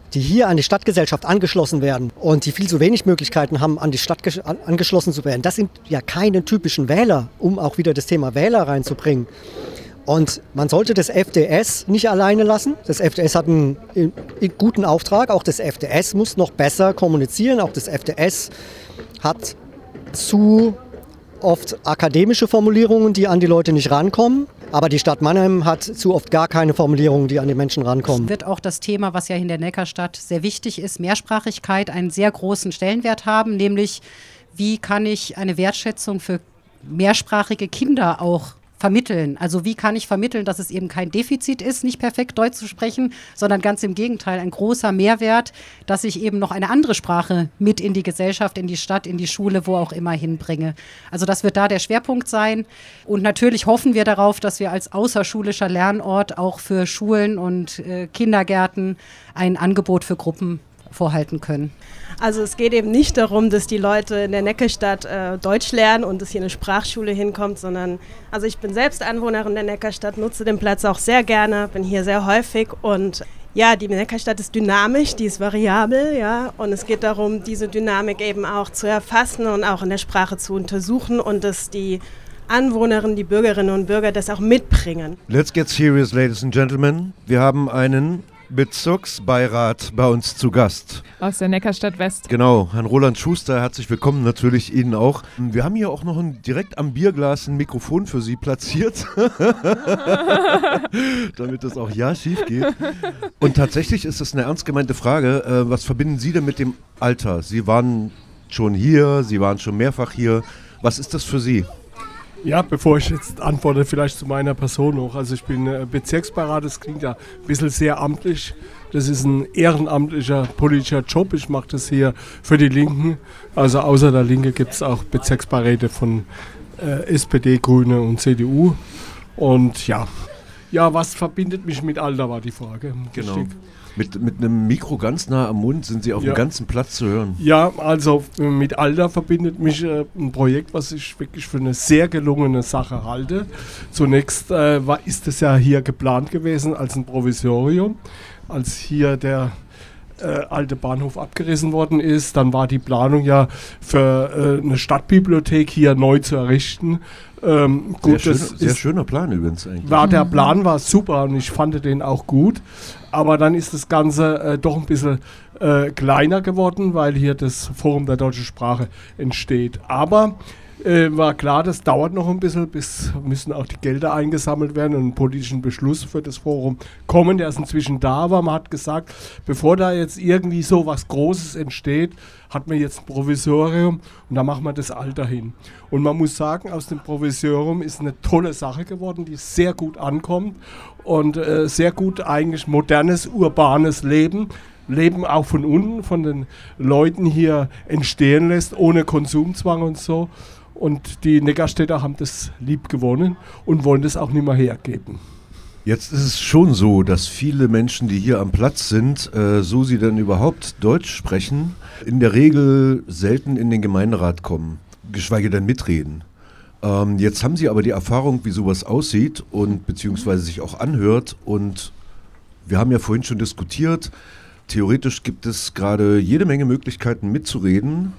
die hier an die Stadtgesellschaft angeschlossen werden und die viel zu wenig Möglichkeiten haben, an die Stadt angeschlossen zu werden, das sind ja keine typischen Wähler, um auch wieder das Thema Wähler reinzubringen. Und man sollte das FDS nicht alleine lassen. Das FDS hat einen guten Auftrag. Auch das FDS muss noch besser kommunizieren. Auch das FDS hat zu oft akademische Formulierungen, die an die Leute nicht rankommen. Aber die Stadt Mannheim hat zu oft gar keine Formulierungen, die an die Menschen rankommen. Wird auch das Thema, was ja in der Neckarstadt sehr wichtig ist, Mehrsprachigkeit, einen sehr großen Stellenwert haben. Nämlich, wie kann ich eine Wertschätzung für mehrsprachige Kinder auch vermitteln. Also wie kann ich vermitteln, dass es eben kein Defizit ist, nicht perfekt Deutsch zu sprechen, sondern ganz im Gegenteil, ein großer Mehrwert, dass ich eben noch eine andere Sprache mit in die Gesellschaft, in die Stadt, in die Schule, wo auch immer hinbringe. Also das wird da der Schwerpunkt sein. Und natürlich hoffen wir darauf, dass wir als außerschulischer Lernort auch für Schulen und Kindergärten ein Angebot für Gruppen vorhalten können. Also es geht eben nicht darum, dass die Leute in der Neckarstadt Deutsch lernen und dass hier eine Sprachschule hinkommt, sondern, also ich bin selbst Anwohnerin der Neckarstadt, nutze den Platz auch sehr gerne, bin hier sehr häufig und ja, die Neckarstadt ist dynamisch, die ist variabel, ja, und es geht darum, diese Dynamik eben auch zu erfassen und auch in der Sprache zu untersuchen und dass die Anwohnerinnen, die Bürgerinnen und Bürger das auch mitbringen. Let's get serious, ladies and gentlemen. Wir haben einen Bezirksbeirat bei uns zu Gast. Aus der Neckarstadt West. Genau, Herrn Roland Schuster, herzlich willkommen, natürlich Ihnen auch. Wir haben hier auch noch direkt am Bierglas ein Mikrofon für Sie platziert, damit das auch ja schief geht. Und tatsächlich ist das eine ernst gemeinte Frage. Was verbinden Sie denn mit dem Alter? Sie waren schon hier, Sie waren schon mehrfach hier. Was ist das für Sie? Ja, bevor ich jetzt antworte, vielleicht zu meiner Person noch. Also ich bin Bezirksbeirat, das klingt ja ein bisschen sehr amtlich. Das ist ein ehrenamtlicher politischer Job. Ich mache das hier für die Linken. Also außer der Linke gibt es auch Bezirksbeiräte von SPD, Grüne und CDU. Und ja, was verbindet mich mit Alter, war die Frage. Genau. Richtig. Mit einem Mikro ganz nah am Mund sind Sie auf dem ganzen Platz zu hören. Ja, also mit Alter verbindet mich ein Projekt, was ich wirklich für eine sehr gelungene Sache halte. Zunächst ist es ja hier geplant gewesen als ein Provisorium, als hier der alte Bahnhof abgerissen worden ist. Dann war die Planung ja für eine Stadtbibliothek hier neu zu errichten. Gut, sehr schöner Plan übrigens eigentlich. Der Plan war super und ich fand den auch gut. Aber dann ist das Ganze doch ein bisschen kleiner geworden, weil hier das Forum der deutschen Sprache entsteht. Aber war klar, das dauert noch ein bisschen, bis müssen auch die Gelder eingesammelt werden und einen politischen Beschluss für das Forum kommen. Der ist inzwischen da, aber man hat gesagt, bevor da jetzt irgendwie so was Großes entsteht, hat man jetzt ein Provisorium und da machen wir das Alter hin. Und man muss sagen, aus dem Provisorium ist eine tolle Sache geworden, die sehr gut ankommt und sehr gut eigentlich modernes, urbanes Leben auch von unten, von den Leuten hier entstehen lässt, ohne Konsumzwang und so. Und die Neckarstädter haben das lieb gewonnen und wollen das auch nicht mehr hergeben. Jetzt ist es schon so, dass viele Menschen, die hier am Platz sind, so sie dann überhaupt Deutsch sprechen, in der Regel selten in den Gemeinderat kommen, geschweige denn mitreden. Jetzt haben Sie aber die Erfahrung, wie sowas aussieht und beziehungsweise sich auch anhört. Und wir haben ja vorhin schon diskutiert, theoretisch gibt es gerade jede Menge Möglichkeiten mitzureden.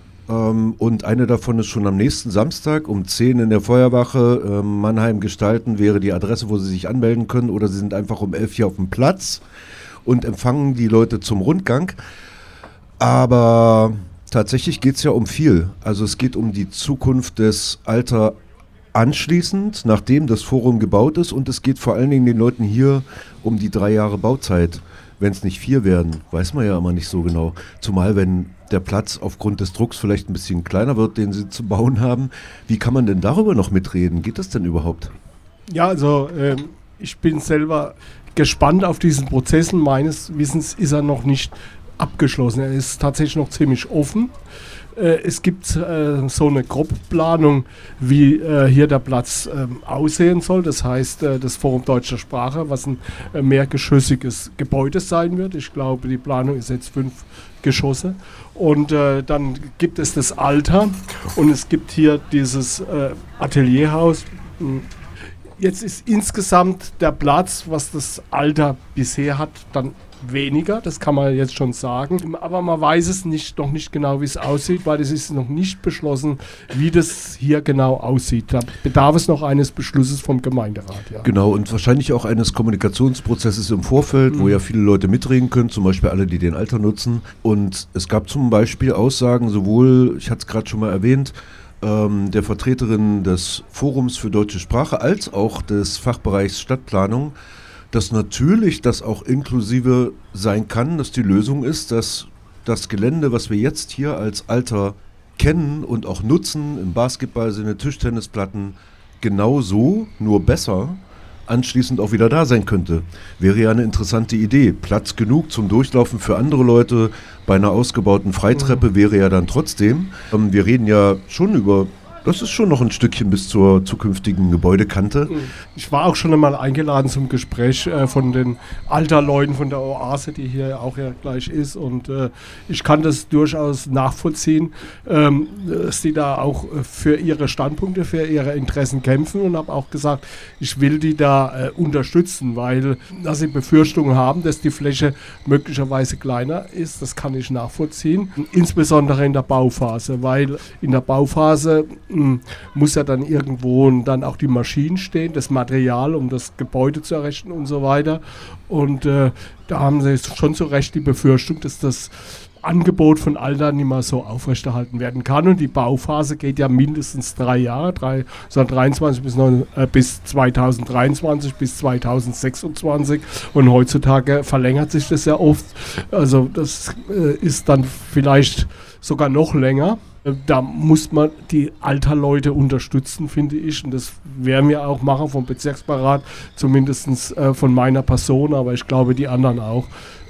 Und eine davon ist schon am nächsten Samstag um 10 in der Feuerwache. Mannheim gestalten wäre die Adresse, wo Sie sich anmelden können. Oder Sie sind einfach um 11 hier auf dem Platz und empfangen die Leute zum Rundgang. Aber tatsächlich geht es ja um viel. Also es geht um die Zukunft des Alter anschließend, nachdem das Forum gebaut ist. Und es geht vor allen Dingen den Leuten hier um die 3 Jahre Bauzeit. Wenn es nicht 4 werden, weiß man ja immer nicht so genau. Zumal wenn der Platz aufgrund des Drucks vielleicht ein bisschen kleiner wird, den sie zu bauen haben. Wie kann man denn darüber noch mitreden? Geht das denn überhaupt? Ja, also ich bin selber gespannt auf diesen Prozess. Meines Wissens ist er noch nicht abgeschlossen. Er ist tatsächlich noch ziemlich offen. Es gibt so eine Grobplanung, wie hier der Platz aussehen soll. Das heißt, das Forum Deutscher Sprache, was ein mehrgeschossiges Gebäude sein wird. Ich glaube, die Planung ist jetzt 5 Geschosse. Und dann gibt es das Alter und es gibt hier dieses Atelierhaus. Jetzt ist insgesamt der Platz, was das Alter bisher hat, dann weniger, das kann man jetzt schon sagen. Aber man weiß es noch nicht genau, wie es aussieht, weil es ist noch nicht beschlossen, wie das hier genau aussieht. Da bedarf es noch eines Beschlusses vom Gemeinderat. Ja. Genau, und wahrscheinlich auch eines Kommunikationsprozesses im Vorfeld, wo ja viele Leute mitreden können, zum Beispiel alle, die den Alter nutzen. Und es gab zum Beispiel Aussagen, sowohl, ich hatte es gerade schon mal erwähnt, der Vertreterin des Forums für deutsche Sprache als auch des Fachbereichs Stadtplanung, dass natürlich das auch inklusive sein kann, dass die Lösung ist, dass das Gelände, was wir jetzt hier als Alter kennen und auch nutzen, im Basketballsinne, Tischtennisplatten, genauso, nur besser, anschließend auch wieder da sein könnte. Wäre ja eine interessante Idee. Platz genug zum Durchlaufen für andere Leute. Bei einer ausgebauten Freitreppe wäre ja dann trotzdem. Wir reden ja schon über... Das ist schon noch ein Stückchen bis zur zukünftigen Gebäudekante. Ich war auch schon einmal eingeladen zum Gespräch von den Alterleuten von der Oase, die hier auch ja gleich ist. Und ich kann das durchaus nachvollziehen, dass die da auch für ihre Standpunkte, für ihre Interessen kämpfen. Und habe auch gesagt, ich will die da unterstützen, weil dass sie Befürchtungen haben, dass die Fläche möglicherweise kleiner ist. Das kann ich nachvollziehen. Insbesondere in der Bauphase, weil in der Bauphase muss ja dann irgendwo dann auch die Maschinen stehen, das Material, um das Gebäude zu errichten und so weiter. Und da haben sie schon zu Recht die Befürchtung, dass das Angebot von Altern nicht mehr so aufrechterhalten werden kann. Und die Bauphase geht ja mindestens 3 Jahre, 2023 bis 2023 bis 2026. Und heutzutage verlängert sich das ja oft. Also das ist dann vielleicht sogar noch länger. Da muss man die Alterleute unterstützen, finde ich. Und das werden wir auch machen vom Bezirksbeirat, zumindest von meiner Person, aber ich glaube die anderen auch,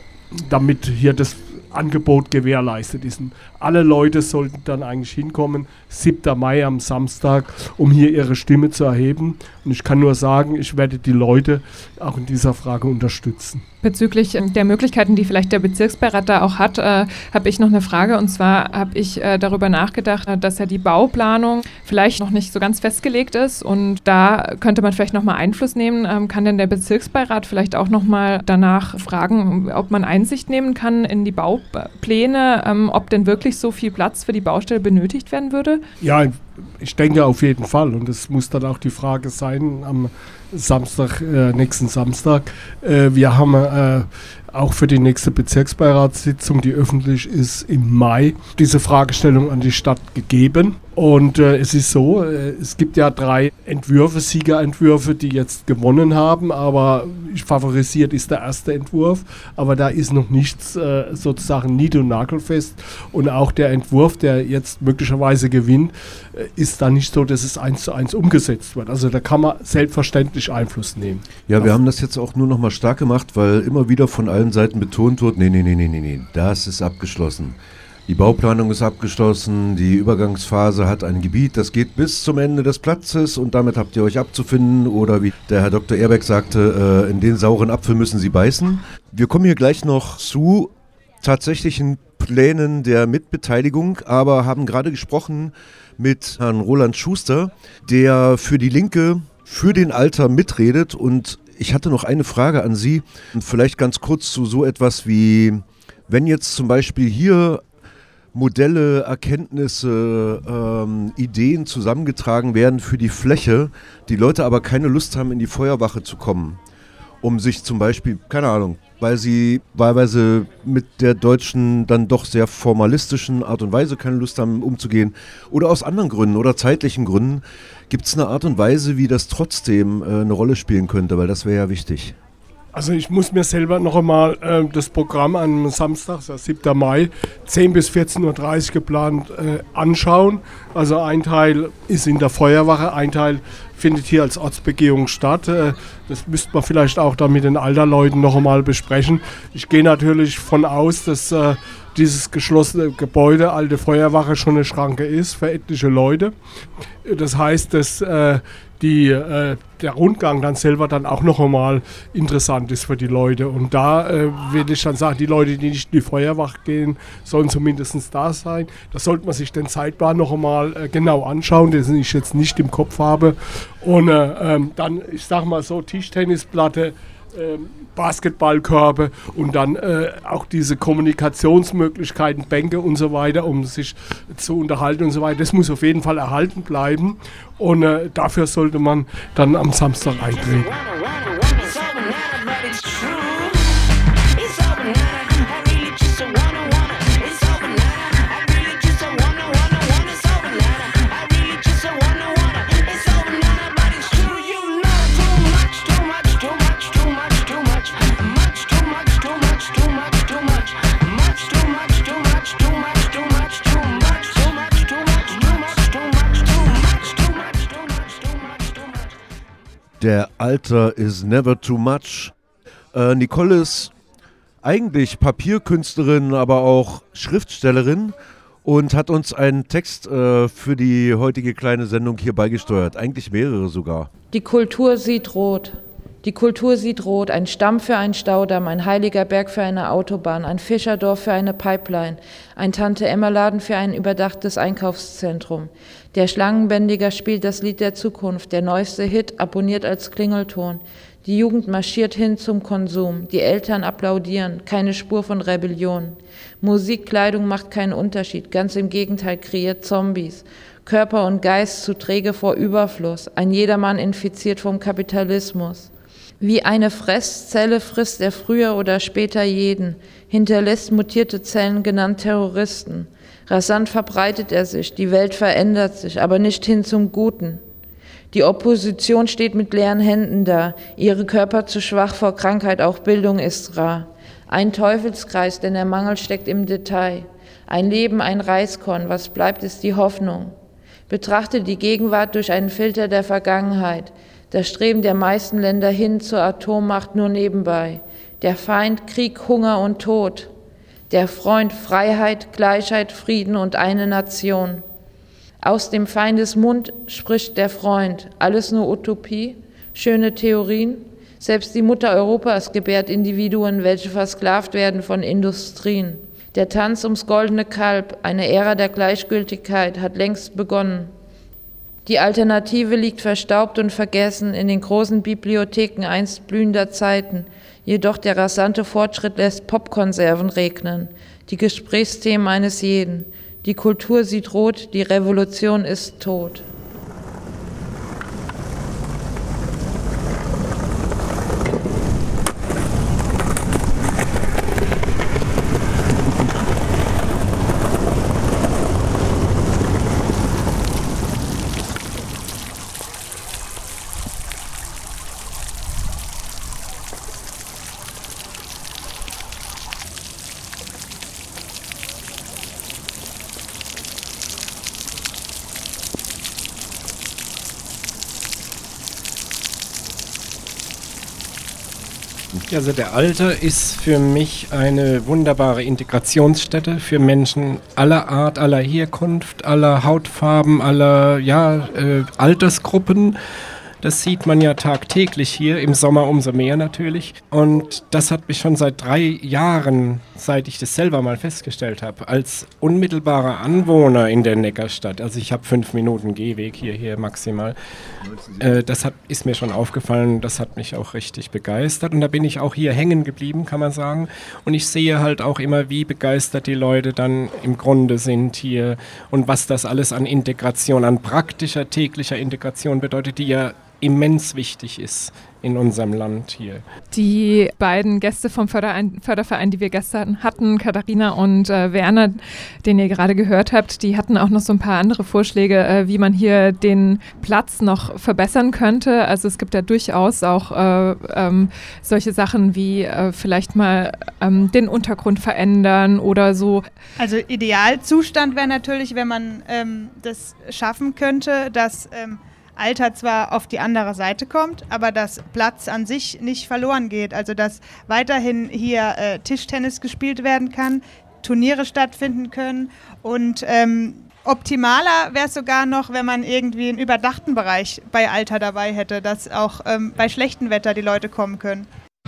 damit hier das Angebot gewährleistet ist. Und alle Leute sollten dann eigentlich hinkommen, 7. Mai am Samstag, um hier ihre Stimme zu erheben. Und ich kann nur sagen, ich werde die Leute auch in dieser Frage unterstützen. Bezüglich der Möglichkeiten, die vielleicht der Bezirksbeirat da auch hat, habe ich noch eine Frage. Und zwar habe ich darüber nachgedacht, dass ja die Bauplanung vielleicht noch nicht so ganz festgelegt ist. Und da könnte man vielleicht nochmal Einfluss nehmen. Kann denn der Bezirksbeirat vielleicht auch nochmal danach fragen, ob man Einsicht nehmen kann in die Baupläne, ob denn wirklich so viel Platz für die Baustelle benötigt werden würde? Ja, ich denke auf jeden Fall. Und es muss dann auch die Frage sein am Samstag, nächsten Samstag. Wir haben auch für die nächste Bezirksbeiratssitzung, die öffentlich ist, im Mai, diese Fragestellung an die Stadt gegeben. Und es ist so, es gibt ja 3 Entwürfe, Siegerentwürfe, die jetzt gewonnen haben, aber favorisiert ist der erste Entwurf, aber da ist noch nichts sozusagen nied- und nagelfest. Und auch der Entwurf, der jetzt möglicherweise gewinnt, ist da nicht so, dass es 1:1 umgesetzt wird. Also da kann man selbstverständlich Einfluss nehmen. Ja, wir haben das jetzt auch nur noch mal stark gemacht, weil immer wieder von allen Seiten betont wird, nee, das ist abgeschlossen. Die Bauplanung ist abgeschlossen, die Übergangsphase hat ein Gebiet, das geht bis zum Ende des Platzes und damit habt ihr euch abzufinden oder wie der Herr Dr. Ehrbeck sagte, in den sauren Apfel müssen Sie beißen. Wir kommen hier gleich noch zu tatsächlichen Plänen der Mitbeteiligung, aber haben gerade gesprochen mit Herrn Roland Schuster, der für die Linke, für den Alter mitredet. Und ich hatte noch eine Frage an Sie, vielleicht ganz kurz zu so etwas wie, wenn jetzt zum Beispiel hier Modelle, Erkenntnisse, Ideen zusammengetragen werden für die Fläche, die Leute aber keine Lust haben, in die Feuerwache zu kommen, um sich zum Beispiel, keine Ahnung, weil sie wahlweise mit der deutschen, dann doch sehr formalistischen Art und Weise keine Lust haben, umzugehen, oder aus anderen Gründen oder zeitlichen Gründen, gibt es eine Art und Weise, wie das trotzdem eine Rolle spielen könnte, weil das wäre ja wichtig. Also ich muss mir selber noch einmal das Programm am Samstag, das 7. Mai, 10 bis 14.30 Uhr geplant, anschauen. Also ein Teil ist in der Feuerwache, ein Teil findet hier als Ortsbegehung statt. Das müsste man vielleicht auch dann mit den Alterleuten noch einmal besprechen. Ich gehe natürlich von aus, dass dieses geschlossene Gebäude, alte Feuerwache, schon eine Schranke ist für etliche Leute. Das heißt, dass der Rundgang dann selber dann auch noch einmal interessant ist für die Leute. Und da würde ich dann sagen, die Leute, die nicht in die Feuerwache gehen, sollen zumindest da sein. Da sollte man sich den Zeitplan noch einmal genau anschauen, den ich jetzt nicht im Kopf habe. Und dann, ich sag mal so, Tischtennisplatte Basketballkörbe und dann auch diese Kommunikationsmöglichkeiten, Bänke und so weiter, um sich zu unterhalten und so weiter. Das muss auf jeden Fall erhalten bleiben und dafür sollte man dann am Samstag eintreten. Der Alter is never too much. Nicole ist eigentlich Papierkünstlerin, aber auch Schriftstellerin und hat uns einen Text für die heutige kleine Sendung hier beigesteuert. Eigentlich mehrere sogar. Die Kultur sieht rot. Die Kultur sieht rot. Ein Stamm für einen Staudamm, ein heiliger Berg für eine Autobahn, ein Fischerdorf für eine Pipeline, ein Tante-Emma-Laden für ein überdachtes Einkaufszentrum. Der Schlangenbändiger spielt das Lied der Zukunft, der neueste Hit abonniert als Klingelton. Die Jugend marschiert hin zum Konsum, die Eltern applaudieren, keine Spur von Rebellion. Musik, Kleidung macht keinen Unterschied, ganz im Gegenteil kreiert Zombies. Körper und Geist zu träge vor Überfluss, ein Jedermann infiziert vom Kapitalismus. Wie eine Fresszelle frisst er früher oder später jeden, hinterlässt mutierte Zellen genannt Terroristen. Rasant verbreitet er sich, die Welt verändert sich, aber nicht hin zum Guten. Die Opposition steht mit leeren Händen da, ihre Körper zu schwach vor Krankheit, auch Bildung ist rar. Ein Teufelskreis, denn der Mangel steckt im Detail. Ein Leben, ein Reiskorn, was bleibt, ist die Hoffnung. Betrachte die Gegenwart durch einen Filter der Vergangenheit. Das Streben der meisten Länder hin zur Atommacht nur nebenbei. Der Feind, Krieg, Hunger und Tod. Der Freund, Freiheit, Gleichheit, Frieden und eine Nation. Aus dem Feindes Mund spricht der Freund. Alles nur Utopie, schöne Theorien. Selbst die Mutter Europas gebärt Individuen, welche versklavt werden von Industrien. Der Tanz ums goldene Kalb, eine Ära der Gleichgültigkeit, hat längst begonnen. Die Alternative liegt verstaubt und vergessen in den großen Bibliotheken einst blühender Zeiten. Jedoch der rasante Fortschritt lässt Popkonserven regnen, die Gesprächsthemen eines jeden. Die Kultur sieht rot, die Revolution ist tot. Also der Alter ist für mich eine wunderbare Integrationsstätte für Menschen aller Art, aller Herkunft, aller Hautfarben, aller Altersgruppen. Das sieht man ja tagtäglich hier, im Sommer umso mehr natürlich. Und das hat mich schon seit 3 Jahren, seit ich das selber mal festgestellt habe, als unmittelbarer Anwohner in der Neckarstadt, also ich habe 5 Minuten Gehweg hier maximal, ist mir schon aufgefallen, das hat mich auch richtig begeistert. Und da bin ich auch hier hängen geblieben, kann man sagen. Und ich sehe halt auch immer, wie begeistert die Leute dann im Grunde sind hier und was das alles an Integration, an praktischer, täglicher Integration bedeutet, die ja immens wichtig ist in unserem Land hier. Die beiden Gäste vom Förderverein, die wir gestern hatten, Katharina und Werner, den ihr gerade gehört habt, die hatten auch noch so ein paar andere Vorschläge, wie man hier den Platz noch verbessern könnte. Also es gibt ja durchaus auch solche Sachen wie vielleicht mal den Untergrund verändern oder so. Also Idealzustand wäre natürlich, wenn man das schaffen könnte, dass Alter zwar auf die andere Seite kommt, aber dass Platz an sich nicht verloren geht. Also dass weiterhin hier Tischtennis gespielt werden kann, Turniere stattfinden können und optimaler wäre es sogar noch, wenn man irgendwie einen überdachten Bereich bei Alter dabei hätte, dass auch bei schlechtem Wetter die Leute kommen können.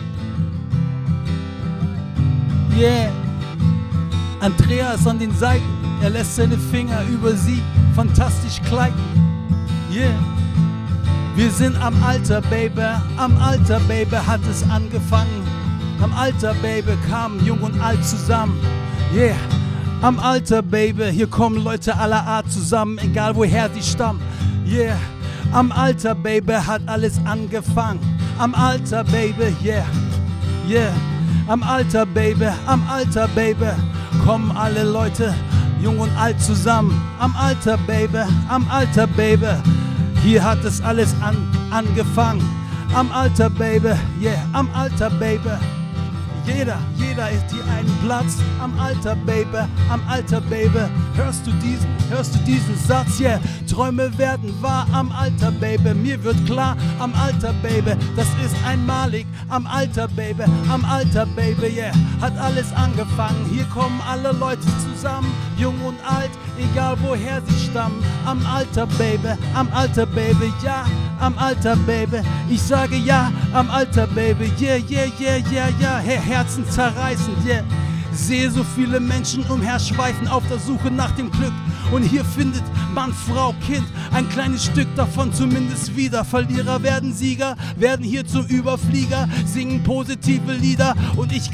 Yeah, Andreas an den Seiten, er lässt seine Finger über sie fantastisch gleiten. Yeah, Wir sind am Alter, Baby, hat es angefangen. Am Alter, Baby, kamen jung und alt zusammen. Yeah, am Alter, Baby, hier kommen Leute aller Art zusammen, egal woher sie stammen. Yeah, am Alter, Baby, hat alles angefangen. Am Alter, Baby, yeah, yeah. Am Alter, Baby, kommen alle Leute, jung und alt zusammen. Am Alter, Baby, hier hat es alles angefangen. Am Alter, Baby, yeah, am Alter, Baby. Jeder ist hier einen Platz. Am Alter, Baby, hörst du diesen Satz, yeah. Träume werden wahr am Alter, Baby. Mir wird klar, am Alter, Baby, das ist einmalig. Am Alter, Baby, yeah, hat alles angefangen. Hier kommen alle Leute zusammen, jung und alt, egal woher sie stammen. Am Alter, Baby, ja, am Alter, Baby. Ich sage ja, am Alter, Baby, yeah, yeah, yeah, yeah, yeah. Herzen zerreißen, yeah. Sehe so viele Menschen umherschweifen auf der Suche nach dem Glück. Und hier findet Mann, Frau, Kind ein kleines Stück davon zumindest wieder. Verlierer werden Sieger, werden hier zum Überflieger, singen positive Lieder. Und ich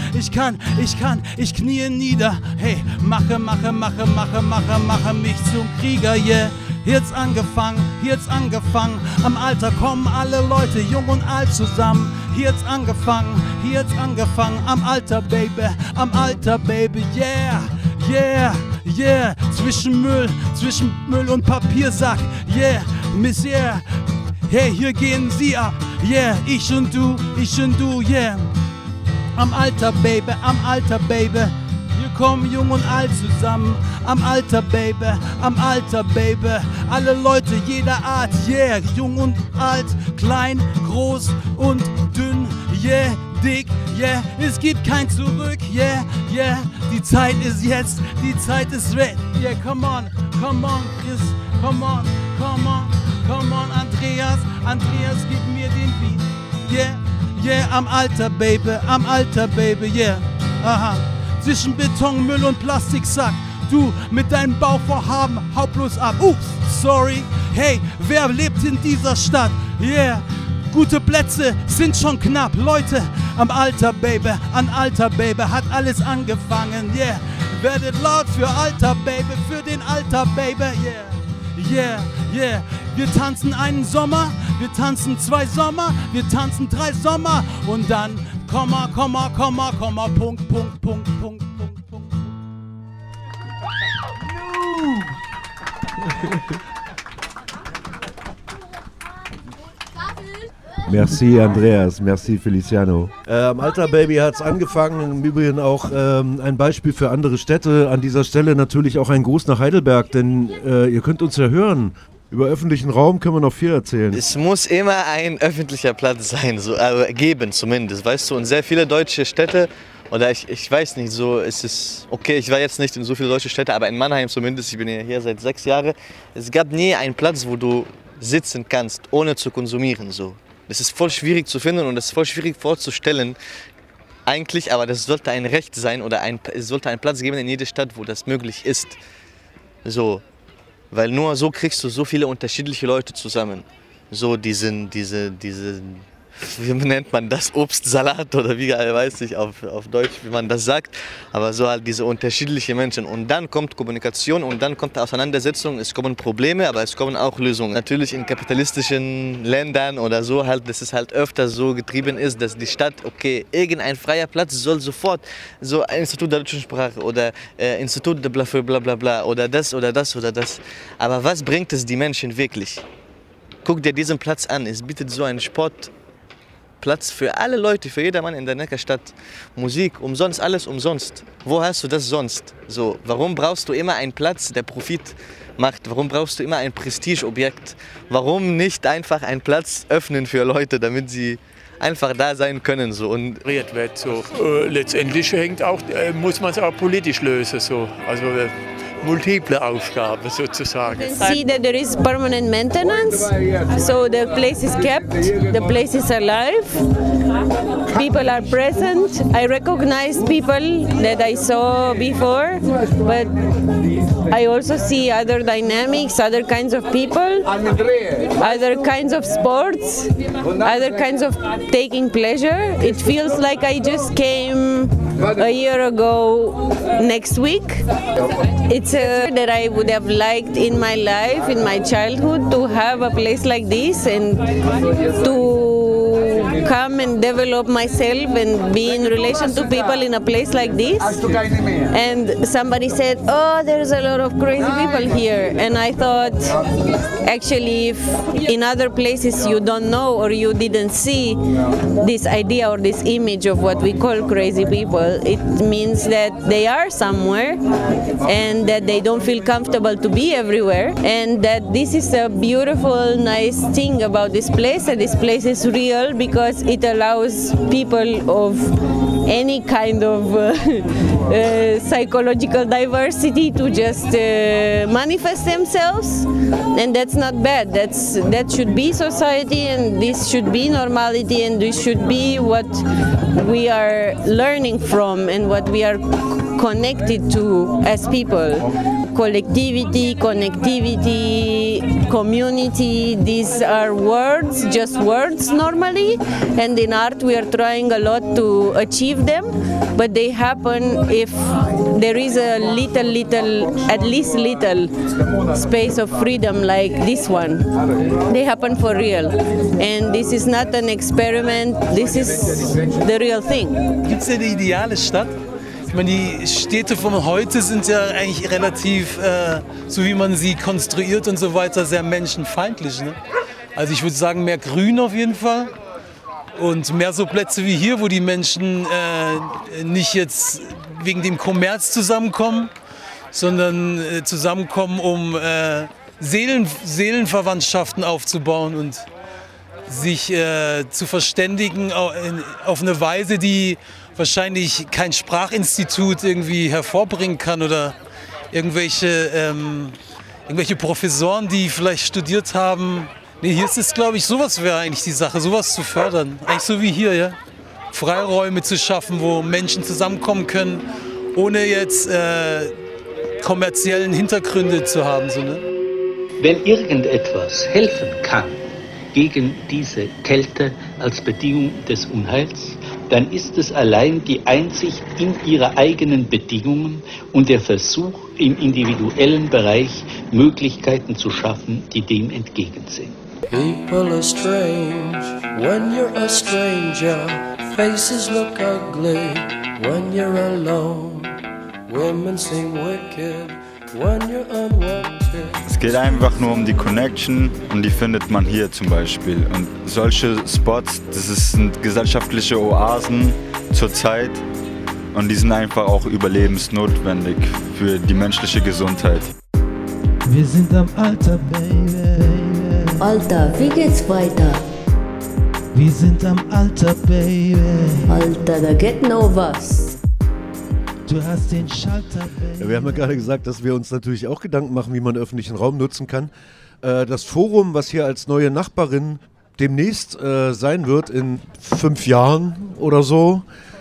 knie nieder. Hey, mache mich zum Krieger, yeah. Jetzt angefangen, am Alter kommen alle Leute, jung und alt zusammen. Jetzt angefangen, am Alter, Baby, yeah, yeah, yeah. Zwischen Müll und Papiersack, yeah, Misère. Hey, hier gehen sie ab, yeah, ich und du, yeah. Am Alter, Baby. Hier kommen jung und alt zusammen. Am Alter, Baby. Alle Leute jeder Art, yeah. Jung und alt, klein, groß und dünn, yeah. Dick, yeah. Es gibt kein Zurück, yeah, yeah. Die Zeit ist jetzt, die Zeit ist red. Yeah, come on, Chris. Come on, Andreas, gib mir den Beat. Yeah, yeah, am Alter, Baby, yeah. Aha. Zwischen Beton, Müll und Plastiksack. Du mit deinem Bauvorhaben, hau bloß ab. Ups, sorry. Hey, wer lebt in dieser Stadt? Yeah, gute Plätze sind schon knapp. Leute, am Alter, Baby, hat alles angefangen. Yeah, werdet laut für Alter, Baby, für den Alter, Baby. Yeah, yeah, yeah. Wir tanzen einen Sommer, wir tanzen 2 Sommer, wir tanzen 3 Sommer. Und dann Komma, Punkt. Merci Andreas, merci Feliciano. Am Alter Baby hat es angefangen, im Übrigen auch ein Beispiel für andere Städte. An dieser Stelle natürlich auch ein Gruß nach Heidelberg, denn ihr könnt uns ja hören. Über öffentlichen Raum können wir noch viel erzählen. Es muss immer ein öffentlicher Platz sein, so, geben zumindest, weißt du. Und sehr viele deutsche Städte, oder ich weiß nicht, so ist es, okay, ich war jetzt nicht in so viele deutsche Städte, aber in Mannheim zumindest, ich bin ja hier seit 6 Jahren, es gab nie einen Platz, wo du sitzen kannst, ohne zu konsumieren, so. Das ist voll schwierig zu finden und das ist voll schwierig vorzustellen, eigentlich, aber das sollte ein Recht sein oder es sollte einen Platz geben in jeder Stadt, wo das möglich ist, so. Weil nur so kriegst du so viele unterschiedliche Leute zusammen. So diese wie nennt man das, Obstsalat oder wie, weiß ich auf Deutsch, wie man das sagt. Aber so halt diese unterschiedlichen Menschen. Und dann kommt Kommunikation und dann kommt Auseinandersetzung. Es kommen Probleme, aber es kommen auch Lösungen. Natürlich in kapitalistischen Ländern oder so halt, dass es halt öfter so getrieben ist, dass die Stadt, okay, irgendein freier Platz soll sofort so ein Institut der deutschen Sprache oder Institut für bla bla bla oder das oder das oder das. Aber was bringt es die Menschen wirklich? Guck dir diesen Platz an. Es bietet so einen Sportplatz für alle Leute, für jedermann in der Neckarstadt. Musik, umsonst, alles umsonst. Wo hast du das sonst? So, warum brauchst du immer einen Platz, der Profit macht? Warum brauchst du immer ein Prestigeobjekt? Warum nicht einfach einen Platz öffnen für Leute, damit sie einfach da sein können? So. Und wird so. Letztendlich muss man es auch politisch lösen. So. Also, multiple Aufgaben sozusagen. See that there is permanent maintenance, so the place is kept, the place is alive. people are present. I recognize people that I saw before, but I also see other dynamics, other kinds of people, other kinds of sports, other kinds of taking pleasure. It feels like I just came a year ago next week. It's that I would have liked in my life, in my childhood, to have a place like this and to come and develop myself and be in relation to people in a place like this. And somebody said, oh, there's a lot of crazy people here. And I thought, actually, if in other places you don't know or you didn't see this idea or this image of what we call crazy people, it means that they are somewhere and that they don't feel comfortable to be everywhere, and that this is a beautiful, nice thing about this place, and this place is real because it allows people of any kind of psychological diversity to just manifest themselves, and that's not bad. That should be society, and this should be normality, and this should be what we are learning from and what we are connected to as people. Collectivity, connectivity, community, these are words, just words normally, and in art we are trying a lot to achieve them, but they happen if there is a at least little space of freedom like this one. They happen for real, and this is not an experiment, this is the real thing. Gibt's eine ideale Stadt? Ich meine, die Städte von heute sind ja eigentlich relativ, so wie man sie konstruiert und so weiter, sehr menschenfeindlich. Ne? Also ich würde sagen, mehr Grün auf jeden Fall und mehr so Plätze wie hier, wo die Menschen nicht jetzt wegen dem Kommerz zusammenkommen, sondern zusammenkommen, um Seelenverwandtschaften aufzubauen und sich zu verständigen auf eine Weise, die wahrscheinlich kein Sprachinstitut irgendwie hervorbringen kann oder irgendwelche Professoren, die vielleicht studiert haben. Nee, hier ist es, glaube ich, sowas wäre eigentlich die Sache, sowas zu fördern. Eigentlich so wie hier, ja. Freiräume zu schaffen, wo Menschen zusammenkommen können, ohne jetzt kommerziellen Hintergründe zu haben. So, ne? Wenn irgendetwas helfen kann gegen diese Kälte als Bedingung des Unheils, dann ist es allein die Einsicht in ihre eigenen Bedingungen und der Versuch, im individuellen Bereich Möglichkeiten zu schaffen, die dem entgegen sind. People are strange when you're a stranger. Faces look ugly when you're alone. Women seem wicked when you're unwanted. Es geht einfach nur um die Connection und die findet man hier zum Beispiel. Und solche Spots, sind gesellschaftliche Oasen zur Zeit und die sind einfach auch überlebensnotwendig für die menschliche Gesundheit. Wir sind am Alter, Baby. Alter, wie geht's weiter? Wir sind am Alter, Baby. Alter, da geht noch was. Du hast den Schalter, Baby. Ja, wir haben ja gerade gesagt, dass wir uns natürlich auch Gedanken machen, wie man öffentlichen Raum nutzen kann. Das Forum, was hier als neue Nachbarin demnächst sein wird, in 5 Jahren oder so,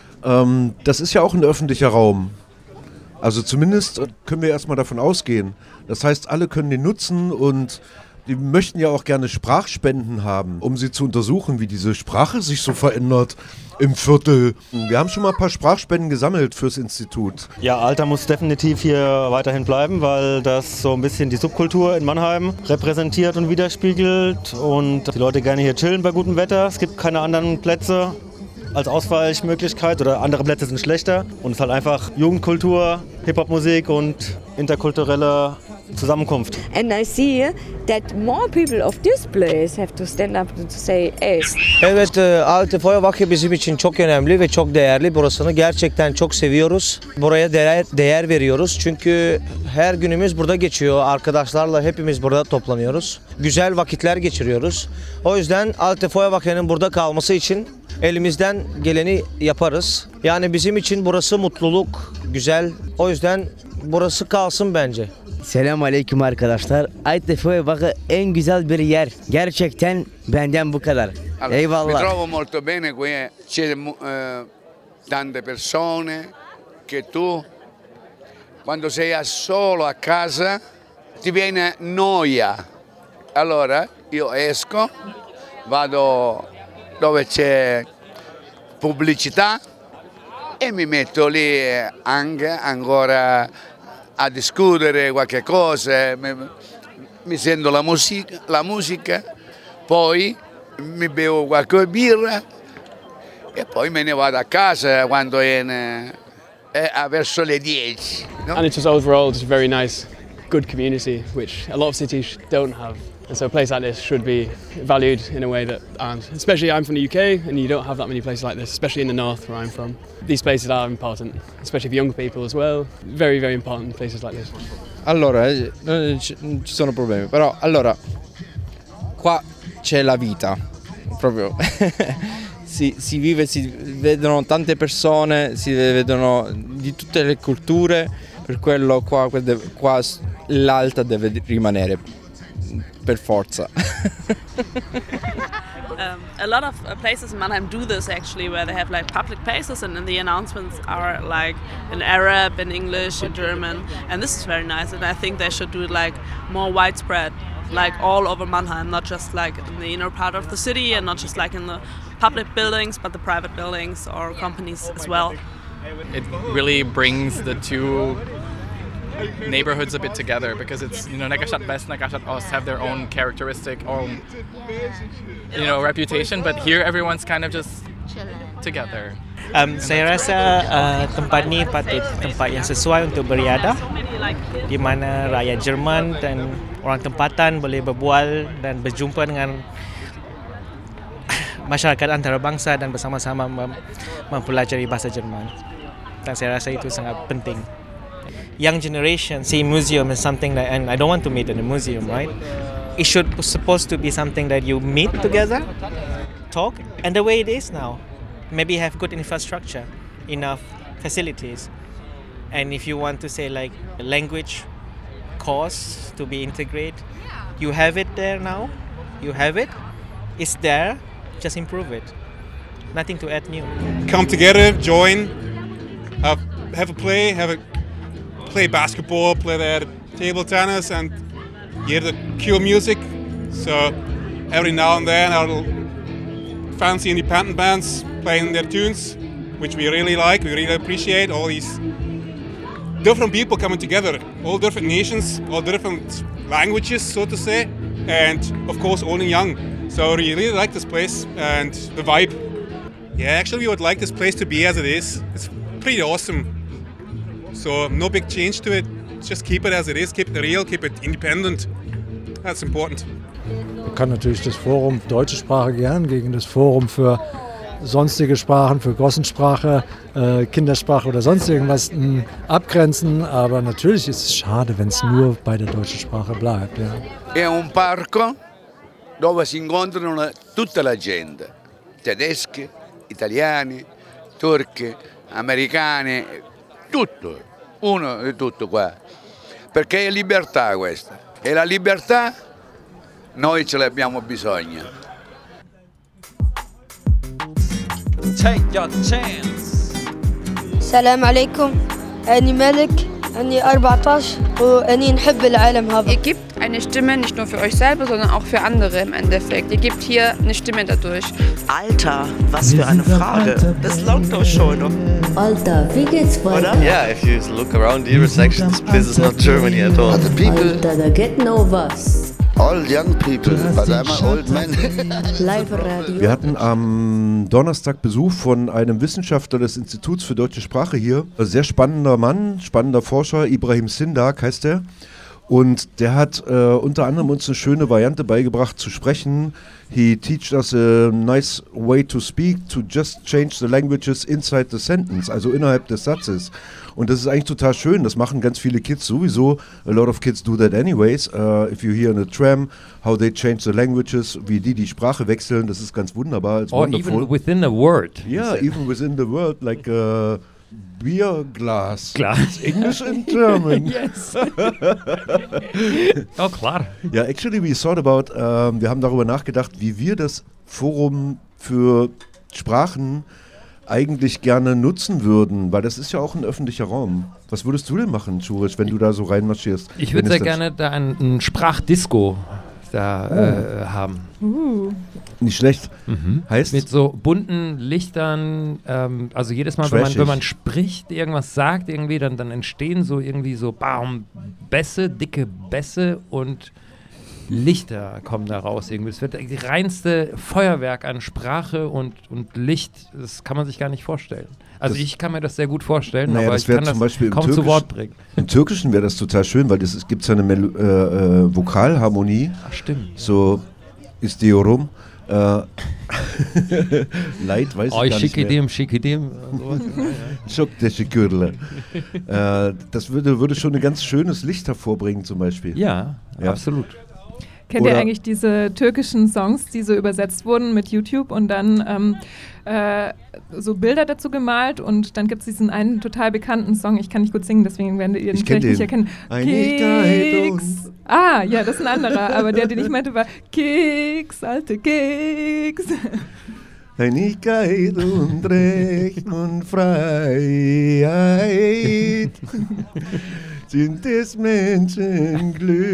das ist ja auch ein öffentlicher Raum. Also zumindest können wir erstmal davon ausgehen. Das heißt, alle können den nutzen und die möchten ja auch gerne Sprachspenden haben, um sie zu untersuchen, wie diese Sprache sich so verändert im Viertel. Wir haben schon mal ein paar Sprachspenden gesammelt fürs Institut. Ja, Alter muss definitiv hier weiterhin bleiben, weil das so ein bisschen die Subkultur in Mannheim repräsentiert und widerspiegelt und die Leute gerne hier chillen bei gutem Wetter. Es gibt keine anderen Plätze als Ausweichmöglichkeit oder andere Plätze sind schlechter und es ist halt einfach Jugendkultur, Hip-Hop-Musik und interkulturelle Zusammenkunft. And I see that more people of this place have to stand up to say yes. Evet, Alte Feuerwache bizim için çok önemli ve çok değerli. Burasını gerçekten çok seviyoruz. Buraya değer veriyoruz. Çünkü her günümüz burada geçiyor. Arkadaşlarla hepimiz burada toplanıyoruz. Güzel vakitler geçiriyoruz. O yüzden Alte Feuerwache'nin burada kalması için elimizden geleni yaparız. Yani bizim için burası mutluluk, güzel. O yüzden burası kalsın bence. Selamünaleyküm arkadaşlar. ITF'ye bakın en güzel bir yer. Gerçekten benden bu kadar. Allora, Eyvallah. mi trovo molto bene qui, c'è tante persone che tu quando sei solo a casa ti viene noia. Allora io esco, vado dove c'è pubblicità e mi metto lì anche ancora a discutere qualche cosa, mi sento la musica, poi mi bevo qualche birra e poi me ne vado a casa quando è verso le 10. No? And it's just overall just a very nice, good community, which a lot of cities don't have. And so a place like this should be valued in a way that aren't. Especially I'm from the UK and you don't have that many places like this, especially in the north where I'm from. These places are important, especially for young people as well. Very, very important places like this. Allora, non ci sono problemi, però allora qua c'è la vita, proprio si vive, si vedono tante persone, si vedono di tutte le culture, per quello qua l'Alta deve rimanere per forza. A lot of places in Mannheim do this actually, where they have like public places and then the announcements are like in Arab, in English, in German, and this is very nice, and I think they should do it like more widespread, like all over Mannheim, not just like in the inner part of the city and not just like in the public buildings, but the private buildings or companies as well. It really brings the two neighborhoods a bit together, because it's, Neckarstadt West, Neckarstadt Ost have their own characteristic, own, reputation, but here everyone's kind of just together. Saya rasa tempat ni patut tempat yang sesuai untuk beriadah, di mana rakyat Jerman dan orang tempatan boleh berbual dan berjumpa dengan masyarakat antarabangsa dan bersama-sama mempelajari bahasa Jerman. Dan saya rasa itu sangat penting. Young generation see museum as something that, and I don't want to meet in a museum, right? It should supposed to be something that you meet together, talk, and the way it is now. Maybe have good infrastructure, enough facilities, and if you want to say like language course to be integrated, you have it there now. You have it. It's there. Just improve it. Nothing to add new. Come together, join, have a play, play basketball, play the table tennis, and hear the cool music. So every now and then I'll fancy independent bands playing their tunes, which we really like. We really appreciate all these different people coming together, all different nations, all different languages, so to say, and of course old and young. So we really like this place and the vibe. Yeah, actually we would like this place to be as it is. It's pretty awesome. So no big change to it. Just keep it as it is, keep it real, keep it independent. That's important. Man kann natürlich das Forum Deutsche Sprache gern gegen das Forum für sonstige Sprachen, für Gossensprache, Kindersprache oder sonst irgendwas abgrenzen, aber natürlich ist es schade, wenn es nur bei der deutschen Sprache bleibt. Ja. È un parco dove si incontrano tutta la gente, tedeschi, italiani, turchi, americani, tutto, uno di tutto qua, perché è libertà questa, e la libertà noi ce l'abbiamo bisogno. Take your chance. السلام عليكم أنا مالك أنا 14 وأنا نحب العالم هذا. Ihr gebt eine Stimme nicht nur für euch selber, sondern auch für andere im Endeffekt. Ihr gebt hier eine Stimme dadurch. Alter, was für eine Frage. Das lohnt doch schon. Alter, wie geht's weiter? Oder? Yeah, if you look around the Eurosections, this is not Germany at all. The people, Alter, da geht noch was. All young people, but I'm an old man. Live-Radio. Wir hatten am Donnerstag Besuch von einem Wissenschaftler des Instituts für deutsche Sprache hier. Ein sehr spannender Mann, spannender Forscher, Ibrahim Sindak heißt er. Und der hat unter anderem uns eine schöne Variante beigebracht zu sprechen. He teaches us a nice way to speak, to just change the languages inside the sentence, also innerhalb des Satzes. Und das ist eigentlich total schön, das machen ganz viele Kids sowieso. A lot of kids do that anyways. If you hear in a tram how they change the languages, wie die Sprache wechseln, das ist ganz wunderbar. It's or wonderful. Even within a word. Yeah, even within the word, like beer glass. Glass. English and German. Yes. Oh, klar. Ja, actually we thought about, wir haben darüber nachgedacht, wie wir das Forum für Sprachen eigentlich gerne nutzen würden, weil das ist ja auch ein öffentlicher Raum. Was würdest du denn machen, Churic, wenn du da so reinmarschierst? Ich würde sehr gerne da ein Sprachdisco haben. Nicht schlecht. Heißt? Mit so bunten Lichtern, also jedes Mal, wenn man spricht, irgendwas sagt irgendwie, dann entstehen so irgendwie so Bässe, dicke Bässe und Lichter kommen da raus irgendwie. Es wird die reinste Feuerwerk an Sprache und Licht, das kann man sich gar nicht vorstellen. Also ich kann mir das sehr gut vorstellen, aber ich kann das kaum zu Wort bringen. Im Türkischen wäre das total schön, weil es gibt ja eine Vokalharmonie. Ach, stimmt. So ist die rum. Leid weiß ich gar nicht mehr. Schickedim. Schock der Schikürle. Das würde schon ein ganz schönes Licht hervorbringen zum Beispiel. Ja, absolut. Kennt ihr eigentlich diese türkischen Songs, die so übersetzt wurden mit YouTube und dann so Bilder dazu gemalt und dann gibt es diesen einen total bekannten Song, ich kann nicht gut singen, deswegen werdet ihr ihn vielleicht nicht erkennen. Keks. Ah, ja, das ist ein anderer, aber der, den ich meinte, war Keks, alte Keks. Einigkeit und Recht und Freiheit sind des Menschen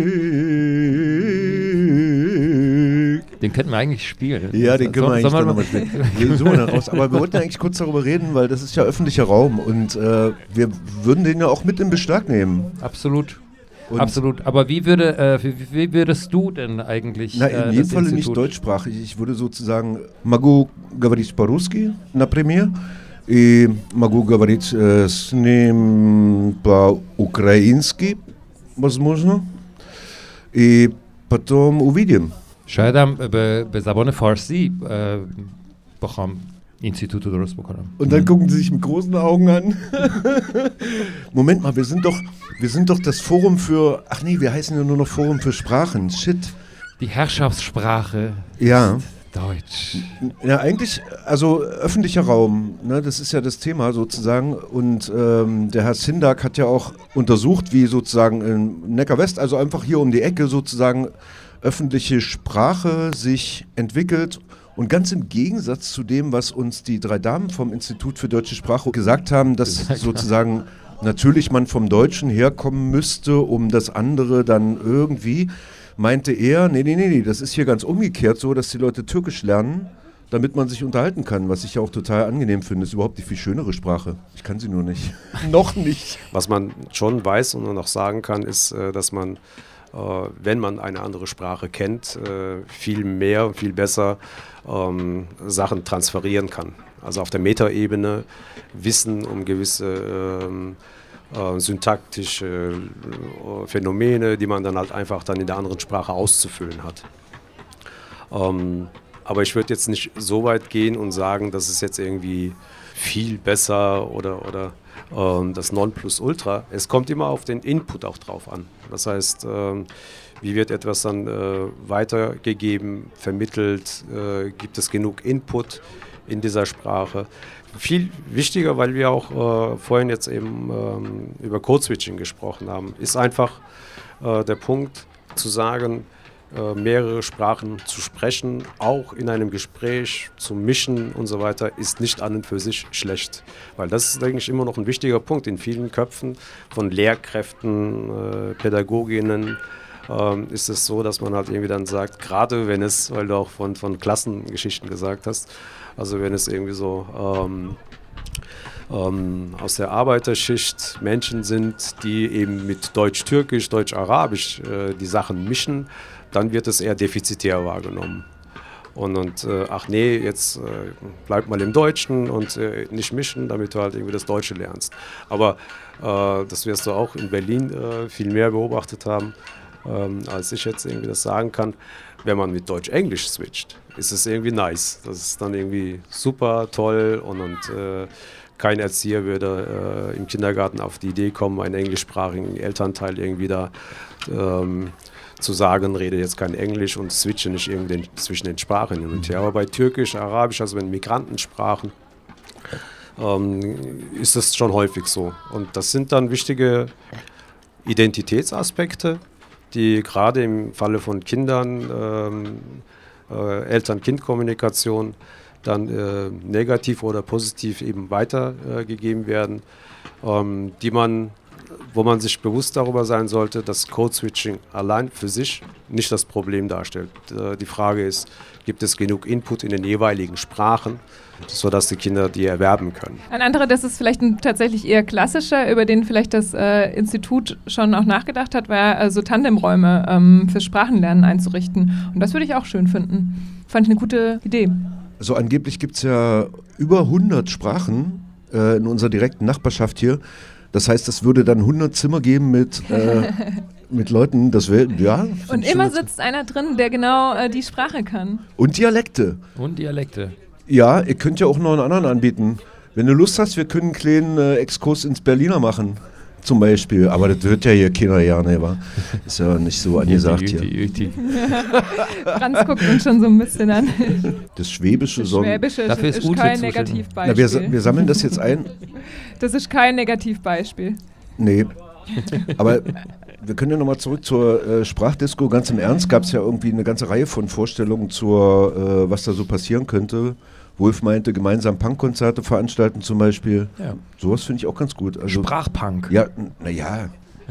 Glück. Den könnten wir eigentlich spielen. Ja, den können wir eigentlich dann nochmal spielen. Den suchen wir raus. Aber wir wollten eigentlich kurz darüber reden, weil das ist ja öffentlicher Raum und wir würden den ja auch mit in Beschlag nehmen. Absolut. Absolut. Aber wie würdest du denn eigentlich in jedem Fall nicht deutschsprachig. Ich würde sozusagen могу говорить по-русски, например, и могу говорить с ним по-украински, возможно, и потом увидим. شاید به زبان فارسی بخوام Institut درست بکنم. Und dann gucken sie sich mit großen Augen an. Moment mal, wir sind doch das Forum für, ach nee, wir heißen ja nur noch Forum für Sprachen. Shit. Die Herrschaftssprache ist Deutsch. Ja, eigentlich, also öffentlicher Raum, ne, das ist ja das Thema sozusagen. Und der Herr Sindak hat ja auch untersucht, wie sozusagen in Neckar-West, also einfach hier um die Ecke sozusagen öffentliche Sprache sich entwickelt. Und ganz im Gegensatz zu dem, was uns die 3 Damen vom Institut für Deutsche Sprache gesagt haben, dass sozusagen natürlich man vom Deutschen herkommen müsste, um das andere dann irgendwie, meinte er, nee, das ist hier ganz umgekehrt so, dass die Leute Türkisch lernen, damit man sich unterhalten kann, was ich ja auch total angenehm finde. Ist überhaupt die viel schönere Sprache. Ich kann sie nur nicht. Noch nicht. Was man schon weiß und noch sagen kann, ist, dass man, wenn man eine andere Sprache kennt, viel mehr und viel besser Sachen transferieren kann. Also auf der Metaebene Wissen um gewisse syntaktische Phänomene, die man dann halt einfach dann in der anderen Sprache auszufüllen hat. Aber ich würde jetzt nicht so weit gehen und sagen, dass es jetzt irgendwie viel besser oder das Nonplusultra. Es kommt immer auf den Input auch drauf an. Das heißt, wie wird etwas dann weitergegeben, vermittelt, gibt es genug Input in dieser Sprache. Viel wichtiger, weil wir auch vorhin jetzt eben über Code-Switching gesprochen haben, ist einfach der Punkt zu sagen, mehrere Sprachen zu sprechen, auch in einem Gespräch zu mischen und so weiter, ist nicht an und für sich schlecht. Weil das ist eigentlich immer noch ein wichtiger Punkt in vielen Köpfen von Lehrkräften, Pädagoginnen, ist es so, dass man halt irgendwie dann sagt, gerade wenn es, weil du auch von Klassengeschichten gesagt hast, also wenn es irgendwie so aus der Arbeiterschicht Menschen sind, die eben mit Deutsch-Türkisch, Deutsch-Arabisch die Sachen mischen, dann wird es eher defizitär wahrgenommen. Und ach nee, jetzt bleib mal im Deutschen und nicht mischen, damit du halt irgendwie das Deutsche lernst. Aber das wirst du auch in Berlin viel mehr beobachtet haben, als ich jetzt irgendwie das sagen kann. Wenn man mit Deutsch-Englisch switcht, ist es irgendwie nice. Das ist dann irgendwie super toll und kein Erzieher würde im Kindergarten auf die Idee kommen, einen englischsprachigen Elternteil irgendwie da zu sagen, rede jetzt kein Englisch und switche nicht irgendwie zwischen den Sprachen hin und her. Aber bei Türkisch, Arabisch, also wenn Migrantensprachen, ist das schon häufig so. Und das sind dann wichtige Identitätsaspekte, die gerade im Falle von Kindern, Eltern-Kind-Kommunikation dann negativ oder positiv eben weitergegeben werden, wo man sich bewusst darüber sein sollte, dass Code-Switching allein für sich nicht das Problem darstellt. Die Frage ist, gibt es genug Input in den jeweiligen Sprachen, sodass die Kinder die erwerben können. Ein anderer, das ist vielleicht ein tatsächlich eher klassischer, über den vielleicht das Institut schon auch nachgedacht hat, war so Tandemräume fürs Sprachenlernen einzurichten. Und das würde ich auch schön finden. Fand ich eine gute Idee. Also angeblich gibt es ja über 100 Sprachen in unserer direkten Nachbarschaft hier. Das heißt, es würde dann 100 Zimmer geben mit Leuten, das wäre, ja. Und immer sitzt einer drin, der genau die Sprache kann. Und Dialekte. Ja, ihr könnt ja auch noch einen anderen anbieten. Wenn du Lust hast, wir können einen kleinen Exkurs ins Berliner machen, zum Beispiel. Aber das wird ja hier keiner gerne, wa? Ist ja nicht so angesagt hier. Franz guckt uns schon so ein bisschen an. Das Schwäbische dafür ist kein Negativbeispiel. Na, wir sammeln das jetzt ein. Das ist kein Negativbeispiel. Nee, aber wir können ja nochmal zurück zur Sprachdisco. Ganz im Ernst gab es ja irgendwie eine ganze Reihe von Vorstellungen zur, was da so passieren könnte. Wolf meinte, gemeinsam Punkkonzerte veranstalten zum Beispiel. Ja. Sowas finde ich auch ganz gut. Also, Sprachpunk. Ja, naja.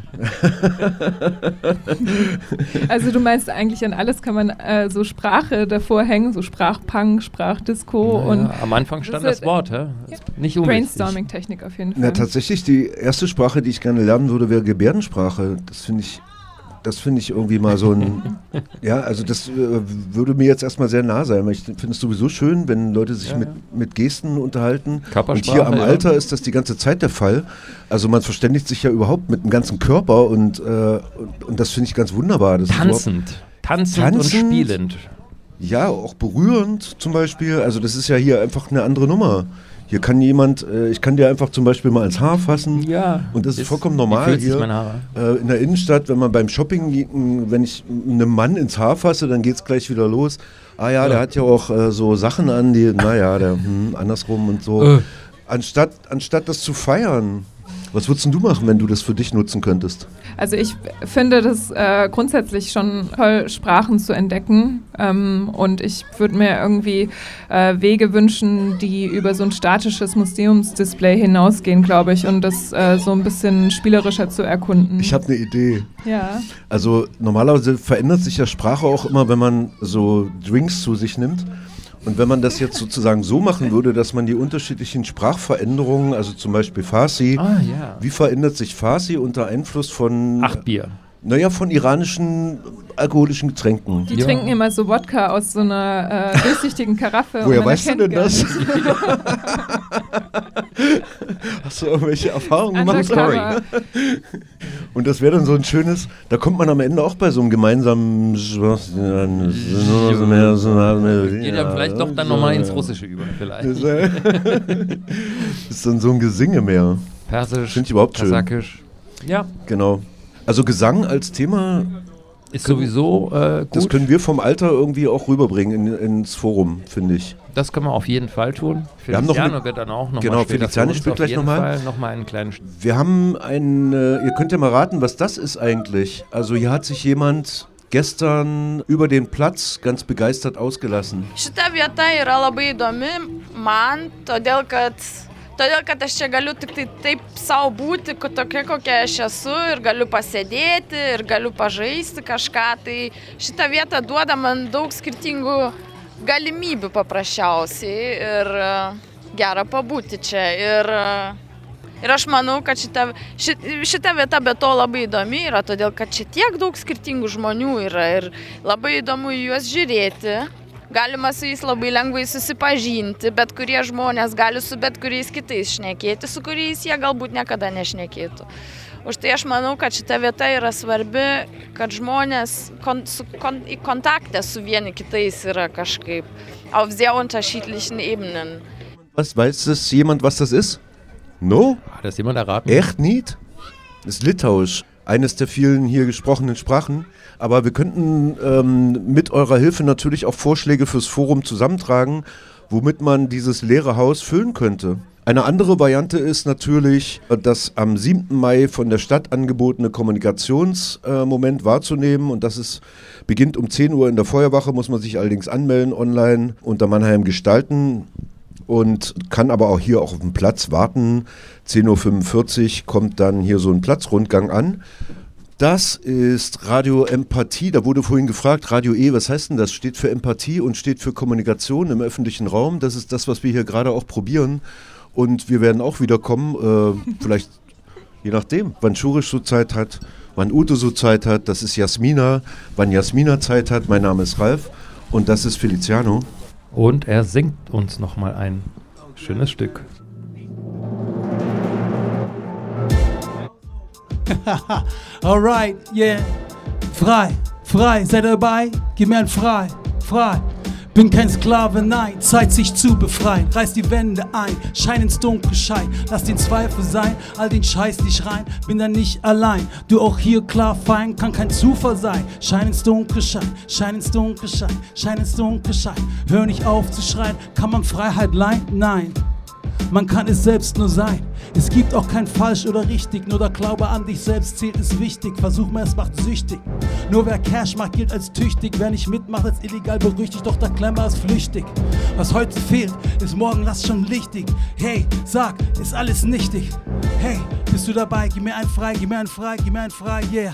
Also du meinst eigentlich an alles kann man so Sprache davor hängen, so Sprachpunk, Sprachdisco und am Anfang stand das Wort, nicht unwichtig. Brainstorming-Technik auf jeden Fall. Na, tatsächlich, die erste Sprache, die ich gerne lernen würde, wäre Gebärdensprache. Das finde ich irgendwie mal so ein, ja, also das würde mir jetzt erstmal sehr nah sein. Ich finde es sowieso schön, wenn Leute sich mit Gesten unterhalten. Und hier am Alter ist das die ganze Zeit der Fall. Also man verständigt sich ja überhaupt mit dem ganzen Körper und das finde ich ganz wunderbar. Das Tanzend und spielend. Ja, auch berührend zum Beispiel. Also das ist ja hier einfach eine andere Nummer. Hier kann jemand, ich kann dir einfach zum Beispiel mal ins Haar fassen. Ja. Und das ist vollkommen normal hier. In der Innenstadt, wenn man beim Shopping, wenn ich einem Mann ins Haar fasse, dann geht es gleich wieder los. Ah ja, der hat ja auch so Sachen an, die, andersrum und so. Anstatt das zu feiern. Was würdest du machen, wenn du das für dich nutzen könntest? Also ich finde das grundsätzlich schon toll, Sprachen zu entdecken. Und ich würde mir irgendwie Wege wünschen, die über so ein statisches Museumsdisplay hinausgehen, glaube ich, und das so ein bisschen spielerischer zu erkunden. Ich habe eine Idee. Ja. Also normalerweise verändert sich ja Sprache auch immer, wenn man so Drinks zu sich nimmt. Und wenn man das jetzt sozusagen so machen würde, dass man die unterschiedlichen Sprachveränderungen, also zum Beispiel Farsi, wie verändert sich Farsi unter Einfluss von 8 Bier? Naja, von iranischen alkoholischen Getränken. Die trinken immer so Wodka aus so einer durchsichtigen Karaffe. Woher weißt du denn das? Hast du irgendwelche Erfahrungen gemacht? Sorry. Und das wäre dann so ein schönes, da kommt man am Ende auch bei so einem gemeinsamen Geht dann vielleicht doch dann nochmal ins Russische über, vielleicht. Ist dann so ein Gesinge mehr. Persisch, finde ich überhaupt Kasakisch. Schön. Ja. Genau. Also Gesang als Thema ist sowieso gut. Das können wir vom Alter irgendwie auch rüberbringen ins Forum, finde ich. Das können wir auf jeden Fall tun. Feliciano wird dann auch noch genau, Feliciano spielt gleich nochmal. Nochmal einen kleinen Wir haben ihr könnt ja mal raten, was das ist eigentlich. Also hier hat sich jemand gestern über den Platz ganz begeistert ausgelassen. Šita vieta yra labai įdomi man, todėl kad aš čia galiu tik tai taip savo būti, tokia kokia aš esu ir galiu pasėdėti ir galiu pažaisti kažką. Tai šita vieta duoda man daug skirtingų galimybių paprasčiausiai ir gera pabūti čia. Ir aš manau, kad šita vieta be to labai įdomi yra, todėl kad čia tiek daug skirtingų žmonių yra ir labai įdomu juos žiūrėti. Galima su jais labai lengvai susipažinti, bet kurie žmonės gali su bet kuriais kitais šnekėti, su kuriais jie galbūt niekada nešnekėtų. Už tai aš manau, kad šita vieta yra svarbi, kad žmonės į kontaktę su vieni kitais yra kažkaip auf sehr unterschiedlichen Ebenen. Was weiß das jemand, was das ist? No? Hat das jemand erraten? Echt nicht? Das ist Litauisch, eines der vielen hier gesprochenen Sprachen. Aber wir könnten mit eurer Hilfe natürlich auch Vorschläge fürs Forum zusammentragen, womit man dieses leere Haus füllen könnte. Eine andere Variante ist natürlich, das am 7. Mai von der Stadt angebotene Kommunikationsmoment wahrzunehmen. Und das beginnt um 10 Uhr in der Feuerwache, muss man sich allerdings anmelden online unter Mannheim gestalten. Und kann aber auch hier auf dem Platz warten. 10.45 Uhr kommt dann hier so ein Platzrundgang an. Das ist Radio Empathie. Da wurde vorhin gefragt, Radio E, was heißt denn das? Steht für Empathie und steht für Kommunikation im öffentlichen Raum. Das ist das, was wir hier gerade auch probieren. Und wir werden auch wieder kommen, vielleicht je nachdem, wann Schurisch so Zeit hat, wann Ute so Zeit hat. Das ist Jasmina, wann Jasmina Zeit hat. Mein Name ist Ralf und das ist Feliciano. Und er singt uns nochmal ein schönes Stück. Alright, yeah. Frei, frei, seid ihr dabei? Gib mir ein Frei, frei. Bin kein Sklave, nein, Zeit sich zu befreien. Reiß die Wände ein, schein ins Dunkel, schein. Lass den Zweifel sein, all den Scheiß nicht rein. Bin da nicht allein, du auch hier klar fein. Kann kein Zufall sein, schein ins Dunkel, schein. Schein ins Dunkel, schein, schein ins Dunkel, schein. Hör nicht auf zu schreien, kann man Freiheit leihen? Nein. Man kann es selbst nur sein. Es gibt auch kein falsch oder richtig. Nur der Glaube an dich selbst zählt, ist wichtig. Versuch mal, es macht süchtig. Nur wer Cash macht, gilt als tüchtig. Wer nicht mitmacht, ist illegal berüchtigt. Doch der Klemmer ist flüchtig. Was heute fehlt, ist morgen lass schon lichtig. Hey, sag, ist alles nichtig. Hey, bist du dabei? Gib mir ein Frei, gib mir ein Frei, gib mir ein Frei, yeah.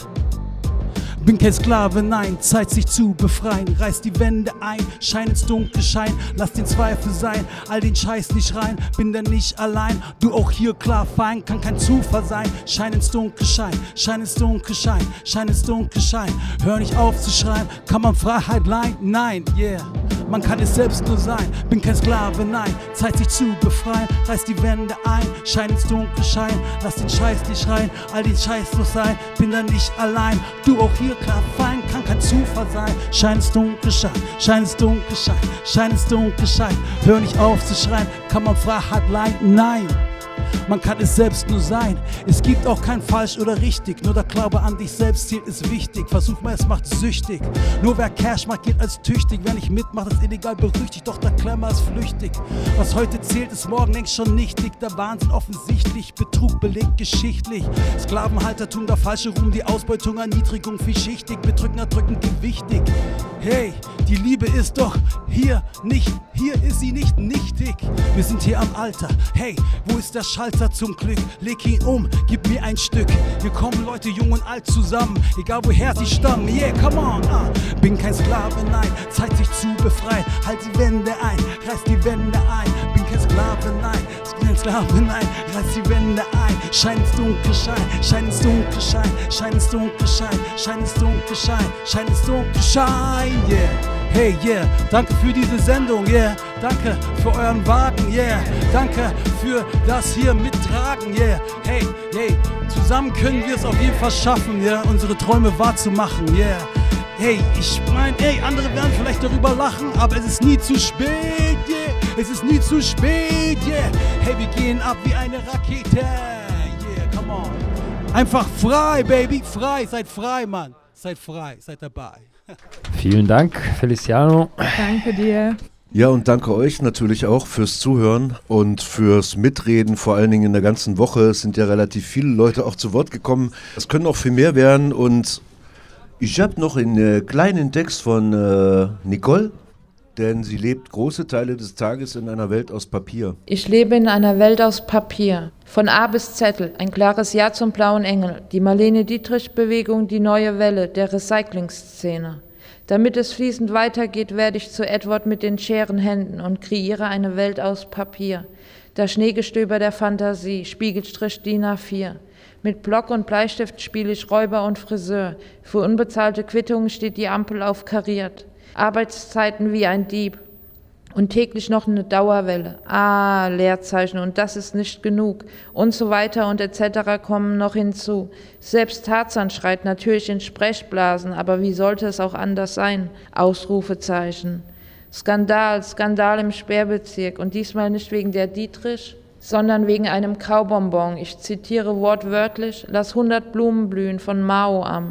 Bin kein Sklave, nein, Zeit sich zu befreien. Reiß die Wände ein, schein ins Dunkel, schein. Lass den Zweifel sein, all den Scheiß nicht rein. Bin da nicht allein, du auch hier klar fein. Kann kein Zufall sein, schein ins Dunkel, schein. Schein ins Dunkel, schein, schein ins Dunkel, schein. Hör nicht auf zu schreien, kann man Freiheit leihen? Nein, yeah. Man kann es selbst nur sein, bin kein Sklave, nein, Zeit sich zu befreien, reiß die Wände ein, schein ins Dunkel, schein, lass den Scheiß nicht rein, all den Scheiß los sein, bin da nicht allein, du auch hier klar fein, kann kein Zufall sein, schein ins Dunkel, schein, schein ins Dunkel, schein, schein ins Dunkel, schein, hör nicht auf zu schreien, kann man Freiheit leihen? Nein. Man kann es selbst nur sein. Es gibt auch kein falsch oder richtig. Nur der Glaube an dich selbst zählt, ist wichtig. Versuch mal, es macht süchtig. Nur wer Cash macht, gilt als tüchtig. Wer nicht mitmacht, ist illegal berüchtigt. Doch der Klemmer ist flüchtig. Was heute zählt, ist morgen längst schon nichtig. Der Wahnsinn offensichtlich, Betrug belegt geschichtlich. Sklavenhaltertum, der falsche Ruhm, die Ausbeutung, Erniedrigung, vielschichtig. Bedrücken, erdrückend, gewichtig. Hey, die Liebe ist doch hier nicht. Hier ist sie nicht nichtig. Wir sind hier am Alter. Hey, wo ist der Schalter zum Glück? Leg ihn um, gib mir ein Stück. Hier kommen Leute jung und alt zusammen, egal woher sie stammen. Yeah, come on. Bin kein Sklave, nein, Zeit sich zu befreien. Halt die Wände ein, reiß die Wände ein. Bin kein Sklave, nein, bin kein Sklave, nein, reiß die Wände ein. Schein ins Dunkel, schein, schein ins Dunkel, schein, schein ins Dunkel, schein, schein ins Dunkel, schein, schein ins Dunkel, schein, yeah. Hey, yeah, danke für diese Sendung, yeah, danke für euren Wagen, yeah, danke für das hier mittragen, yeah, hey, hey, zusammen können wir es auf jeden Fall schaffen, yeah, unsere Träume wahrzumachen, yeah, hey, ich meine, hey, andere werden vielleicht darüber lachen, aber es ist nie zu spät, yeah, es ist nie zu spät, yeah, hey, wir gehen ab wie eine Rakete, yeah, come on, einfach frei, Baby, frei, seid frei, Mann, seid frei, seid dabei. Vielen Dank, Feliciano. Danke dir. Ja, und danke euch natürlich auch fürs Zuhören und fürs Mitreden, vor allen Dingen in der ganzen Woche. Es sind ja relativ viele Leute auch zu Wort gekommen. Es können auch viel mehr werden und ich habe noch einen kleinen Text von Nicole, denn sie lebt große Teile des Tages in einer Welt aus Papier. Ich lebe in einer Welt aus Papier. Von A bis Z, ein klares Ja zum blauen Engel, die Marlene-Dietrich-Bewegung, die neue Welle der Recycling-Szene. Damit es fließend weitergeht, werde ich zu Edward mit den scheren Händen und kreiere eine Welt aus Papier. Das Schneegestöber der Fantasie, Spiegelstrich DIN A4. Mit Block und Bleistift spiele ich Räuber und Friseur. Für unbezahlte Quittungen steht die Ampel auf kariert. Arbeitszeiten wie ein Dieb. Und täglich noch eine Dauerwelle. Leerzeichen, und das ist nicht genug. Und so weiter und etc. kommen noch hinzu. Selbst Tarzan schreit natürlich in Sprechblasen, aber wie sollte es auch anders sein? Ausrufezeichen. Skandal, Skandal im Sperrbezirk. Und diesmal nicht wegen der Dietrich, sondern wegen einem Kaubonbon. Ich zitiere wortwörtlich, lass 100 Blumen blühen von Mao am.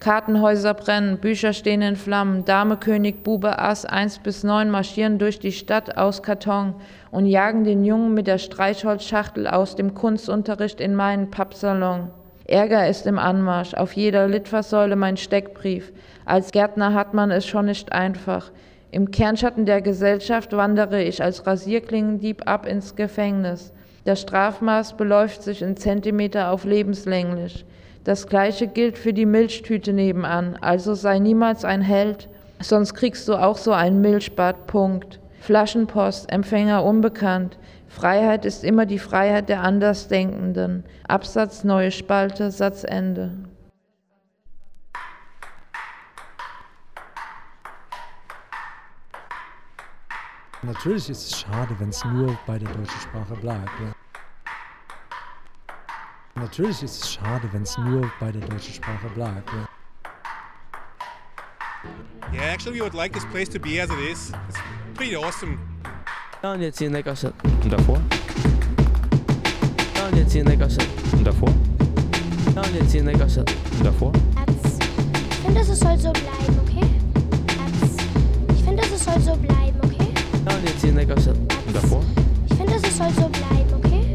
Kartenhäuser brennen, Bücher stehen in Flammen, Dame, König, Bube, Ass 1 bis 9 marschieren durch die Stadt aus Karton und jagen den Jungen mit der Streichholzschachtel aus dem Kunstunterricht in meinen Pappsalon. Ärger ist im Anmarsch, auf jeder Litfaßsäule mein Steckbrief. Als Gärtner hat man es schon nicht einfach. Im Kernschatten der Gesellschaft wandere ich als Rasierklingendieb ab ins Gefängnis. Das Strafmaß beläuft sich in Zentimeter auf lebenslänglich. Das Gleiche gilt für die Milchtüte nebenan, also sei niemals ein Held, sonst kriegst du auch so ein Milchbad, Punkt. Flaschenpost, Empfänger unbekannt. Freiheit ist immer die Freiheit der Andersdenkenden. Absatz, neue Spalte, Satzende. Natürlich ist es schade, wenn es nur bei der deutschen Sprache bleibt. Ja. Natürlich ist es schade, wenn es nur bei der deutschen Sprache bleibt. Ja. Yeah, actually, we would like this place to be as it is. It's pretty awesome. Und jetzt hier in der Gasse. Und davor? Und jetzt hier in der Gasse. Und davor? Und jetzt hier in der Gasse. Und davor? Ich finde, es soll so bleiben, okay? Ich finde, es soll so bleiben, okay? Und jetzt hier in der Gasse. Und davor? Ich finde, es soll so bleiben, okay?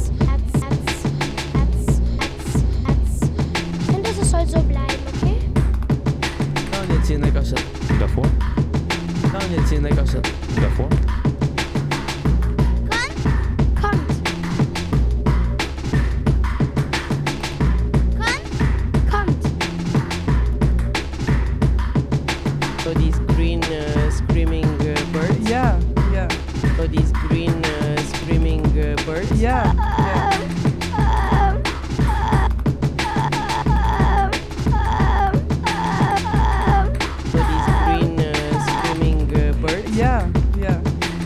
Ich finde, es soll so bleiben, okay? Und jetzt hier in der Gasse. Und davor? Und jetzt hier in der Gasse. Und davor? So these green screaming birds? Yeah, yeah. So these green screaming birds? Yeah, yeah. So these green screaming birds? Yeah, yeah.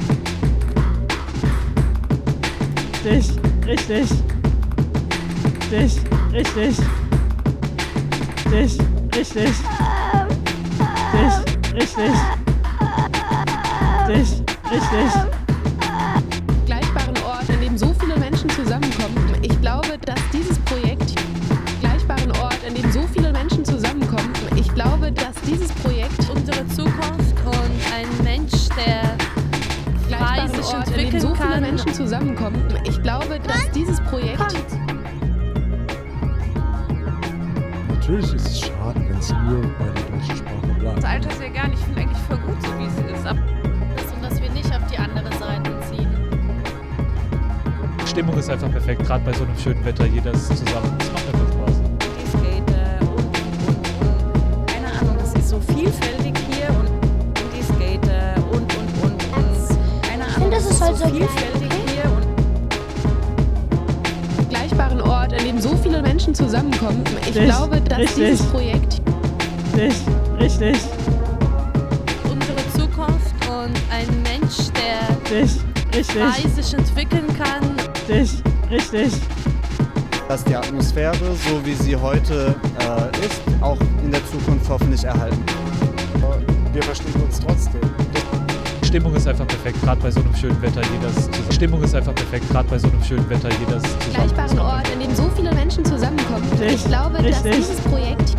Richtig, richtig. Richtig, richtig. Richtig, richtig. Richtig. Gleichbaren Ort, an dem so viele Menschen zusammenkommen. Ich glaube, dass dieses Projekt, gleichbaren Ort, an dem so viele Menschen zusammenkommen. Ich glaube, dass dieses Projekt unsere Zukunft und ein Mensch, der frei sich Ort, an dem so viele Menschen zusammenkommen. Ich glaube, dass dieses Projekt Natürlich ist es schade, wenn es nur bei der deutschen Sprache bleibt. Das Alter sehr gern. Ich finde eigentlich voll gut, so wie es ist. Und dass wir nicht auf die andere Seite ziehen. Die Stimmung ist einfach perfekt, gerade bei so einem schönen Wetter. Jeder ist zusammen. Es macht einfach Spaß. Die Skater und. Keine Ahnung, das ist so vielfältig hier und die Skater und. Keine Ahnung, ich finde, das ist halt so vielfältig hier und. gleichbaren Ort, an dem so viele Menschen zusammenkommen. Ich glaube, dass dieses Projekt Richtig. Unsere Zukunft und ein Mensch, der frei sich entwickeln kann. Richtig. Dass die Atmosphäre, so wie sie heute ist, auch in der Zukunft hoffentlich erhalten. Wir verstehen uns trotzdem. Die Stimmung ist einfach perfekt, gerade bei so einem schönen Wetter. Die Stimmung ist einfach perfekt, gerade bei so einem schönen Wetter. Jeder ist zusammen. Gleichbaren Ort, an dem so viele Menschen zusammenkommen. Ich glaube, dass dieses Projekt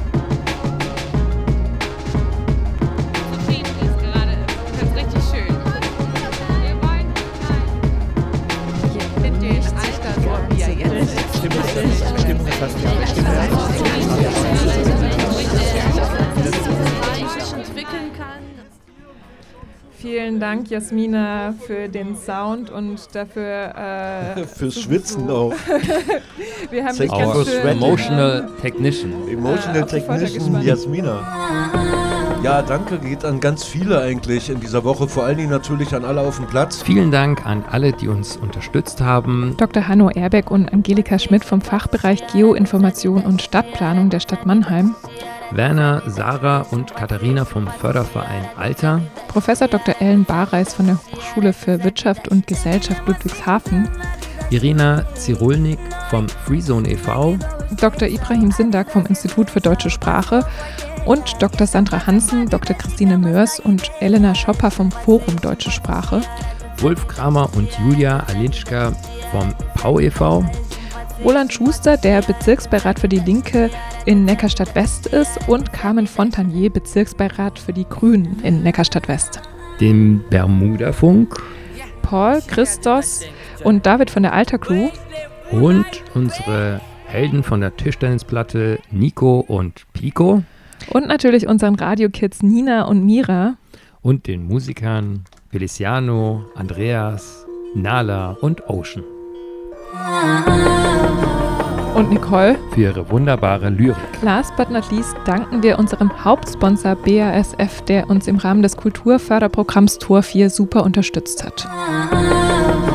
Vielen Dank, Jasmina, für den Sound und dafür fürs Schwitzen auch. Wir haben dich ganz schön Emotional Technician. Emotional Technician Jasmina. Ja, danke geht an ganz viele eigentlich in dieser Woche, vor allen Dingen natürlich an alle auf dem Platz. Vielen Dank an alle, die uns unterstützt haben. Dr. Hanno Erbeck und Angelika Schmidt vom Fachbereich Geoinformation und Stadtplanung der Stadt Mannheim. Werner, Sarah und Katharina vom Förderverein Alter. Professor Dr. Ellen Barreis von der Hochschule für Wirtschaft und Gesellschaft Ludwigshafen. Irina Zirulnik vom Freezone e.V. Dr. Ibrahim Sindak vom Institut für Deutsche Sprache und Dr. Sandra Hansen, Dr. Christine Mörs und Elena Schopper vom Forum Deutsche Sprache. Wolf Kramer und Julia Alinschka vom Pau e.V. Roland Schuster, der Bezirksbeirat für die Linke in Neckarstadt-West ist und Carmen Fontanier, Bezirksbeirat für die Grünen in Neckarstadt-West. Dem Bermuda-Funk. Paul, Christos und David von der Alter Crew. Und unsere Helden von der Tischtennisplatte Nico und Pico. Und natürlich unseren Radiokids Nina und Mira. Und den Musikern Feliciano, Andreas, Nala und Ocean. Und Nicole für ihre wunderbare Lyrik. Last but not least danken wir unserem Hauptsponsor BASF, der uns im Rahmen des Kulturförderprogramms Tor 4 super unterstützt hat.